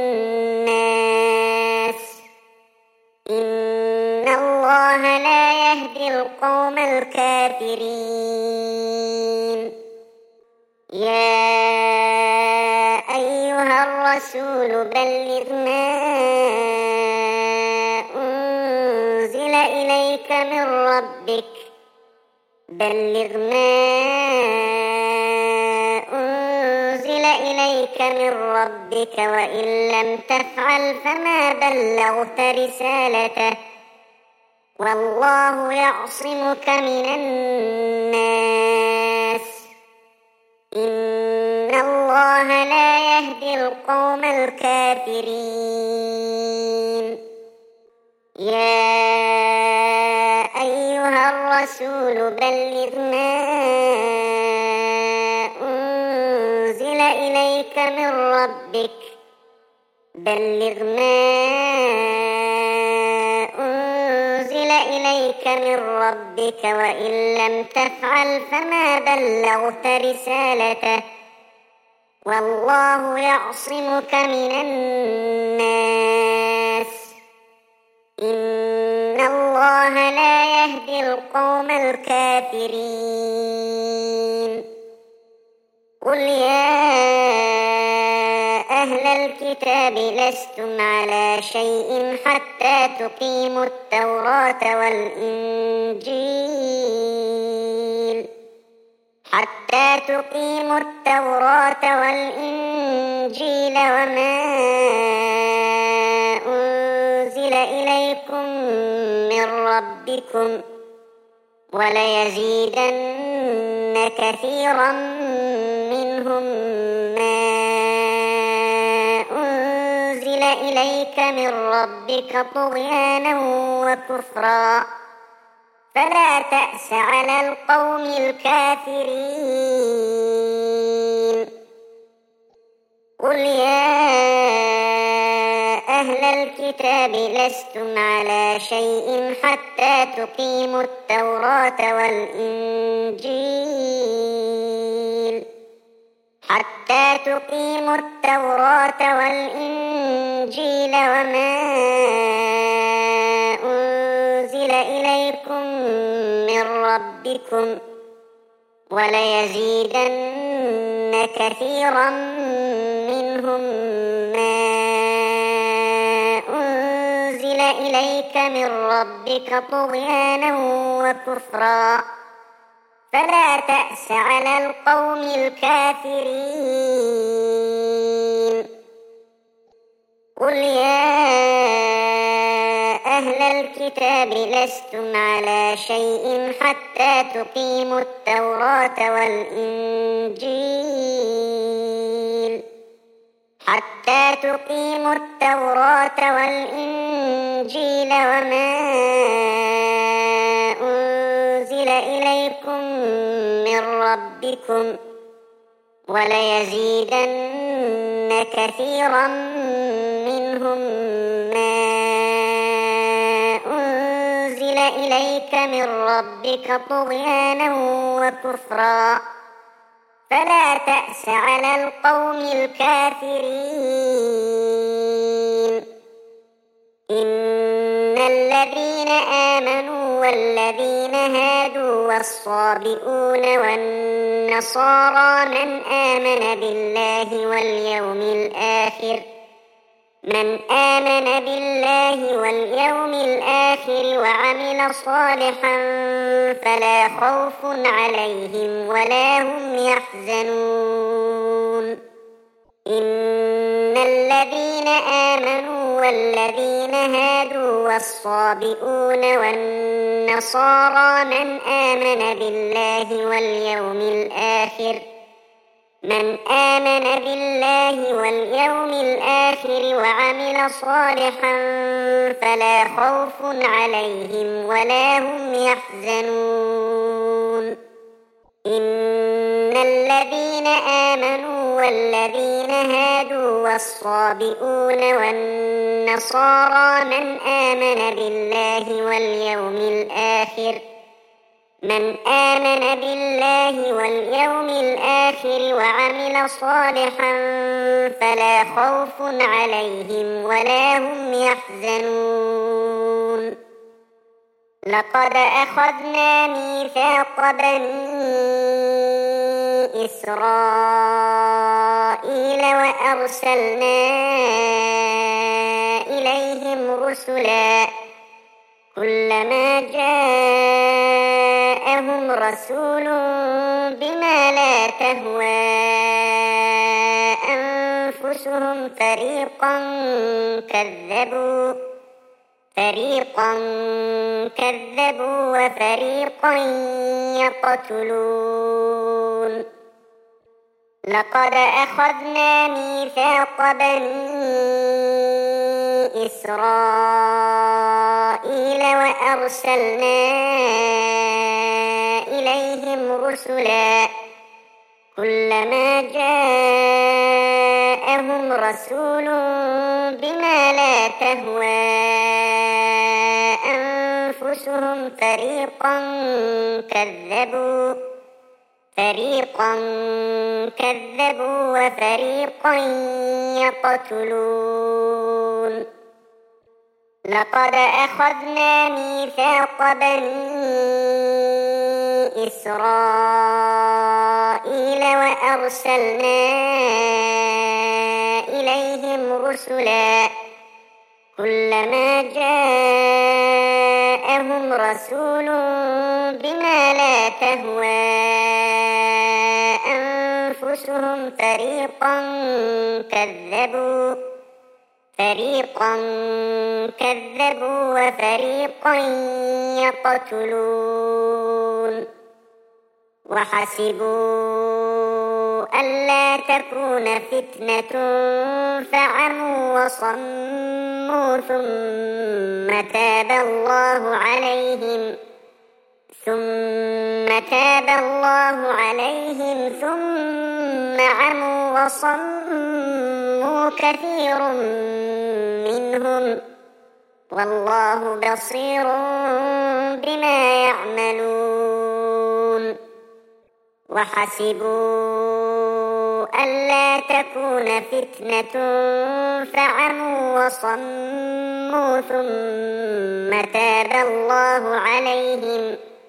الناس إن الله لا يهدي القوم الكافرين يا أيها الرسول بلغ ما أنزل إليك من ربك بلغ ما أنزل إليك من ربك وإن لم تفعل فما بلغت رسالته والله يعصمك من الناس إن الله لا يهدي القوم الكافرين يا أيها الرسول بلغ ما أنزل إليك من ربك بلغ ما أنزل إليك من ربك وإن لم تفعل فما بلغت رسالته والله يعصمك من الناس إن الله لا يهدي القوم الكافرين قل يا أهل الكتاب لستم على شيء حتى تقيموا التوراة والإنجيل حتى تقيموا التوراة والإنجيل وما أنزل إليكم من ربكم وليزيدن كثيرا منهم ما أنزل إليك من ربك طغيانا وكفرا فلا تأس على القوم الكافرين قل يا أهل الكتاب لستم على شيء حتى تقيموا التوراة والإنجيل حتى تقيموا التوراة والإنجيل وما أنزل إليكم من ربكم وليزيدن كثيرا منهم ما أنزل إليك من ربك طغيانا وكفرا فلا تأس على القوم الكافرين قل يا أهل الكتاب لستم على شيء حتى تقيموا التوراة والإنجيل حتى تقيموا التوراة والإنجيل وما أنزل إليكم من ربكم وليزيدن كثيرا منهم ما أنزل إليك من ربك طغيانا وكفرا فلا تأس على القوم الكافرين إن الذين آمنوا والذين هادوا والصابئون والنصارى من آمن بالله واليوم الآخر من آمن بالله واليوم الآخر وعمل صالحا فلا خوف عليهم ولا هم يحزنون إن الذين آمنوا والذين هادوا والصابئون والنصارى من آمن بالله واليوم الآخر من آمن بالله واليوم الآخر وعمل صالحا فلا خوف عليهم ولا هم يحزنون إن الذين آمنوا والذين هادوا والصابئون والنصارى من آمن بالله واليوم الآخر من آمن بالله واليوم الآخر وعمل صالحا فلا خوف عليهم ولا هم يحزنون لقد أخذنا ميثاق بني إسرائيل وأرسلنا إليهم رسلا كلما جاءهم رسول بما لا تهوى أنفسهم فريقا كذبوا فريقا كذبوا وفريقا يقتلون لقد أخذنا ميثاق بني إسرائيل وأرسلنا إليهم رسلا كلما جاءهم رسول بما لا تهوى أنفسهم فريقا كذبوا فريقا كذبوا وفريقا يقتلون لقد أخذنا ميثاق بني إسرائيل وأرسلنا إليهم رسلا كلما جاءهم رسول بما لا تهوى أنفسهم فريقا كذبوا فريقا كذبوا وفريقا يقتلون وحسبوا ألا تكون فتنة فعموا وصموا ثم تاب الله عليهم ثم تاب الله عليهم ثم عموا وصموا كثير منهم والله بصير بما يعملون وحسبوا ألا تكون فتنة فعموا وصموا ثم تاب الله عليهم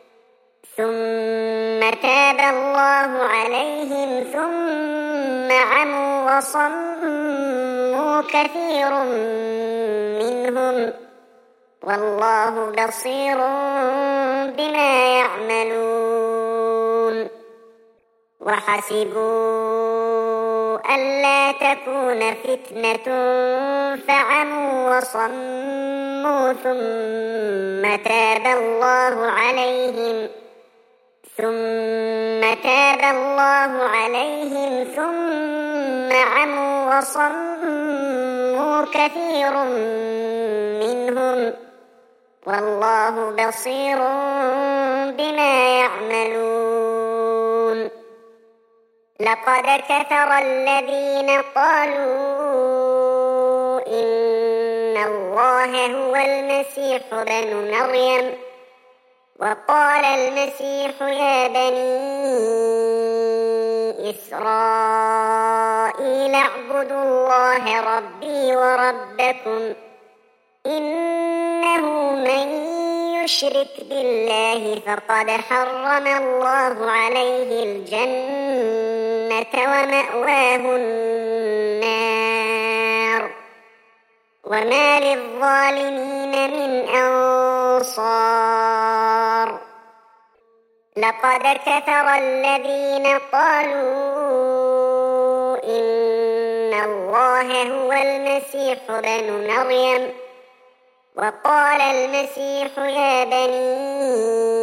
ثم تاب الله عليهم ثم عموا وصموا كثير منهم والله بصير بما يعملون وحسبوا ألا تكون فتنة فعموا وصموا ثم تاب الله عليهم ثم تاب الله عليهم ثم عموا وصموا كثير منهم والله بصير بما يعملون. لقد كفر الذين قالوا إن الله هو المسيح ابن مريم وقال المسيح يا بني إسرائيل اعبدوا الله ربي وربكم إنه من يشرك بالله فقد حرم الله عليه الجنة ومأواه النار وما للظالمين من أنصار. لقد كفر الذين قالوا إن الله هو المسيح ابن مريم وقال المسيح يا بني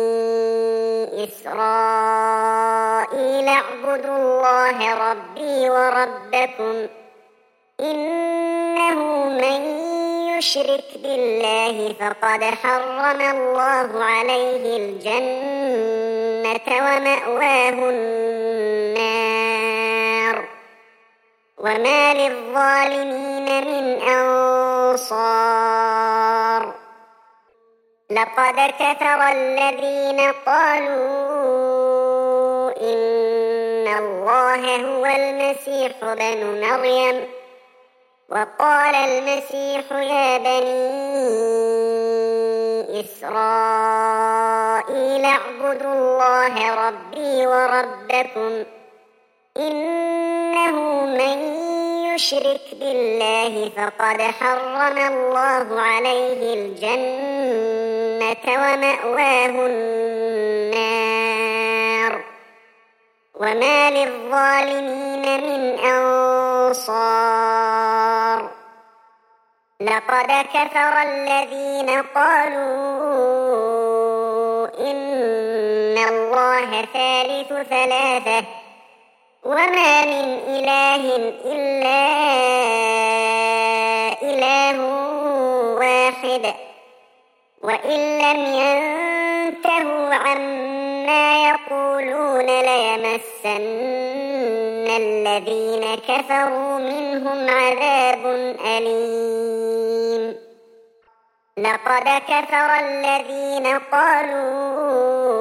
إسرائيل اعبدوا الله ربي وربكم إنه من يشرك بالله فقد حرم الله عليه الجنة ومأواه النار وما للظالمين من أنصار. لقد كفر الذين قالوا إن الله هو المسيح ابن مريم وقال المسيح يا بني إسرائيل اعبدوا الله ربي وربكم إنه من يشرك بالله فقد حرم الله عليه الجنة ومأواه النار وما للظالمين من أنصار. لقد كفر الذين قالوا إن الله ثالث ثلاثة وما من إله إلا إله واحد وإن لم ينتهوا عما يقولون ليمسن الذين كفروا منهم عذاب أليم. لقد كفر الذين قالوا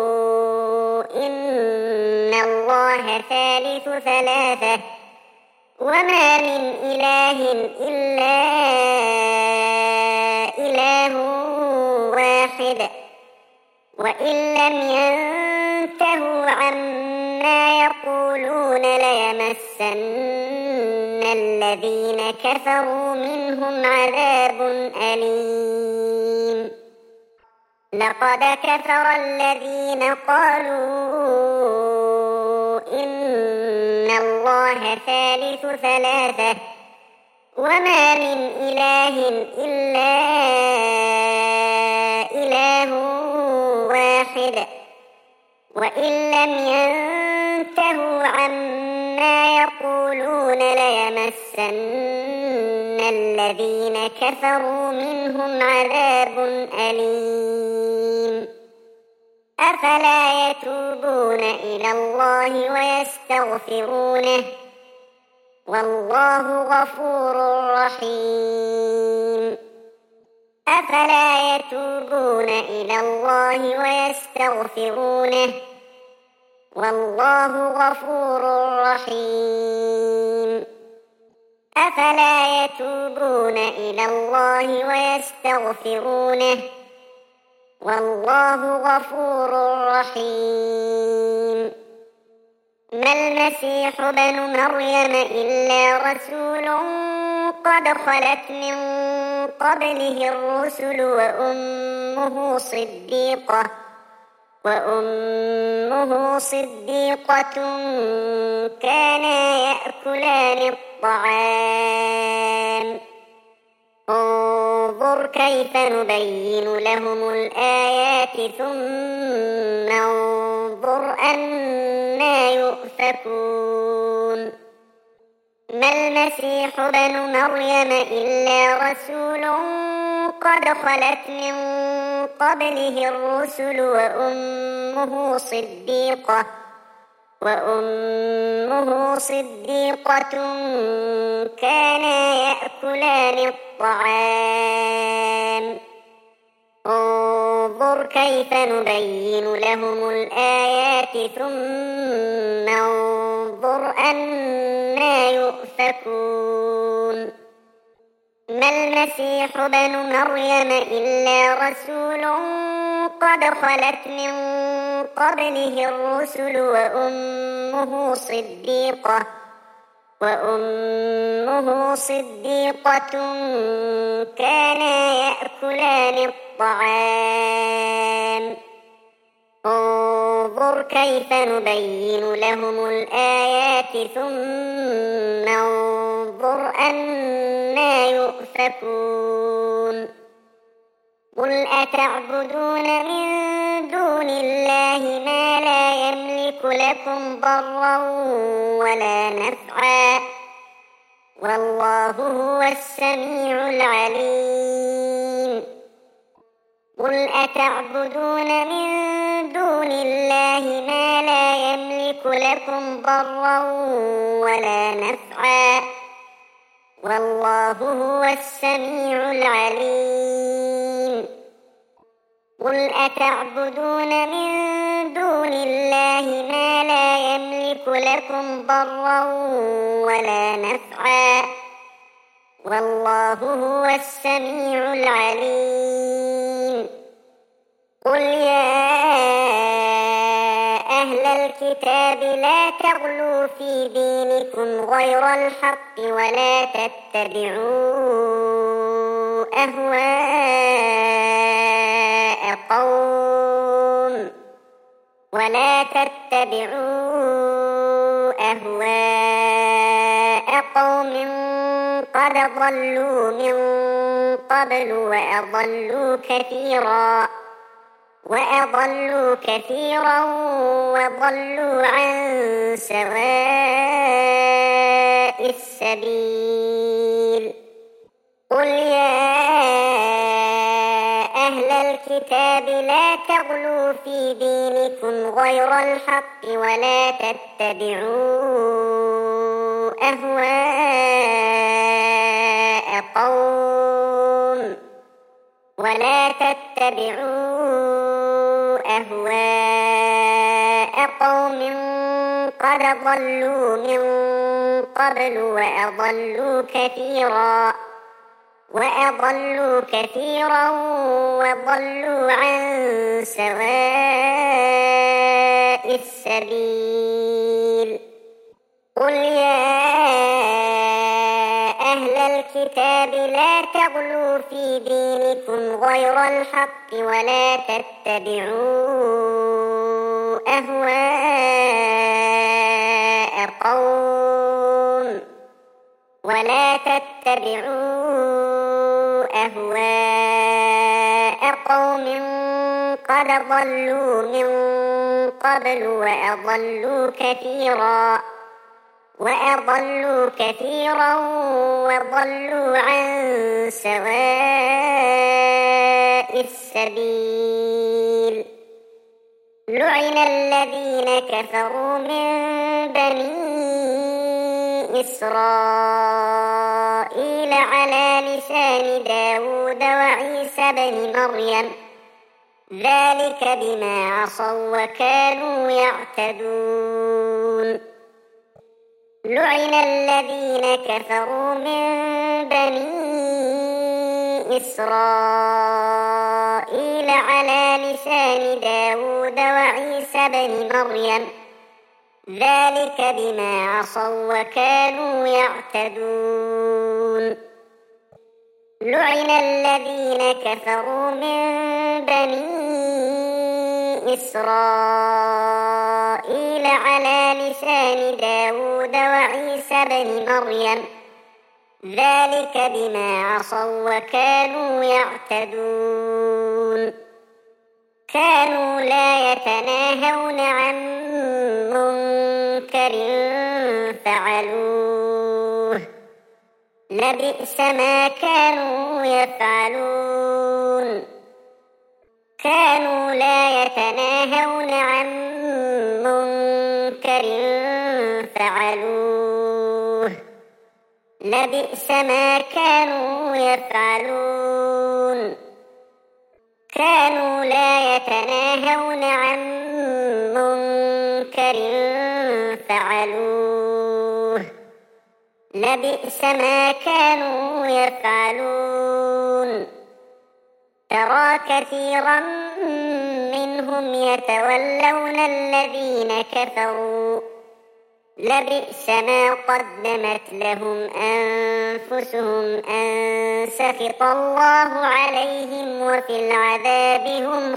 إن الله ثالث ثلاثة وما من إله إلا إله واحد وإن لم ينتهوا عما يقولون ليمسن الذين كفروا منهم عذاب أليم. لقد كفر الذين قالوا إن الله ثالث ثلاثة وما من إله إلا إله واحد وإن لم ينتهوا عما يقولون ليمسن الذين كفروا منهم عذاب أليم. أفلا يتوبون إلى الله ويستغفرونه والله غفور رحيم. أفلا يتوبون إلى الله ويستغفرونه والله غفور رحيم. أفلا يتوبون إلى الله ويستغفرونه والله غفور رحيم. ما المسيح ابن مريم إلا رسول قد خلت من قبله الرسل وأمه صديقة وأمه وأمه صديقة كانا يأكلان الطعام انظر كيف نبين لهم الآيات ثم انظر أنى يؤفكون ما المسيح ابن مريم إلا رسول قد خلت من قبله الرسل وأمه صديقة وأمه صديقة كانا يأكلان الطعام انظر كيف نبين لهم الآيات ثم انظر أنى يؤفكون ما المسيح ابن مريم إلا رسول قد خلت من قبله الرسل وأمه صديقة وأمه صديقة كانا يأكلان الطعام انظر كيف نبين لهم الآيات ثم انظر أنى يؤفكون قل أتعبدون من دون الله ما لا يملك لكم ضرا ولا نفعا والله هو السميع العليم قل أتعبدون من دون الله ما لا يملك لكم ضرا ولا نفعا والله هو السميع العليم قل أتعبدون من دون الله ما لا يملك لكم ضرا ولا نفعا والله هو السميع العليم قل يا أهل الكتاب لا تغلوا في دينكم غير الحق ولا تتبعوا أهواء قوم ولا تتبعوا أهواء قوم قد ضلوا من قبل وأضلوا كثيرا وأضلوا كثيرا وضلوا عن سواء السبيل قل يا أهل الكتاب لا تغلوا في دينكم غير الحق ولا تتبعوا أهواء قوم ولا تتبعوا أهواء قوم قد ضلوا من قبل وأضلوا كثيرا وأضلوا كثيرا وضلوا عن سواء السبيل قل يا أهل الكتاب لا تغلوا في دينكم غير الحق ولا تتبعوا أهواء قوم ولا تتبعوا أهواء قوم قد ضلوا من قبل وأضلوا كثيرا وأضلوا كثيرا وضلوا عن سواء السبيل لعن الذين كفروا من بني إسرائيل على لسان داود وعيسى بن مريم ذلك بما عصوا وكانوا يعتدون لعن الذين كفروا من بني إسرائيل على لسان داود وعيسى بن مريم ذلك بما عصوا وكانوا يعتدون لعن الذين كفروا من بني إسرائيل على لسان داود وعيسى بن مريم ذلك بما عصوا وكانوا يعتدون كانوا لا يتناهون عن منكر فعلوه لبئس ما كانوا يفعلون كانوا لا يتناهون عن منكر فعلوه لبئس ما كانوا يفعلون كانوا لا يتناهون عن منكر فعلوه لبئس ما كانوا يفعلون ترى كثيرا منهم يتولون الذين كفروا لبئس ما قدمت لهم أنفسهم أن سخط الله عليهم وفي العذاب هم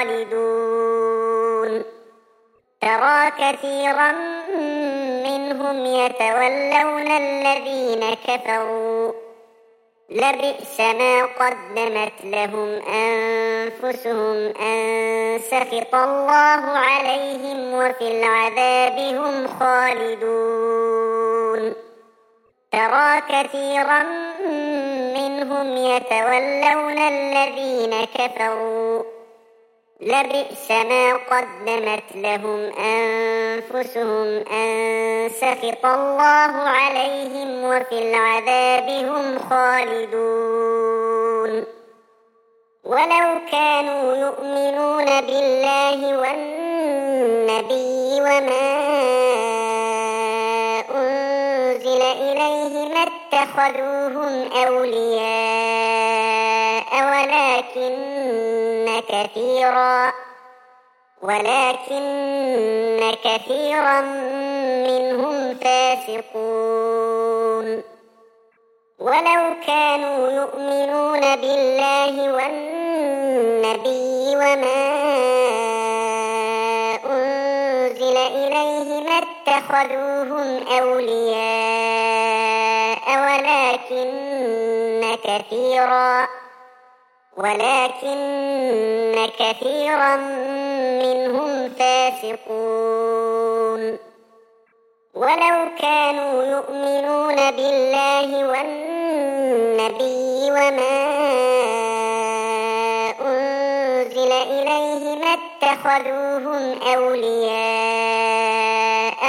خالدون ترى كثيرا منهم يتولون الذين كفروا لبئس ما قدمت لهم أنفسهم أن سخط الله عليهم وفي العذاب هم خالدون ترى كثيرا منهم يتولون الذين كفروا لبئس ما قدمت لهم أنفسهم أن سخط الله عليهم وفي العذاب هم خالدون ولو كانوا يؤمنون بالله والنبي وما أنزل إليه ما اتخذوهم أولياء ولكن كثيرا ولكن كثيرا منهم فاسقون ولو كانوا يؤمنون بالله والنبي وما أنزل إليه ما اتخذوهم أولياء ولكن كثيرا ولكن كثيرا منهم فاسقون ولو كانوا يؤمنون بالله والنبي وما أنزل إليه ما اتخذوهم أولياء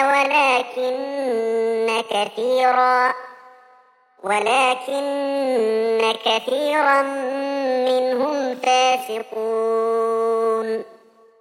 ولكن كثيرا ولكن كثيرا منهم فاسقون